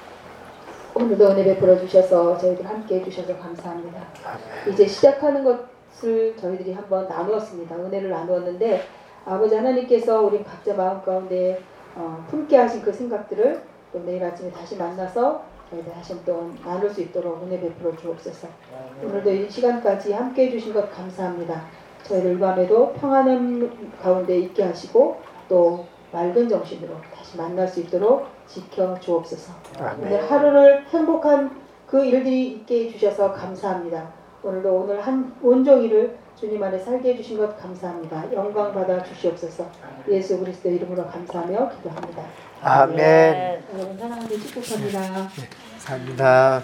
오늘도 은혜 베풀어 주셔서 저희들 함께 해주셔서 감사합니다. 이제 시작하는 것을 저희들이 한번 나누었습니다. 은혜를 나누었는데 아버지 하나님께서 우리 각자 마음 가운데 품게 하신 그 생각들을 또 내일 아침에 다시 만나서 저희들 다시 한번 나눌 수 있도록 은혜 베풀어 주옵소서. 오늘도 이 시간까지 함께 해주신 것 감사합니다. 저희들 밤에도 평안함 가운데 있게 하시고 또 맑은 정신으로 다시 만날 수 있도록 지켜 주옵소서. 오늘 하루를 행복한 그 일들이 있게 해주셔서 감사합니다. 오늘도 오늘 한 온종일을 주님 안에 살게 해주신 것 감사합니다. 영광 받아 주시옵소서. 예수 그리스도 이름으로 감사하며 기도합니다. 아멘. 여러분 사랑하는 축복합니다. 감사합니다.